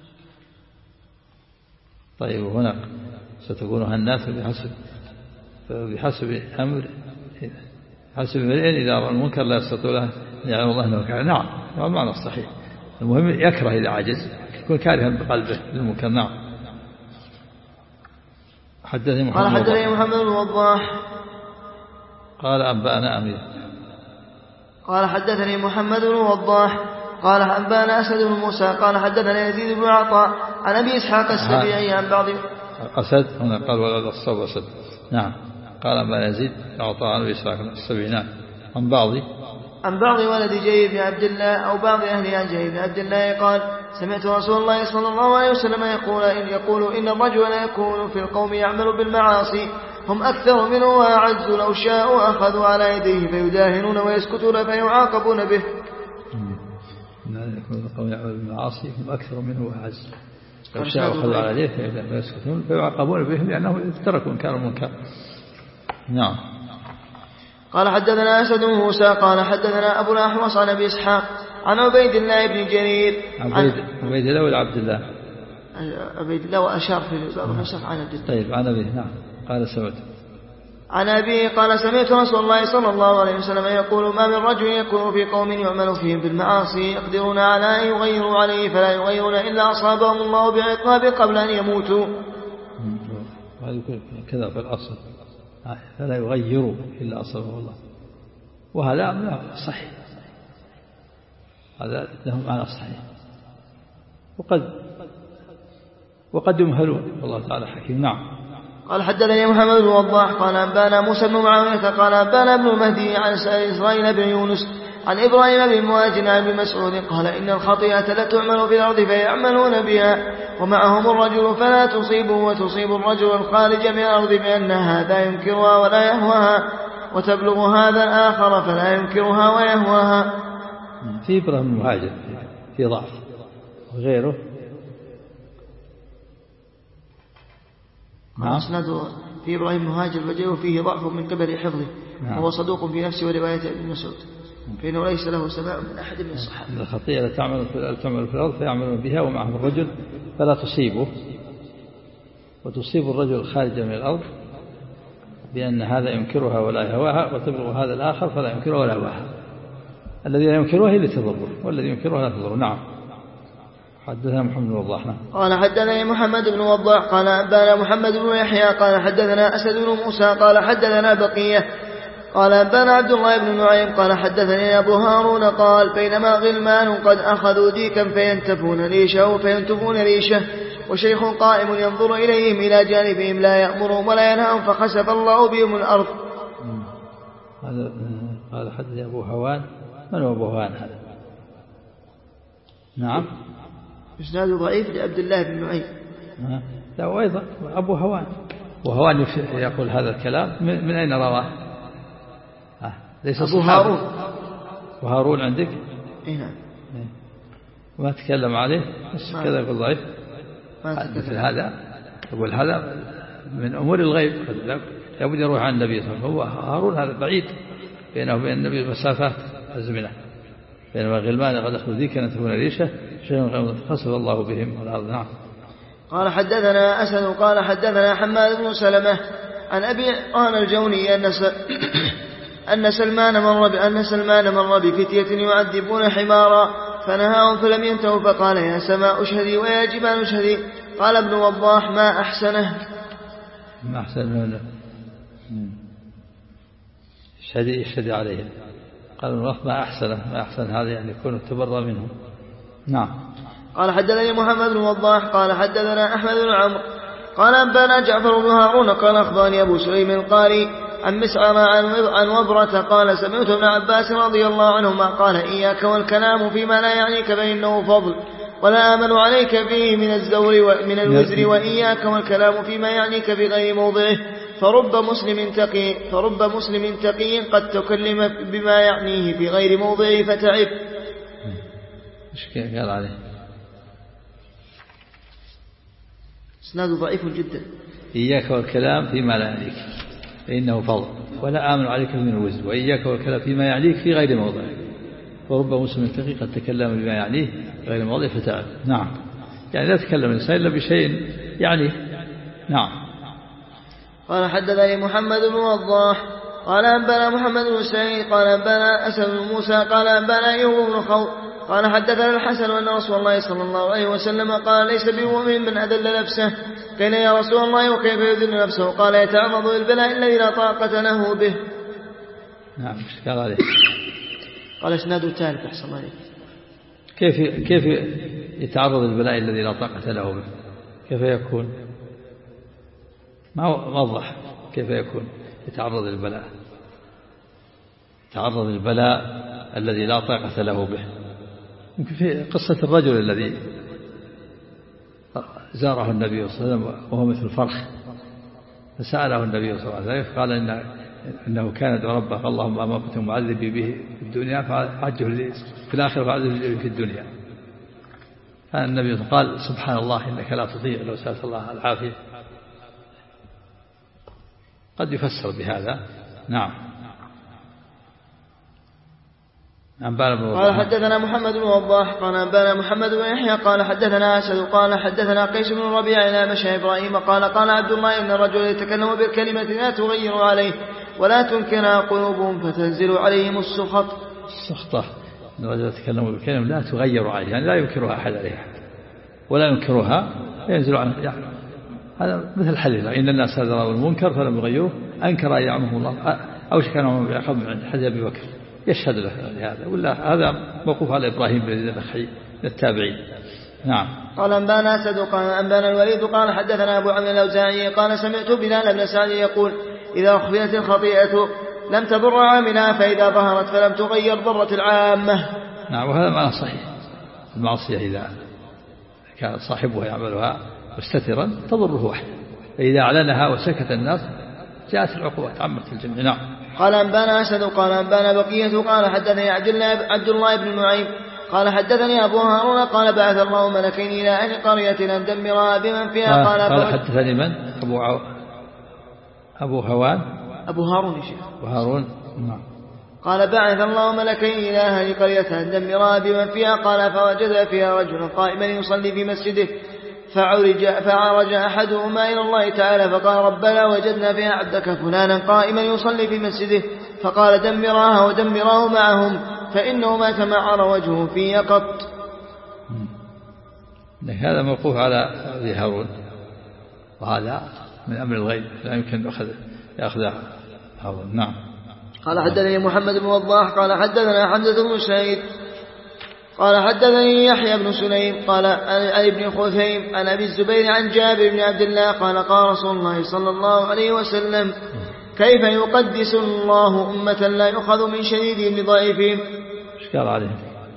طيب وهنا ستكون هالناس بحسب بحسب أمر حسب امرئ إذا رأى المنكر لا يستطيع له أن يعلم الله أنه كاره. نعم هذا المعنى الصحيح. المهم يكره إذا عجز يكون كارها بقلبه للمنكر. نعم. حدثني محمد قال حدثني محمد بن وضاح قال أنبأنا أمير قال حدثني محمد بن وضاح قال أنبأنا أسد بن موسى قال حدثنا يزيد بن عطاء عن أبي إسحاق السبيعي عن بعض أسد هنا قال ولا الصوب أسد. نعم. قال أنبأنا يزيد بن عطاء عن أبي إسحاق السبيعي. نعم. عن بعض عن بعض ولد جرير بن عبد الله أو بعض أهل عن جرير بن عبد الله قال سمعت رسول الله صلى الله عليه وسلم يقول إن, يقول إن الرجل يكون في القوم يعمل بالمعاصي هم أكثر منه وأعز لو شاءوا أخذوا على يديه فيداهنون ويسكتون فيعاقبون به. يكون القوم يعمل بالمعاصي هم أكثر منه وأعز لو شاءوا أخذوا على يديه فيسكتون فيعاقبون به لأنه تركوا إنكار المنكر. نعم. قال حدثنا أسد موسى قال حدثنا أبو الأحوص عن أبي إسحاق عن عبيد الله بن جرير عبيد, عبيد الله ولا عبد الله عبيد الله وأشار في بعض النسخ عن عبد الله. طيب عن أبيه. نعم. قال سمعت عن أبي قال سمعت رسول الله صلى الله عليه وسلم يقول ما من رجل يكون في قوم يعمل فيهم بالمعاصي يقدرون على أن يغيروا عليه فلا يغيرون إلا أصابهم الله بعقاب قبل أن يموتوا. هذا كذا في الأصل فلا يغيروا إلا أصابه الله وهذا صحيح هذا له معنى صحيح وقد وقد يمهلون والله تعالى حكيم. نعم. قال حدثني محمد بن وضاح قال أنبانا موسى بن معاوية قال أنبانا ابن المهدي عن إسرائيل بن يونس عن إبراهيم بن مهاجر عن ابن مسعود قال إن الخطيئة لا تعمل في الأرض فيعملون بها ومعهم الرجل فلا تصيبه وتصيب الرجل الخارج من الأرض بأن هذا ينكرها ولا يهواها وتبلغ هذا الآخر فلا ينكرها ويهواها. في إبراهيم بن مهاجر في ضعف وغيره. نعم. أسنده في إبراهيم مهاجر وجهه فيه ضعف من قبل حفظه. نعم. وهو صدوق في نفسه ورواية ابن مسعود فإنه ليس له سماع من أحد من الصحابة. الخطيئة لا تعمل في الأرض فيعملون بها ومعهم الرجل فلا تصيبه وتصيب الرجل الخارج من الأرض بأن هذا ينكرها ولا يهواها وتبلغ هذا الآخر فلا ينكرها ولا يهواها. الذي لا ينكرها هي اللي تضره والذي ينكرها لا تضره. نعم. حدثنا محمد بن وضاح. قال حدثنا محمد بن وضاح قال أنبانا محمد بن يحيى قال حدثنا أسد بن موسى قال حدثنا بقية قال أنبانا عبد الله بن نعيم قال حدثني أبو هارون قال بينما غلمان قد أخذوا ديكا فينتفون ريشه فينتفون ريشه وشيخ قائم ينظر إليهم إلى جانبهم لا يأمرهم ولا ينهاهم فخسف الله بهم الأرض. هذا قال حدثني أبو هوان. من هو أبو هوان هذا؟ نعم. إسناد ضعيف لعبد الله بن نعيم. لا وأيضا أبو هوان وهوان يقول هذا الكلام من أين رواه؟ ليس أبو هارون. وهارون عندك؟ إيه نعم. ما تكلم عليه بس كذا يقول ضعيف. مثل هذا يقول هذا من أمور الغيب لابد يروح عن النبي صلى الله عليه وسلم. هو هارون هذا بعيد بينه وبين النبي مسافات أزمنة، بينما غلمان قد أخذوا ذيك أن تكون ريشة شيء خسف الله بهم والأرض. نعم. قال حدثنا أسد قال حدثنا حماد بن سلمة عن أبي قال الجوني أن أن سلمان مر أن سلمان مر بفتية يعذبون حمارا فنهاهم فلم ينتهوا فقال يا سماء اشهدي ويا جبال اشهدي. قال ابن وضاح ما أحسنه ما أحسنه اشهدي اشهدي عليهم. قال ابن وضاح ما أحسنه ما أحسن هذا يعني يكون التبرى منهم. نعم. قال حدثني محمد بن وضاح قال حدثنا أحمد بن عمرو قال أنبانا جعفر بن هارون قال أخبرني أبو سليم القاري عن مسعر عن وبرة قال سمعت ابن عباس رضي الله عنهما قال إياك والكلام فيما لا يعنيك فإنه فضل ولا آمن عليك فيه من الزور من الوزر وإياك والكلام فيما يعنيك بغير موضعه فرب مسلم تقي فرب مسلم تقي قد تكلم بما يعنيه في غير موضعه فتعب. ايش قال عليه؟ اسناده ضعيف جدا. إياك والكلام فيما لا يعنيك فإنه فضل ولا آمن عليك من الوزر وإياك والكلام فيما يعنيك في غير موضعه ورب مسلم تقي قد تكلم بما يعنيه في غير موضعه فتعب. نعم. يعني لا تكلم الإنسان إلا بشيء يعني. نعم. قال حدثني محمد بن وضاح قال أنبانا محمد بن سعيد قال أنبانا أسد بن موسى قال أنبانا أيوب بن خوف قال حدثنا الحسن أن رسول الله صلى الله عليه وسلم قال ليس بمؤمن من أذل نفسه. قيل يا رسول الله وكيف يذل نفسه؟ قال يتعرض للبلاء الذي لا طاقة له به. نعم. ايش قال عليه؟ قال اسناده الثالث أحسن عليك. كيف كيف يتعرض للبلاء الذي لا طاقة له به؟ كيف يكون؟ ما وضح كيف يكون يتعرض للبلاء. تعرض للبلاء الذي لا طاقة له به. يمكن في قصة الرجل الذي زاره النبي صلى الله عليه وسلم وهو مثل الفرخ فسأله النبي صلى الله عليه وسلم قال إن إنه كان يدعو ربه اللهم ما كنت معذبي به في الدنيا فعجه لي في الآخرة فعذبه في الدنيا. فالنبي قال سبحان الله إنك لا تطيع لو سألت الله العافية. قد يفسر بهذا. نعم. قال حدثنا محمد بن وضاح قال أنبانا محمد بن يحيى قال حدثنا أسد قال حدثنا قيس بن ربيع إلى مشى إبراهيم قال قال عبد الله إن الرجل يتكلم بالكلمة لا تغير عليه ولا تنكرها قلوبهم فتنزل عليهم السخط. السخطة إن الرجل يتكلم بالكلمة لا تغير عليه يعني لا ينكرها أحد عليها ولا ينكرها ينزل عنه يعني هذا مثل الحديث إن الناس هذا رأوا المنكر فلم يغيروه أنكر أن يعمه الله أو شك أنه يعقب من حديث أبي بكر يشهد له هذا ولا هذا موقوف على إبراهيم بن النخعي للتابعين. نعم. قال أنبانا أسد قال أنبانا الوليد قال حدثنا أبو عمرو الأوزاعي قال سمعت بلال بن سعد يقول إذا أخفيت الخطيئة لم تضر عاملها فإذا ظهرت فلم تغير ضرة العامة. نعم. وهذا معنى صحيح. المعصية إذا كان صاحبها يعملها مستترا تضره وحده فإذا أعلنها وسكت الناس جاءت العقوبات عمت الجميع. نعم. قال أنبانا أسد قال أنبانا بقية قال حدثني عبد الله بن نعيم قال حدثني أبو هارون قال بعث الله ملكين إلى أهل قرية أن دمرها بمن فيها. قال, قال حدثني من؟ أبو عو... أبو هوان أبو هارون يا شيخ. أبو هارون. نعم. قال بعث الله ملكين إلى أهل قرية أن دمرها بمن فيها. قال فوجد فيها رجلا قائما يصلي في مسجده فعرج, فعرج أحدهما إلى الله تعالى فقال ربنا وجدنا فيها عبدك فلانا قائما يصلي في مسجده فقال دمراها ودمراه معهم فإنه ما تمعر وجهه في قط. هذا موقوف على أبي هارون وهذا من أمر الغيب لا يمكن أخذ يأخذ هارون. نعم. قال حدثني محمد بن وضاح قال حدثنا حمزة بن سعيد قال حدثني يحيى بن سليم قال عن ابن خثيم عن أبي الزبير عن جابر بن عبد الله قال قال رسول الله صلى الله عليه وسلم كيف يقدس الله أمة لا يؤخذ من شديدهم لضعيفهم. ايش قال عليه؟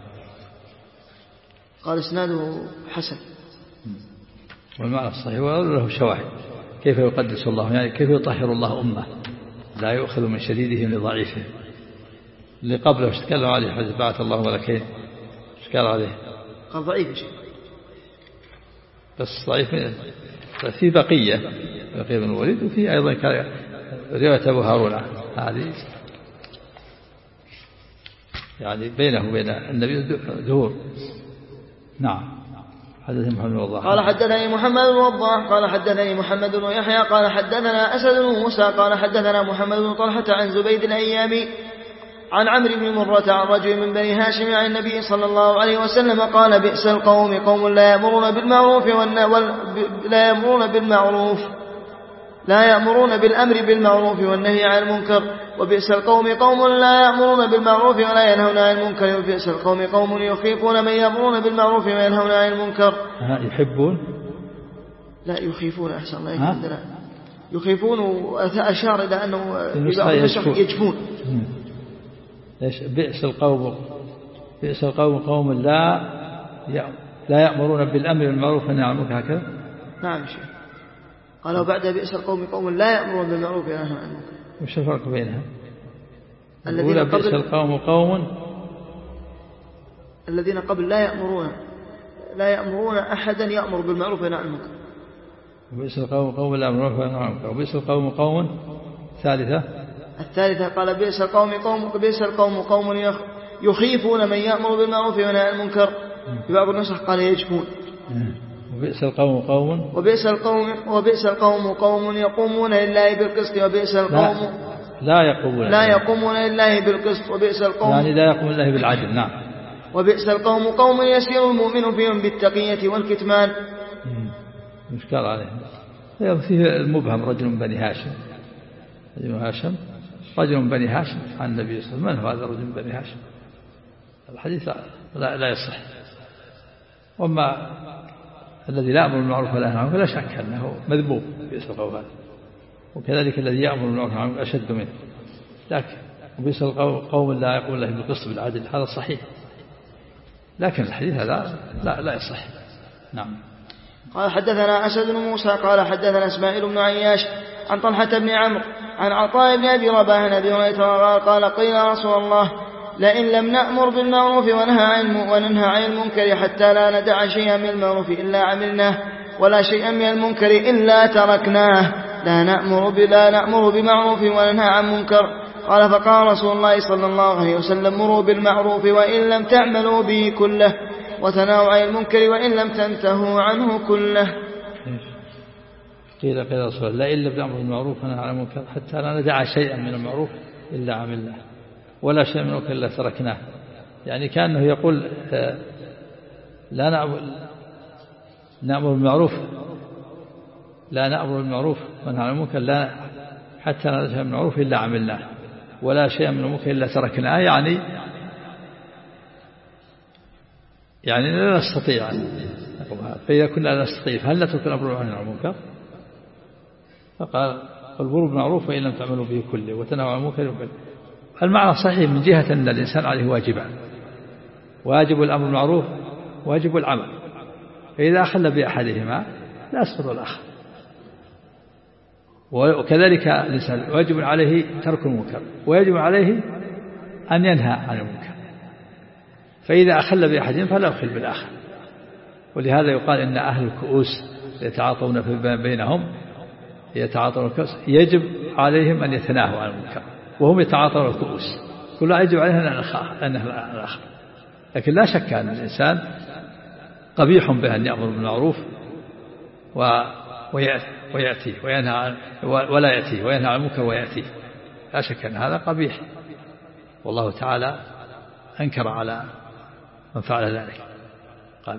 قال اسناده حسن والمعنى الصحيح وله شواهد. كيف يقدس الله يعني كيف يطهر الله أمة لا يؤخذ من شديدهم لضعيفهم. اللي قبله ايش تكلم عليه حديث بعث الله ملكين ايش قال عليه؟ قال ضعيف يا شيخ. بس ضعيف في بقية بقية بن الوليد، وفي أيضا رواية أبو هارون هذه يعني بينه وبين النبي ظهور. نعم. حدثني محمد بن وضاح قال حدثني محمد بن وضاح قال حدثني محمد بن يحيى قال حدثنا أسد بن موسى قال حدثنا محمد بن طلحة عن زبيد الأيامي عن عمرو بن مرة عن رجل من بني هاشم عن النبي صلى الله عليه وسلم قال بئس القوم قوم لا يأمرون بالمعروف ولا يأمرون بالمعروف لا يأمرون بالأمر بالمعروف والنهي عن المنكر، وبئس القوم قوم لا يأمرون بالمعروف ولا ينهون عن المنكر، وبئس القوم قوم يخيفون من يأمرون بالمعروف وينهون عن المنكر. يحبون لا يخيفون أحسن الله يكفي يخيفون، وأشار إلى أنه يجفون. ليش بئس القوم بئس القوم قوم لا لا يأمرون بالأمر بالمعروف والنهي عن المنكر هكذا. نعم شيخ. قالوا بعد بئس القوم قوم لا يأمرون بالمعروف وينهون عن المنكر. وش الفرق بينها؟ الذين قبل بئس القوم قوم الذين قبل لا يأمرون لا يأمرون أحدا يأمر بالمعروف وينهى عن المنكر. وبئس القوم قوم لا يأمرون بالمعروف وينهون عن المنكر. وبئس القوم قوم ثالثة الثالثة قال بئس القوم قوم بئس القوم قوم يخيفون من يأمر بالمعروف وينهى عن المنكر. في بعض النسخ قال يجفون. وبئس القوم قوم وبئس القوم وبئس القوم قوم يقومون لله بالقسط وبئس القوم لا يقومون لا يقومون لله بالقسط وبئس القوم يعني لا يقومون لله بالعدل. نعم. وبئس القوم قوم يسير المؤمن فيهم بالتقية والكتمان. مشكل عليهم. فيه المبهم رجل من بني هاشم رجل هاشم رجل من بني هاشم عن النبي صلى الله عليه وسلم. من هذا الرجل من بني هاشم؟ الحديث لا, لا يصح. وما الذي لا يأمر بالمعروف ولا ينهى عنه فلا شك أنه مذموم بئس القوم هذا، وكذلك الذي يأمر بالمعروف والنهي عنه أشد منه. لكن وبئس القوم لا يقول له بالقسط بالعدل هذا صحيح، لكن الحديث هذا لا لا يصح. نعم. قال حدثنا أسد بن موسى قال حدثنا إسماعيل بن عياش عن طلحة بن عمرو عن عطاء بن أبي رباح عن أبي هريرة قال قيل يا رسول الله لئن لم نأمر بالمعروف وننهى عن المنكر حتى لا ندع شيئا من المعروف إلا عملناه ولا شيئا من المنكر إلا تركناه لا نأمر بلا نأمر بمعروف وننهى عن منكر. قال فقال رسول الله صلى الله عليه وسلم مروا بالمعروف وإن لم تعملوا به كله وتناهوا عن المنكر وإن لم تنتهوا عنه كله. قيل قيل رسول الله لئن لم نأمر بالمعروف وننهى عن المنكر حتى لا ندع شيئا من المعروف إلا عملناه ولا شيء من المنكر إلا تركناه. يعني كأنه يقول لا نأمر بالمعروف لا نأمر بالمعروف وننهى عن المنكر لا حتى لا ندع بالمعروف إلا عملناه ولا شيء من المنكر إلا تركناه. يعني يعني لا نستطيع أن نقوم هذا. فإذا كنا لا نستطيع فهل نترك الأمر بالمعروف والنهي عن المنكر؟ فقال والمروا بالمعروف وإن لم تعملوا به كله وتنهوا عن المنكر. المعنى صحيح من جهة أن الإنسان عليه واجبان، واجب الأمر بالمعروف واجب العمل، فإذا أخل بأحدهما لا يسقط الآخر. وكذلك الإنسان واجب عليه ترك المنكر ويجب عليه أن ينهى عن المنكر، فإذا أخل بأحدهم فلا يخل بالآخر. ولهذا يقال إن أهل الكؤوس يتعاطون بينهم يتعاطون الكؤوس يجب عليهم أن يتناهوا عن المنكر وهم يتعاطون الكؤوس، كل يجب عليهم أن ينهى عن الآخر. لكن لا شك أن الإنسان قبيح به أن يأمر بالمعروف ويأتيه وينهى ولا يأتيه وينهى عن المنكر ويأتيه، لا شك أن هذا قبيح، والله تعالى أنكر على من فعل ذلك. قال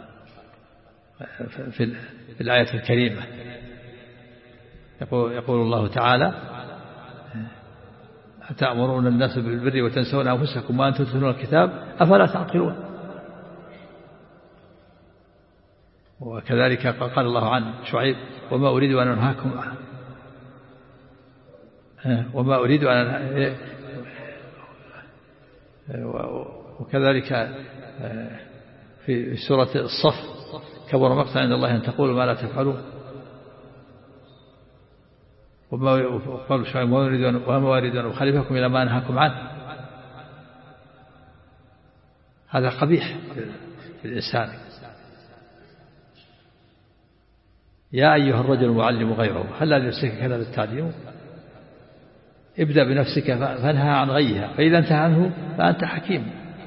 في الآية الكريمة يقول, يقول الله تعالى أتأمرون الناس بالبر وتنسون أنفسكم وأنتم تتلون الكتاب أفلا تعقلون. وكذلك قال الله عن شعيب وما أريد أن أنهاكم وما أريد أن وكذلك في سورة الصف كبر مقتا عند الله أن تقولوا ما لا تفعلون وقالوا شعيب وما أريد أن أخالفكم إلى ما أنهاكم عنه. هذا قبيح بالإنسان. يا أيها الرجل المعلم غيره هل لنفسك كذا بالتعليم؟ ابدأ بنفسك فانهى عن غيها، فإذا انتهى عنه فأنت حكيم.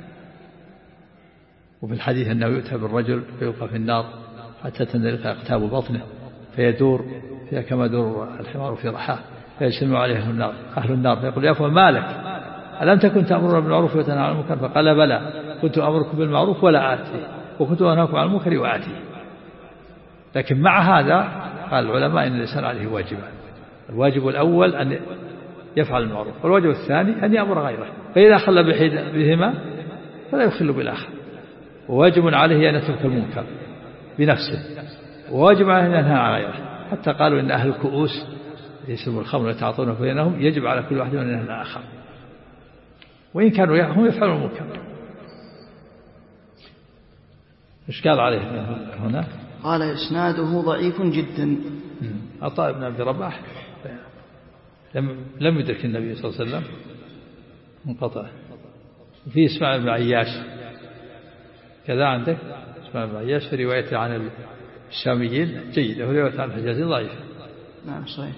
وفي الحديث أنه يؤتى بالرجل فيلقى في النار حتى تندلق أقتاب بطنه فيدور فيها كما دور الحمار في رحاه، فيجتمع عليه أهل النار أهل النار فيقول يا فلان ما لك ألم تكن تأمرنا بالمعروف وتنهى عن المنكر؟ فقال بلى كنت أمركم بالمعروف ولا آتي وكنت أنهاكم عن المنكر وآتي. لكن مع هذا قال العلماء إن الإنسان عليه واجبان، الواجب الأول أن يفعل المعروف، والواجب الثاني أن يأمر غيره، فإذا خل بهما فلا يخل بالآخر. وواجب عليه أن يترك المنكر بنفسه، وواجب عليه أن ينهى عن غيره. حتى قالوا إن أهل الكؤوس يشربوا الخمر ويتعاطونه بينهم يجب على كل واحد أن ينهى عن الآخر، وإن كانوا هم يفعلون المنكر. إيش قال عليه هنا؟ قال إسناده ضعيف جدا. عطاء بن عبد الرباح لم لم يدرك النبي صلى الله عليه وسلم، منقطع. في اسماعيل بن عياش كذا عندك، اسماعيل بن عياش في روايته عن الشاميين جيدة، وفي روايته عن الحجازيين ضعيف. نعم صحيح.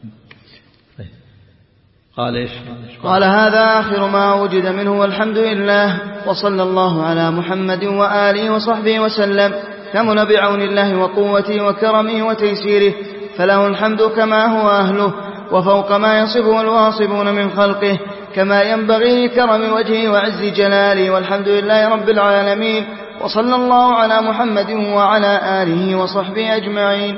قال إيش؟ قال هذا آخر ما وجد منه والحمد لله، وصلى الله على محمد وآله وصحبه وسلم. كمن بعون الله وقوته وكرمه وتيسيره، فله الحمد كما هو أهله وفوق ما يصفه الواصفون من خلقه، كما ينبغي لكرم وجهه وعز جلاله. والحمد لله رب العالمين، وصلى الله على محمد وعلى آله وصحبه أجمعين.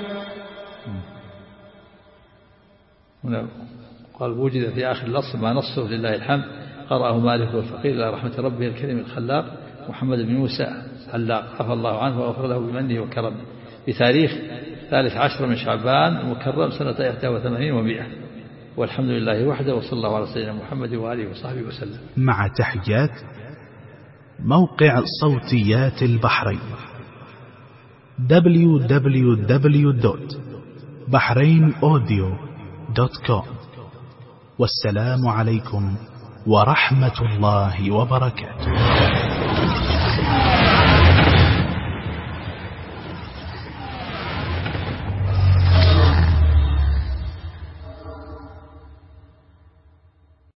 هنا قال وجد في آخر النص ما نصه لله الحمد، قرأه مالك والفقير إلى رحمة ربه الكريم الخلاق محمد بن موسى علاق عفى الله عنه وغفر له بمنه وكرمه، بتاريخ ثالث عشر من شعبان المكرم سنة إحدى وثمانين ومئة. والحمد لله وحده، وصلى الله على سيدنا محمد وآله وصحبه وسلم. مع تحيات موقع صوتيات البحرين دبليو دبليو دبليو دوت بحرين أوديو دوت كوم. والسلام عليكم ورحمة الله وبركاته.